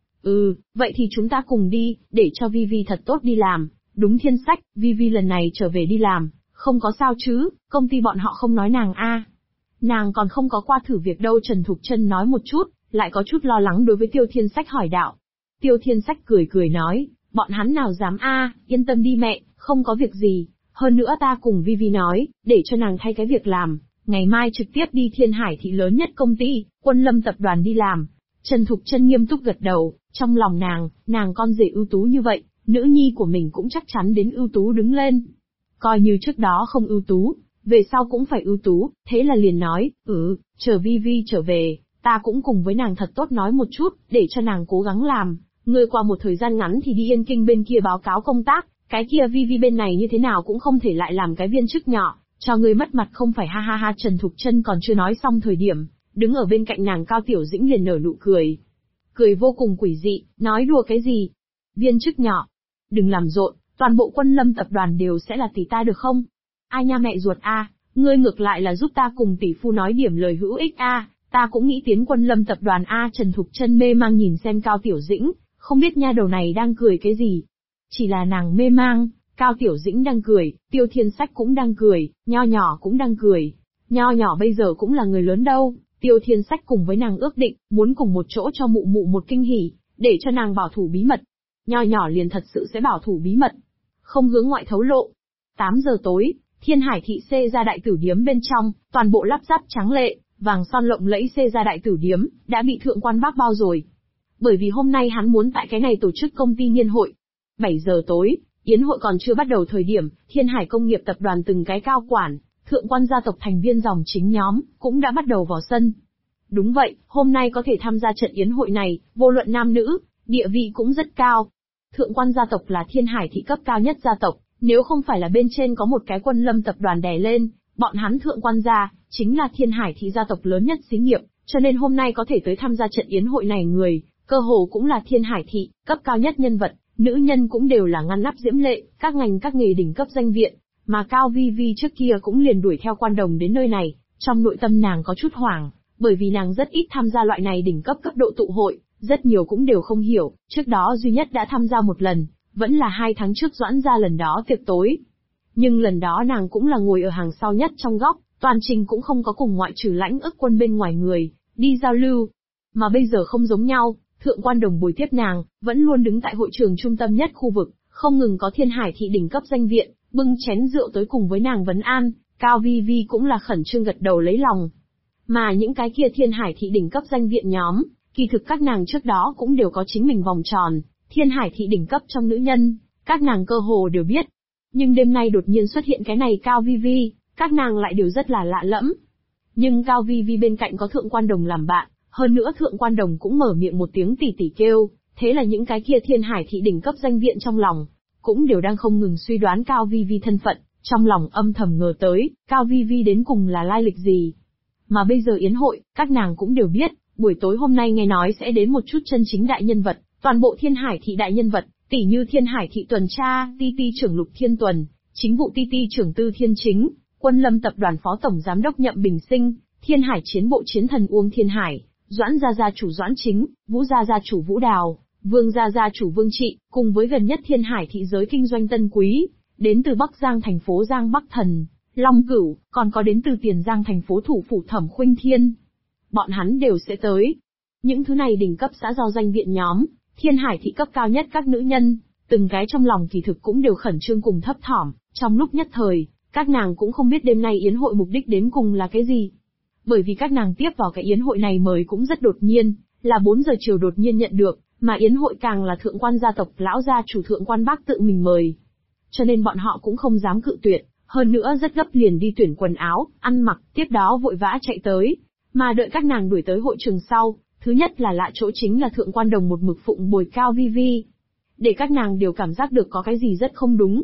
Vậy thì chúng ta cùng đi, để cho Vi thật tốt đi làm. Đúng Thiên Sách, Vi lần này trở về đi làm, không có sao chứ, công ty bọn họ không nói nàng a. Nàng còn không có qua thử việc đâu. Trần Thục Trân nói một chút, lại có chút lo lắng đối với Tiêu Thiên Sách hỏi đạo. Tiêu Thiên Sách cười nói, bọn hắn nào dám a, yên tâm đi mẹ, không có việc gì. Hơn nữa ta cùng Vi nói, để cho nàng thay cái việc làm, ngày mai trực tiếp đi Thiên Hải thị lớn nhất công ty, Quân Lâm tập đoàn đi làm. Trần Thục Trân nghiêm túc gật đầu, trong lòng nàng con rể ưu tú như vậy, nữ nhi của mình cũng chắc chắn đến ưu tú đứng lên. Coi như trước đó không ưu tú, về sau cũng phải ưu tú, thế là liền nói, chờ Vi trở về, ta cũng cùng với nàng thật tốt nói một chút, để cho nàng cố gắng làm. Ngươi qua một thời gian ngắn thì đi Yên Kinh bên kia báo cáo công tác, cái kia Vi bên này như thế nào cũng không thể lại làm cái viên chức nhỏ, cho ngươi mất mặt không phải ha. Trần Thục Trân còn chưa nói xong thời điểm, đứng ở bên cạnh nàng Cao Tiểu Dĩnh liền nở nụ cười. Cười vô cùng quỷ dị, nói đùa cái gì? Viên chức nhỏ. Đừng làm rộn, toàn bộ Quân Lâm tập đoàn đều sẽ là tỷ ta được không? Ai nha mẹ ruột a, ngươi ngược lại là giúp ta cùng tỷ phu nói điểm lời hữu ích a, ta cũng nghĩ tiến Quân Lâm tập đoàn a. Trần Thục Trân mê mang nhìn xem Cao Tiểu Dĩnh, không biết nha đầu này đang cười cái gì. Chỉ là nàng mê mang, Cao Tiểu Dĩnh đang cười, Tiêu Thiên Sách cũng đang cười, Nho Nhỏ cũng đang cười. Nho Nhỏ bây giờ cũng là người lớn đâu. Tiêu Thiên Sách cùng với nàng ước định, muốn cùng một chỗ cho mụ một kinh hỉ, để cho nàng bảo thủ bí mật. Nho Nhỏ liền thật sự sẽ bảo thủ bí mật, không hướng ngoại thấu lộ. 8 giờ tối, Thiên Hải thị xê ra đại tử điếm bên trong, toàn bộ lắp ráp trắng lệ, vàng son lộng lẫy xê ra đại tử điếm, đã bị thượng quan bác bao rồi. Bởi vì hôm nay hắn muốn tại cái này tổ chức công ty niên hội. 7 giờ tối, yến hội còn chưa bắt đầu thời điểm, Thiên Hải công nghiệp tập đoàn từng cái cao quản, thượng quan gia tộc thành viên dòng chính nhóm, cũng đã bắt đầu vào sân. Đúng vậy, hôm nay có thể tham gia trận yến hội này, vô luận nam nữ, địa vị cũng rất cao. Thượng quan gia tộc là Thiên Hải thị cấp cao nhất gia tộc, nếu không phải là bên trên có một cái Quân Lâm tập đoàn đè lên, bọn hắn thượng quan gia, chính là Thiên Hải thị gia tộc lớn nhất xí nghiệp, cho nên hôm nay có thể tới tham gia trận yến hội này người, cơ hồ cũng là Thiên Hải thị, cấp cao nhất nhân vật, nữ nhân cũng đều là ngăn nắp diễm lệ, các ngành các nghề đỉnh cấp danh viện. Mà Cao Vi trước kia cũng liền đuổi theo Quan Đồng đến nơi này, trong nội tâm nàng có chút hoảng, bởi vì nàng rất ít tham gia loại này đỉnh cấp cấp độ tụ hội, rất nhiều cũng đều không hiểu, trước đó duy nhất đã tham gia một lần, vẫn là 2 tháng trước Doãn ra lần đó tiệc tối. Nhưng lần đó nàng cũng là ngồi ở hàng sau nhất trong góc, toàn trình cũng không có cùng ngoại trừ Lãnh Ức Quân bên ngoài người, đi giao lưu. Mà bây giờ không giống nhau, Thượng Quan Đồng bồi tiếp nàng, vẫn luôn đứng tại hội trường trung tâm nhất khu vực, không ngừng có Thiên Hải thị đỉnh cấp danh viện, bưng chén rượu tới cùng với nàng vấn an, Cao Vi cũng là khẩn trương gật đầu lấy lòng. Mà những cái kia Thiên Hải thị đỉnh cấp danh viện nhóm, kỳ thực các nàng trước đó cũng đều có chính mình vòng tròn, Thiên Hải thị đỉnh cấp trong nữ nhân, các nàng cơ hồ đều biết. Nhưng đêm nay đột nhiên xuất hiện cái này Cao Vi, các nàng lại đều rất là lạ lẫm. Nhưng Cao Vi bên cạnh có Thượng Quan Đồng làm bạn, hơn nữa Thượng Quan Đồng cũng mở miệng một tiếng tỉ tỉ kêu, thế là những cái kia Thiên Hải thị đỉnh cấp danh viện trong lòng, cũng đều đang không ngừng suy đoán Cao Vi thân phận, trong lòng âm thầm ngờ tới, Cao Vi đến cùng là lai lịch gì. Mà bây giờ yến hội, các nàng cũng đều biết, buổi tối hôm nay nghe nói sẽ đến một chút chân chính đại nhân vật, toàn bộ Thiên Hải thị đại nhân vật, tỉ như Thiên Hải thị tuần tra, ti trưởng Lục Thiên Tuần, chính vụ ti trưởng Tư Thiên Chính, Quân Lâm tập đoàn phó tổng giám đốc Nhậm Bình Sinh, Thiên Hải chiến bộ chiến thần Uông Thiên Hải, Doãn gia chủ Doãn Chính, Vũ gia chủ Vũ Đào, Vương gia chủ Vương Trị, cùng với gần nhất Thiên Hải thị giới kinh doanh Tân Quý, đến từ Bắc Giang thành phố Giang Bắc Thần, Long Cửu, còn có đến từ Tiền Giang thành phố thủ phủ Thẩm Khuynh Thiên. Bọn hắn đều sẽ tới. Những thứ này đỉnh cấp xã giao danh viện nhóm, Thiên Hải thị cấp cao nhất các nữ nhân, từng cái trong lòng kỳ thực cũng đều khẩn trương cùng thấp thỏm, trong lúc nhất thời, các nàng cũng không biết đêm nay yến hội mục đích đến cùng là cái gì. Bởi vì các nàng tiếp vào cái yến hội này mời cũng rất đột nhiên, là 4 giờ chiều đột nhiên nhận được, mà yến hội càng là thượng quan gia tộc lão gia chủ Thượng Quan Bác tự mình mời. Cho nên bọn họ cũng không dám cự tuyệt, hơn nữa rất gấp liền đi tuyển quần áo, ăn mặc, tiếp đó vội vã chạy tới. Mà đợi các nàng đuổi tới hội trường sau, thứ nhất là lạ chỗ chính là Thượng Quan Đồng một mực phụng bồi Cao Vi. Để các nàng đều cảm giác được có cái gì rất không đúng.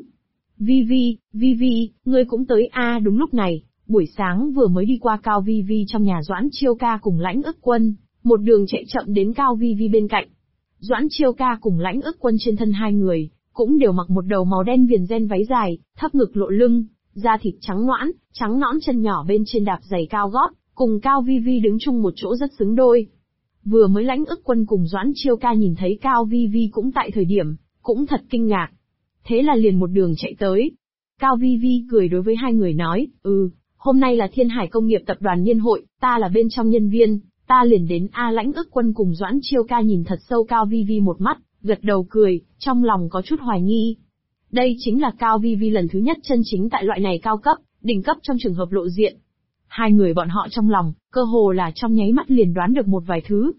Vi, ngươi cũng tới a. Đúng lúc này, buổi sáng vừa mới đi qua Cao Vi trong nhà Doãn Chiêu Ca cùng Lãnh Ức Quân, một đường chạy chậm đến Cao Vi bên cạnh. Doãn Chiêu Ca cùng Lãnh Ức Quân trên thân hai người, cũng đều mặc một đầu màu đen viền ren váy dài, thấp ngực lộ lưng, da thịt trắng noãn, trắng nõn, chân nhỏ bên trên đạp giày cao gót, cùng Cao Vi Vi đứng chung một chỗ rất xứng đôi. Vừa mới Lãnh Ức Quân cùng Doãn Chiêu Ca nhìn thấy Cao Vi Vi cũng tại thời điểm, cũng thật kinh ngạc. Thế là liền một đường chạy tới. Cao Vi Vi cười đối với hai người nói, hôm nay là Thiên Hải Công nghiệp tập đoàn niên hội, ta là bên trong nhân viên, ta liền đến. Lãnh Ức Quân cùng Doãn Chiêu Ca nhìn thật sâu Cao Vi Vi một mắt, gật đầu cười, trong lòng có chút hoài nghi. Đây chính là Cao Vi Vi lần thứ nhất chân chính tại loại này cao cấp, đỉnh cấp trong trường hợp lộ diện. Hai người bọn họ trong lòng, cơ hồ là trong nháy mắt liền đoán được một vài thứ.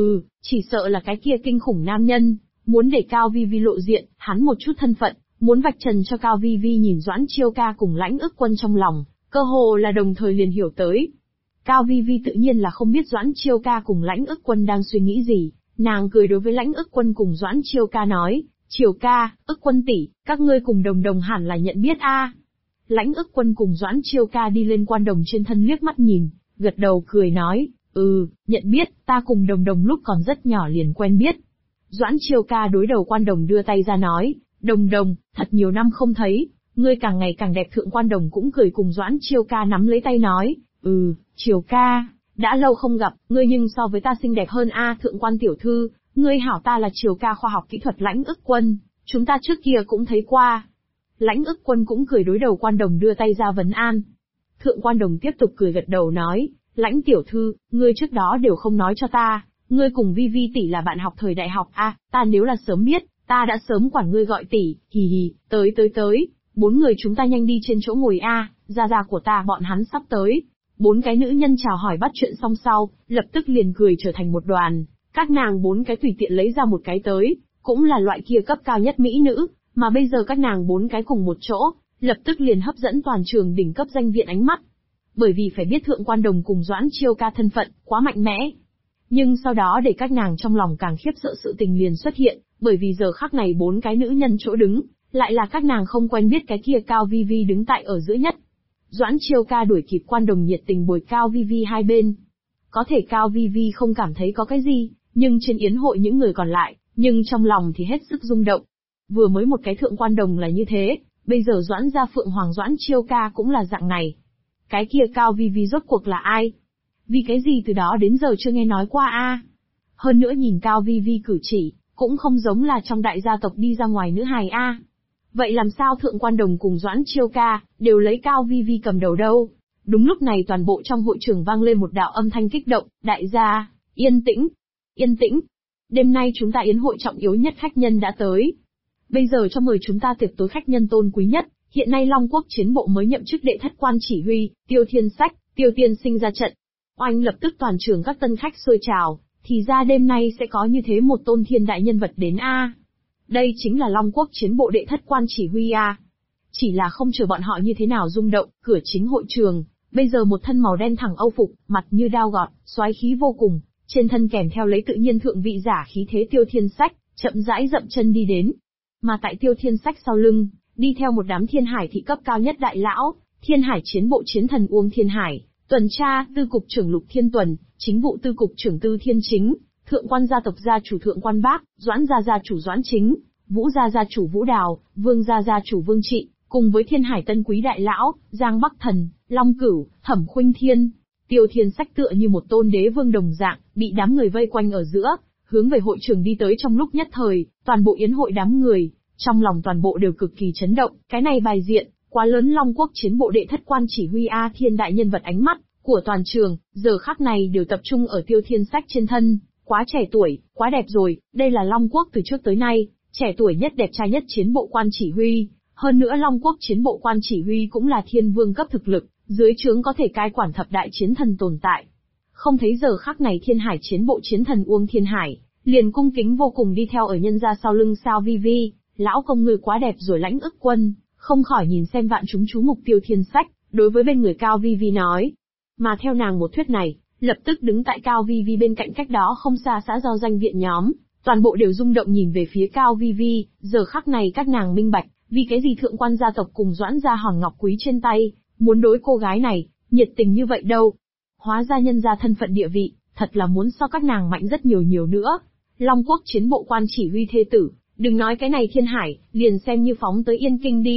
Chỉ sợ là cái kia kinh khủng nam nhân, muốn để Cao Vi Vi lộ diện, hắn một chút thân phận, muốn vạch trần cho Cao Vi Vi nhìn. Doãn Chiêu Ca cùng Lãnh Ức Quân trong lòng, cơ hồ là đồng thời liền hiểu tới. Cao Vi Vi tự nhiên là không biết Doãn Chiêu Ca cùng Lãnh Ức Quân đang suy nghĩ gì, nàng cười đối với Lãnh Ức Quân cùng Doãn Chiêu Ca nói, Chiêu Ca, Ức Quân tỷ, các ngươi cùng Đồng Đồng hẳn là nhận biết a. Lãnh Ức Quân cùng Doãn Chiêu Ca đi lên Quan Đồng trên thân liếc mắt nhìn, gật đầu cười nói, nhận biết, ta cùng Đồng Đồng lúc còn rất nhỏ liền quen biết. Doãn Chiêu Ca đối đầu Quan Đồng đưa tay ra nói, Đồng Đồng, thật nhiều năm không thấy, ngươi càng ngày càng đẹp. Thượng Quan Đồng cũng cười cùng Doãn Chiêu Ca nắm lấy tay nói, Chiêu Ca, đã lâu không gặp, ngươi nhưng so với ta xinh đẹp hơn a. Thượng Quan tiểu thư, ngươi hảo, ta là Chiêu Ca khoa học kỹ thuật Lãnh Ức Quân, chúng ta trước kia cũng thấy qua. Lãnh Ức Quân cũng cười đối đầu Quan Đồng đưa tay ra vấn an. Thượng Quan Đồng tiếp tục cười gật đầu nói, Lãnh tiểu thư, ngươi trước đó đều không nói cho ta, ngươi cùng Vi Vi tỷ là bạn học thời đại học a. Ta nếu là sớm biết, ta đã sớm quản ngươi gọi tỷ. Hì hì, tới, bốn người chúng ta nhanh đi trên chỗ ngồi a. Gia gia của ta bọn hắn sắp tới. Bốn cái nữ nhân chào hỏi bắt chuyện xong sau, lập tức liền cười trở thành một đoàn. Các nàng bốn cái tùy tiện lấy ra một cái tới, cũng là loại kia cấp cao nhất mỹ nữ, mà bây giờ các nàng bốn cái cùng một chỗ, lập tức liền hấp dẫn toàn trường đỉnh cấp danh viện ánh mắt. Bởi vì phải biết Thượng Quan Đồng cùng Doãn Chiêu Ca thân phận, quá mạnh mẽ. Nhưng sau đó để các nàng trong lòng càng khiếp sợ sự tình liền xuất hiện, bởi vì giờ khắc này bốn cái nữ nhân chỗ đứng, lại là các nàng không quen biết cái kia Cao Vi Vi đứng tại ở giữa nhất. Doãn Chiêu Ca đuổi kịp Quan Đồng nhiệt tình bồi Cao Vi Vi hai bên. Có thể Cao Vi Vi không cảm thấy có cái gì, nhưng trên yến hội những người còn lại, nhưng trong lòng thì hết sức rung động. Vừa mới một cái Thượng Quan Đồng là như thế, bây giờ Doãn gia Phượng Hoàng Doãn Chiêu Ca cũng là dạng này. Cái kia Cao Vi Vi rốt cuộc là ai? Vì cái gì từ đó đến giờ chưa nghe nói qua a? Hơn nữa nhìn Cao Vi Vi cử chỉ, cũng không giống là trong đại gia tộc đi ra ngoài nữ hài a. Vậy làm sao Thượng Quan Đồng cùng Doãn Chiêu Ca đều lấy Cao Vi Vi cầm đầu đâu? Đúng lúc này toàn bộ trong hội trường vang lên một đạo âm thanh kích động, đại gia, yên tĩnh, yên tĩnh. Đêm nay chúng ta yến hội trọng yếu nhất khách nhân đã tới. Bây giờ cho mời chúng ta tiệc tối khách nhân tôn quý nhất, hiện nay Long Quốc chiến bộ mới nhậm chức đệ thất quan chỉ huy, Tiêu Thiên Sách, Tiêu Tiên Sinh ra trận. Oanh, lập tức toàn trường các tân khách xôi trào, thì ra đêm nay sẽ có như thế một tôn thiên đại nhân vật đến a. Đây chính là Long Quốc chiến bộ đệ thất quan chỉ huy a. Chỉ là không chờ bọn họ như thế nào rung động, cửa chính hội trường, bây giờ một thân màu đen thẳng âu phục, mặt như đao gọt, soái khí vô cùng, trên thân kèm theo lấy tự nhiên thượng vị giả khí thế Tiêu Thiên Sách, chậm rãi dậm chân đi đến. Mà tại Tiêu Thiên Sách sau lưng, đi theo một đám Thiên Hải thị cấp cao nhất đại lão, Thiên Hải chiến bộ chiến thần Uông Thiên Hải, tuần tra, tư cục trưởng Lục Thiên Tuần, chính vụ tư cục trưởng Tư Thiên Chính, thượng quan gia tộc gia chủ Thượng Quan Bác, Doãn gia gia chủ Doãn Chính, Vũ gia gia chủ Vũ Đào, Vương gia gia chủ Vương Trị, cùng với Thiên Hải tân quý đại lão, Giang Bắc Thần, Long Cửu, Thẩm Khuynh Thiên. Tiêu Thiên Sách tựa như một tôn đế vương đồng dạng, bị đám người vây quanh ở giữa, hướng về hội trường đi tới. Trong lúc nhất thời, toàn bộ yến hội đám người, trong lòng toàn bộ đều cực kỳ chấn động, cái này bài diện, quá lớn. Long Quốc chiến bộ đệ thất quan chỉ huy A Thiên đại nhân vật, ánh mắt của toàn trường, giờ khắc này đều tập trung ở Tiêu Thiên Sách trên thân, quá trẻ tuổi, quá đẹp rồi, đây là Long Quốc từ trước tới nay, trẻ tuổi nhất đẹp trai nhất chiến bộ quan chỉ huy, hơn nữa Long Quốc chiến bộ quan chỉ huy cũng là thiên vương cấp thực lực, dưới trướng có thể cai quản thập đại chiến thần tồn tại. Không thấy giờ khắc này Thiên Hải chiến bộ chiến thần Uông Thiên Hải, liền cung kính vô cùng đi theo ở nhân gia sau lưng Sao Vi Vi, lão công người quá đẹp rồi. Lãnh Ức Quân, không khỏi nhìn xem vạn chúng chú mục Tiêu Thiên Sách, đối với bên người Cao Vi Vi nói. Mà theo nàng một thuyết này, lập tức đứng tại Cao Vi Vi bên cạnh cách đó không xa xã giao danh viện nhóm, toàn bộ đều rung động nhìn về phía Cao Vi Vi, giờ khắc này các nàng minh bạch, vì cái gì thượng quan gia tộc cùng Doãn gia hòn ngọc quý trên tay, muốn đối cô gái này, nhiệt tình như vậy đâu. Hóa ra nhân gia thân phận địa vị, thật là muốn so các nàng mạnh rất nhiều nữa. Long Quốc chiến bộ quan chỉ huy thê tử, đừng nói cái này Thiên Hải, liền xem như phóng tới Yên Kinh đi.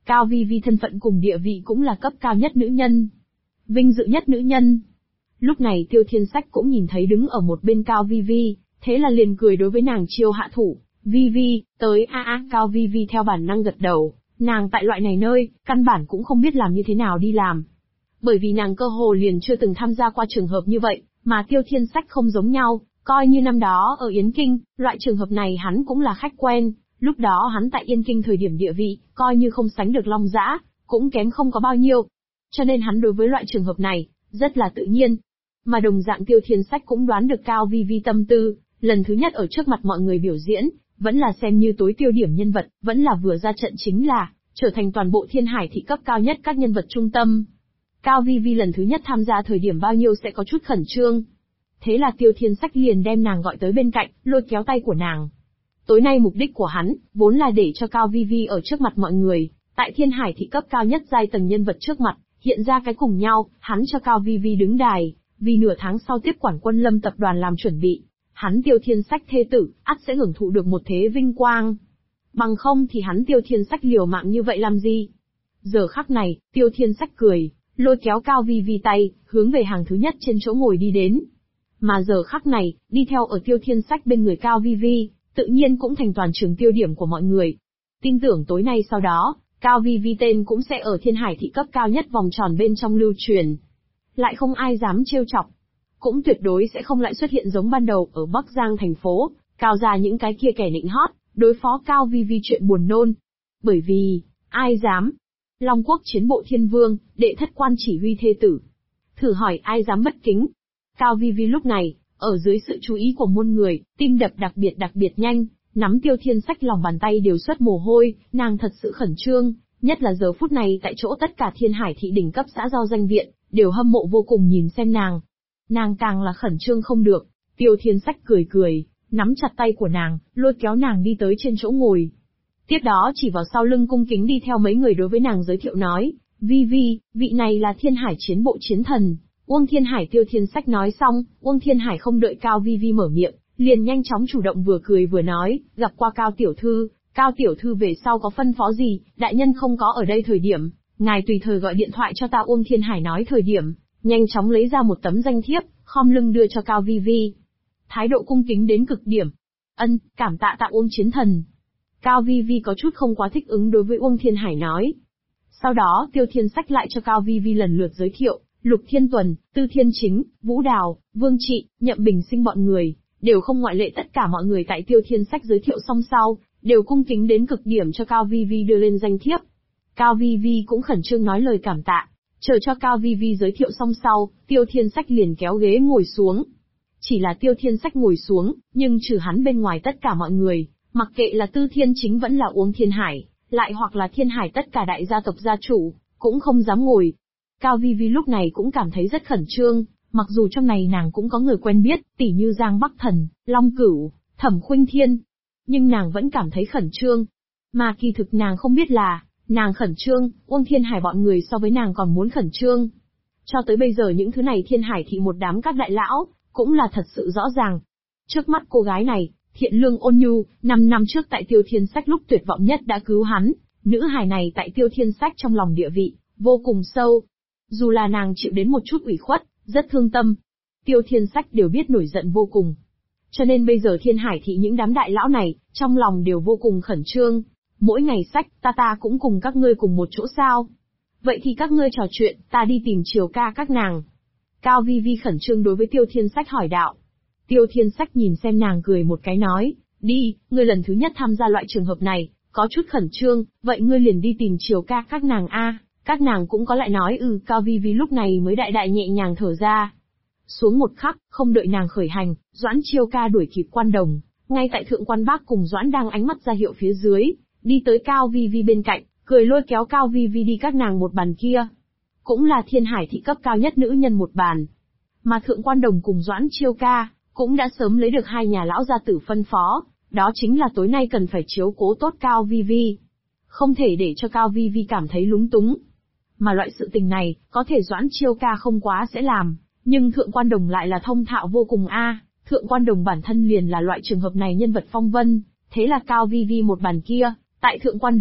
Cao Vi Vi thân phận cùng địa vị cũng là cấp cao nhất nữ nhân, vinh dự nhất nữ nhân. Lúc này Tiêu Thiên Sách cũng nhìn thấy đứng ở một bên Cao Vi Vi, thế là liền cười đối với nàng chiêu hạ thủ. Vi Vi, tới a. Cao Vi Vi theo bản năng gật đầu, nàng tại loại này nơi, căn bản cũng không biết làm như thế nào đi làm. Bởi vì nàng cơ hồ liền chưa từng tham gia qua trường hợp như vậy, mà Tiêu Thiên Sách không giống nhau, coi như năm đó ở Yến Kinh, loại trường hợp này hắn cũng là khách quen, lúc đó hắn tại Yên Kinh thời điểm địa vị, coi như không sánh được Long Dã, cũng kém không có bao nhiêu. Cho nên hắn đối với loại trường hợp này, rất là tự nhiên. Mà đồng dạng Tiêu Thiên Sách cũng đoán được Cao Vi Vi tâm tư, lần thứ nhất ở trước mặt mọi người biểu diễn, vẫn là xem như tối tiêu điểm nhân vật, vẫn là vừa ra trận chính là, trở thành toàn bộ Thiên Hải thị cấp cao nhất các nhân vật trung tâm. Cao Vi Vi lần thứ nhất tham gia thời điểm bao nhiêu sẽ có chút khẩn trương. Thế là Tiêu Thiên Sách liền đem nàng gọi tới bên cạnh, lôi kéo tay của nàng. Tối nay mục đích của hắn, vốn là để cho Cao Vi Vi ở trước mặt mọi người, tại Thiên Hải thị cấp cao nhất giai tầng nhân vật trước mặt, hiện ra cái cùng nhau, hắn cho Cao Vi Vi đứng đài, vì nửa tháng sau tiếp quản Quân Lâm tập đoàn làm chuẩn bị. Hắn Tiêu Thiên Sách thê tử, ắt sẽ hưởng thụ được một thế vinh quang. Bằng không thì hắn Tiêu Thiên Sách liều mạng như vậy làm gì? Giờ khắc này, Tiêu Thiên Sách cười, lôi kéo Cao Vi Vi tay, hướng về hàng thứ nhất trên chỗ ngồi đi đến. Mà giờ khắc này, đi theo ở Tiêu Thiên Sách bên người Cao Vi Vi, tự nhiên cũng thành toàn trường tiêu điểm của mọi người. Tin tưởng tối nay sau đó, Cao Vi Vi tên cũng sẽ ở Thiên Hải thị cấp cao nhất vòng tròn bên trong lưu truyền. Lại không ai dám trêu chọc. Cũng tuyệt đối sẽ không lại xuất hiện giống ban đầu ở Bắc Giang thành phố, cao ra những cái kia kẻ nịnh hót, đối phó Cao Vi Vi chuyện buồn nôn. Bởi vì, ai dám? Long Quốc chiến bộ thiên vương, đệ thất quan chỉ huy thê tử. Thử hỏi ai dám bất kính? Cao Vi Vi lúc này, ở dưới sự chú ý của muôn người, tim đập đặc biệt nhanh, nắm Tiêu Thiên Sách lòng bàn tay đều xuất mồ hôi, nàng thật sự khẩn trương, nhất là giờ phút này tại chỗ tất cả Thiên Hải thị đỉnh cấp xã giao danh viện, đều hâm mộ vô cùng nhìn xem nàng. Nàng càng là khẩn trương không được, Tiêu Thiên Sách cười, nắm chặt tay của nàng, lôi kéo nàng đi tới trên chỗ ngồi. Tiếp đó chỉ vào sau lưng cung kính đi theo mấy người đối với nàng giới thiệu nói, Vi Vi, vị này là Thiên Hải chiến bộ chiến thần, Uông Thiên Hải. Tiêu Thiên Sách nói xong, Uông Thiên Hải không đợi Cao Vi Vi mở miệng, liền nhanh chóng chủ động vừa cười vừa nói, gặp qua Cao tiểu thư về sau có phân phó gì, đại nhân không có ở đây thời điểm, ngài tùy thời gọi điện thoại cho ta. Uông Thiên Hải nói thời điểm, nhanh chóng lấy ra một tấm danh thiếp, khom lưng đưa cho Cao Vi Vi. Thái độ cung kính đến cực điểm. Cảm tạ Uông chiến thần. Cao Vi Vi có chút không quá thích ứng đối với Uông Thiên Hải nói. Sau đó Tiêu Thiên Sách lại cho Cao Vi Vi lần lượt giới thiệu, Lục Thiên Tuần, Tư Thiên Chính, Vũ Đào, Vương Trị, Nhậm Bình Sinh bọn người, đều không ngoại lệ. Tất cả mọi người tại Tiêu Thiên Sách giới thiệu xong sau, đều cung kính đến cực điểm cho Cao Vi Vi đưa lên danh thiếp. Cao Vi Vi cũng khẩn trương nói lời cảm tạ. Chờ cho Cao Vi Vi giới thiệu xong sau, Tiêu Thiên Sách liền kéo ghế ngồi xuống. Chỉ là Tiêu Thiên Sách ngồi xuống, nhưng trừ hắn bên ngoài tất cả mọi người, mặc kệ là Tư Thiên Chính vẫn là Uông Thiên Hải, lại hoặc là Thiên Hải tất cả đại gia tộc gia chủ, cũng không dám ngồi. Cao Vi Vi lúc này cũng cảm thấy rất khẩn trương, mặc dù trong này nàng cũng có người quen biết, tỉ như Giang Bắc Thần, Long Cửu, Thẩm Khuynh Thiên. Nhưng nàng vẫn cảm thấy khẩn trương. Mà kỳ thực nàng không biết là, nàng khẩn trương, Uông Thiên Hải bọn người so với nàng còn muốn khẩn trương. Cho tới bây giờ những thứ này Thiên Hải thị một đám các đại lão, cũng là thật sự rõ ràng. Trước mắt cô gái này, thiện lương ôn nhu, 5 năm trước tại Tiêu Thiên Sách lúc tuyệt vọng nhất đã cứu hắn, nữ hài này tại Tiêu Thiên Sách trong lòng địa vị, vô cùng sâu. Dù là nàng chịu đến một chút ủy khuất, rất thương tâm. Tiêu Thiên Sách đều biết nổi giận vô cùng. Cho nên bây giờ Thiên Hải thị những đám đại lão này, trong lòng đều vô cùng khẩn trương. Mỗi ngày Sách, ta cũng cùng các ngươi cùng một chỗ sao? Vậy thì các ngươi trò chuyện, ta đi tìm Triều ca các nàng. Cao Vi Vi khẩn trương đối với Tiêu Thiên Sách hỏi đạo. Tiêu Thiên Sách nhìn xem nàng cười một cái nói, đi, ngươi lần thứ nhất tham gia loại trường hợp này, có chút khẩn trương, vậy ngươi liền đi tìm Triều ca các nàng a. Các nàng cũng có lại nói Cao Vi Vi lúc này mới đại nhẹ nhàng thở ra. Xuống một khắc, không đợi nàng khởi hành, Doãn Chiêu ca đuổi kịp Quan Đồng, ngay tại Thượng Quan Bác cùng Doãn đang ánh mắt ra hiệu phía dưới, đi tới Cao Vi Vi bên cạnh, cười lôi kéo Cao Vi Vi đi các nàng một bàn kia. Cũng là Thiên Hải thị cấp cao nhất nữ nhân một bàn. Mà Thượng Quan Đồng cùng Doãn Chiêu ca, cũng đã sớm lấy được hai nhà lão gia tử phân phó, đó chính là tối nay cần phải chiếu cố tốt Cao Vi Vi. Không thể để cho Cao Vi Vi cảm thấy lúng túng. Mà loại sự tình này, có thể Doãn Chiêu ca không quá sẽ làm, nhưng Thượng Quan Đồng lại là thông thạo vô cùng a. Thượng Quan Đồng bản thân liền là loại trường hợp này nhân vật phong vân, thế là Cao Vi Vi một bàn kia, tại Thượng Quan Đồng,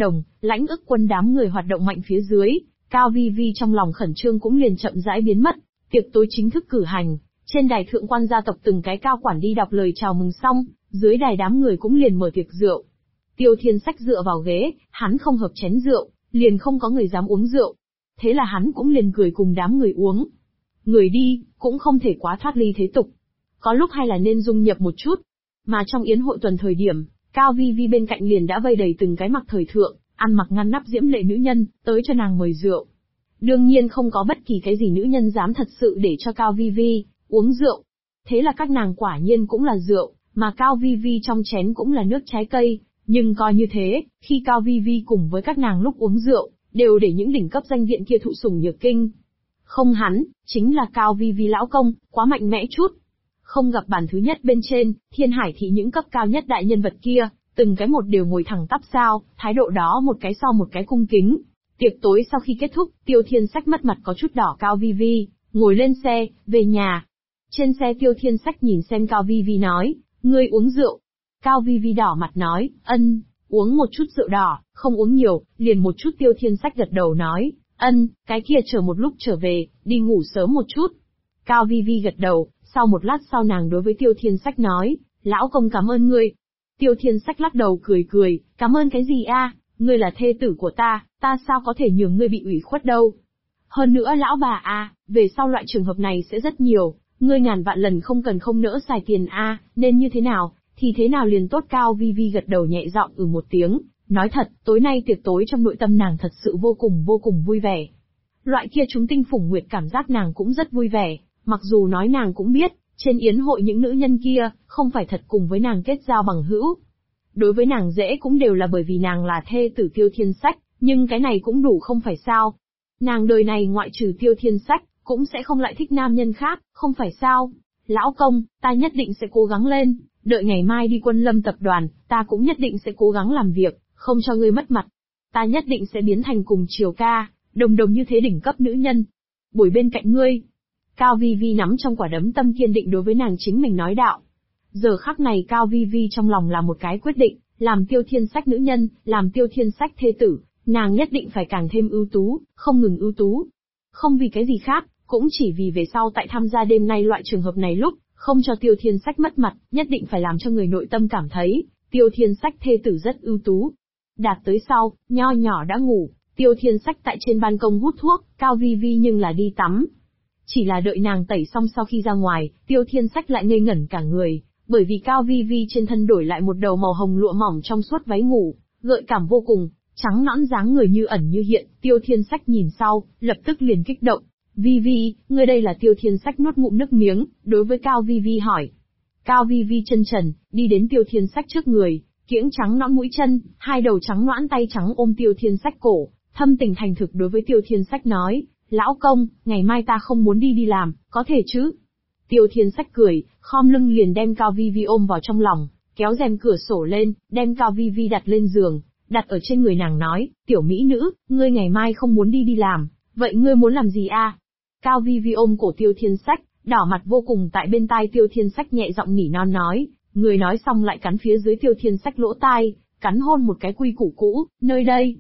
Lãnh ức quân đám người hoạt động mạnh phía dưới, Cao Vi Vi trong lòng khẩn trương cũng liền chậm rãi biến mất. Tiệc tối chính thức cử hành, trên đài thượng quan gia tộc từng cái cao quản đi đọc lời chào mừng xong, dưới đài đám người cũng liền mở tiệc rượu. Tiêu Thiên Sách dựa vào ghế, hắn không hợp chén rượu, liền không có người dám uống rượu. Thế là hắn cũng liền cười cùng đám người uống. Người đi, cũng không thể quá thoát ly thế tục. Có lúc hay là nên dung nhập một chút. Mà trong yến hội tuần thời điểm, Cao Vi Vi bên cạnh liền đã vây đầy từng cái mặc thời thượng, ăn mặc ngăn nắp diễm lệ nữ nhân, tới cho nàng mời rượu. Đương nhiên không có bất kỳ cái gì nữ nhân dám thật sự để cho Cao Vi Vi uống rượu. Thế là các nàng quả nhiên cũng là rượu, mà Cao Vi Vi trong chén cũng là nước trái cây. Nhưng coi như thế, khi Cao Vi Vi cùng với các nàng lúc uống rượu, đều để những đỉnh cấp danh viện kia thụ sủng nhược kinh. Không hắn, chính là Cao Vi Vi lão công, quá mạnh mẽ chút. Không gặp bàn thứ nhất bên trên, Thiên Hải thị những cấp cao nhất đại nhân vật kia, từng cái một đều ngồi thẳng tắp sao, thái độ đó một cái sau một cái cung kính. Tiệc tối sau khi kết thúc, Tiêu Thiên Sách mất mặt có chút đỏ Cao Vi Vi, ngồi lên xe, về nhà. Trên xe Tiêu Thiên Sách nhìn xem Cao Vi Vi nói, ngươi uống rượu. Cao Vi Vi đỏ mặt nói, uống một chút rượu đỏ, không uống nhiều, liền một chút. Tiêu Thiên Sách gật đầu nói, cái kia chờ một lúc trở về, đi ngủ sớm một chút. Cao Vi Vi gật đầu, sau một lát sau nàng đối với Tiêu Thiên Sách nói, lão công cảm ơn ngươi. Tiêu Thiên Sách lắc đầu cười, cảm ơn cái gì a? Ngươi là thê tử của ta sao có thể nhường ngươi bị ủy khuất đâu. Hơn nữa lão bà a, về sau loại trường hợp này sẽ rất nhiều, ngươi ngàn vạn lần không cần không nỡ xài tiền a, nên như thế nào, thì thế nào liền tốt. Cao Vi Vi gật đầu nhẹ giọng một tiếng, nói thật, tối nay tiệc tối trong nội tâm nàng thật sự vô cùng vui vẻ. Loại kia chúng tinh phủng nguyệt cảm giác nàng cũng rất vui vẻ, mặc dù nói nàng cũng biết, trên yến hội những nữ nhân kia, không phải thật cùng với nàng kết giao bằng hữu. Đối với nàng dễ cũng đều là bởi vì nàng là thê tử Tiêu Thiên Sách, nhưng cái này cũng đủ không phải sao. Nàng đời này ngoại trừ Tiêu Thiên Sách, cũng sẽ không lại thích nam nhân khác, không phải sao. Lão công, ta nhất định sẽ cố gắng lên, đợi ngày mai đi Quân Lâm tập đoàn, ta cũng nhất định sẽ cố gắng làm việc, không cho ngươi mất mặt. Ta nhất định sẽ biến thành cùng Triều ca, đồng như thế đỉnh cấp nữ nhân. Buổi bên cạnh ngươi. Cao Vi Vi nắm trong quả đấm tâm kiên định đối với nàng chính mình nói đạo. Giờ khắc này Cao Vi Vi trong lòng là một cái quyết định, làm Tiêu Thiên Sách nữ nhân, làm Tiêu Thiên Sách thê tử, nàng nhất định phải càng thêm ưu tú, không ngừng ưu tú. Không vì cái gì khác, cũng chỉ vì về sau tại tham gia đêm nay loại trường hợp này lúc, không cho Tiêu Thiên Sách mất mặt, nhất định phải làm cho người nội tâm cảm thấy, Tiêu Thiên Sách thê tử rất ưu tú. Đạt tới sau, nho nhỏ đã ngủ, Tiêu Thiên Sách tại trên ban công hút thuốc, Cao Vi Vi nhưng là đi tắm. Chỉ là đợi nàng tẩy xong sau khi ra ngoài, Tiêu Thiên Sách lại ngây ngẩn cả người, bởi vì Cao Vi Vi trên thân đổi lại một đầu màu hồng lụa mỏng trong suốt váy ngủ, gợi cảm vô cùng, trắng nõn dáng người như ẩn như hiện. Tiêu Thiên Sách nhìn sau, lập tức liền kích động. Vi Vi, ngươi đây là? Tiêu Thiên Sách nuốt ngụm nước miếng, đối với Cao Vi Vi hỏi. Cao Vi Vi chân trần, đi đến Tiêu Thiên Sách trước người, kiễng trắng nõn mũi chân, hai đầu trắng nõn tay trắng ôm Tiêu Thiên Sách cổ, thâm tình thành thực đối với Tiêu Thiên Sách nói, lão công, ngày mai ta không muốn đi làm, có thể chứ? Tiêu Thiên Sách cười, khom lưng liền đem Cao Vi Vi ôm vào trong lòng, kéo rèm cửa sổ lên, đem Cao Vi Vi đặt lên giường, đặt ở trên người nàng nói, tiểu mỹ nữ, ngươi ngày mai không muốn đi làm, vậy ngươi muốn làm gì a? Cao Vi Vi ôm cổ Tiêu Thiên Sách, đỏ mặt vô cùng tại bên tai Tiêu Thiên Sách nhẹ giọng nỉ non nói, người nói xong lại cắn phía dưới Tiêu Thiên Sách lỗ tai, cắn hôn một cái quy củ cũ, nơi đây.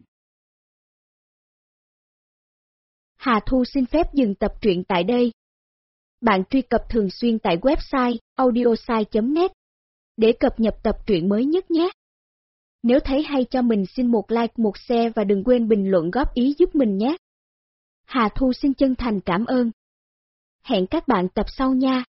Hà Thu xin phép dừng tập truyện tại đây. Bạn truy cập thường xuyên tại website audiosai.net để cập nhật tập truyện mới nhất nhé. Nếu thấy hay cho mình xin một like, một share và đừng quên bình luận góp ý giúp mình nhé. Hà Thu xin chân thành cảm ơn. Hẹn các bạn tập sau nha.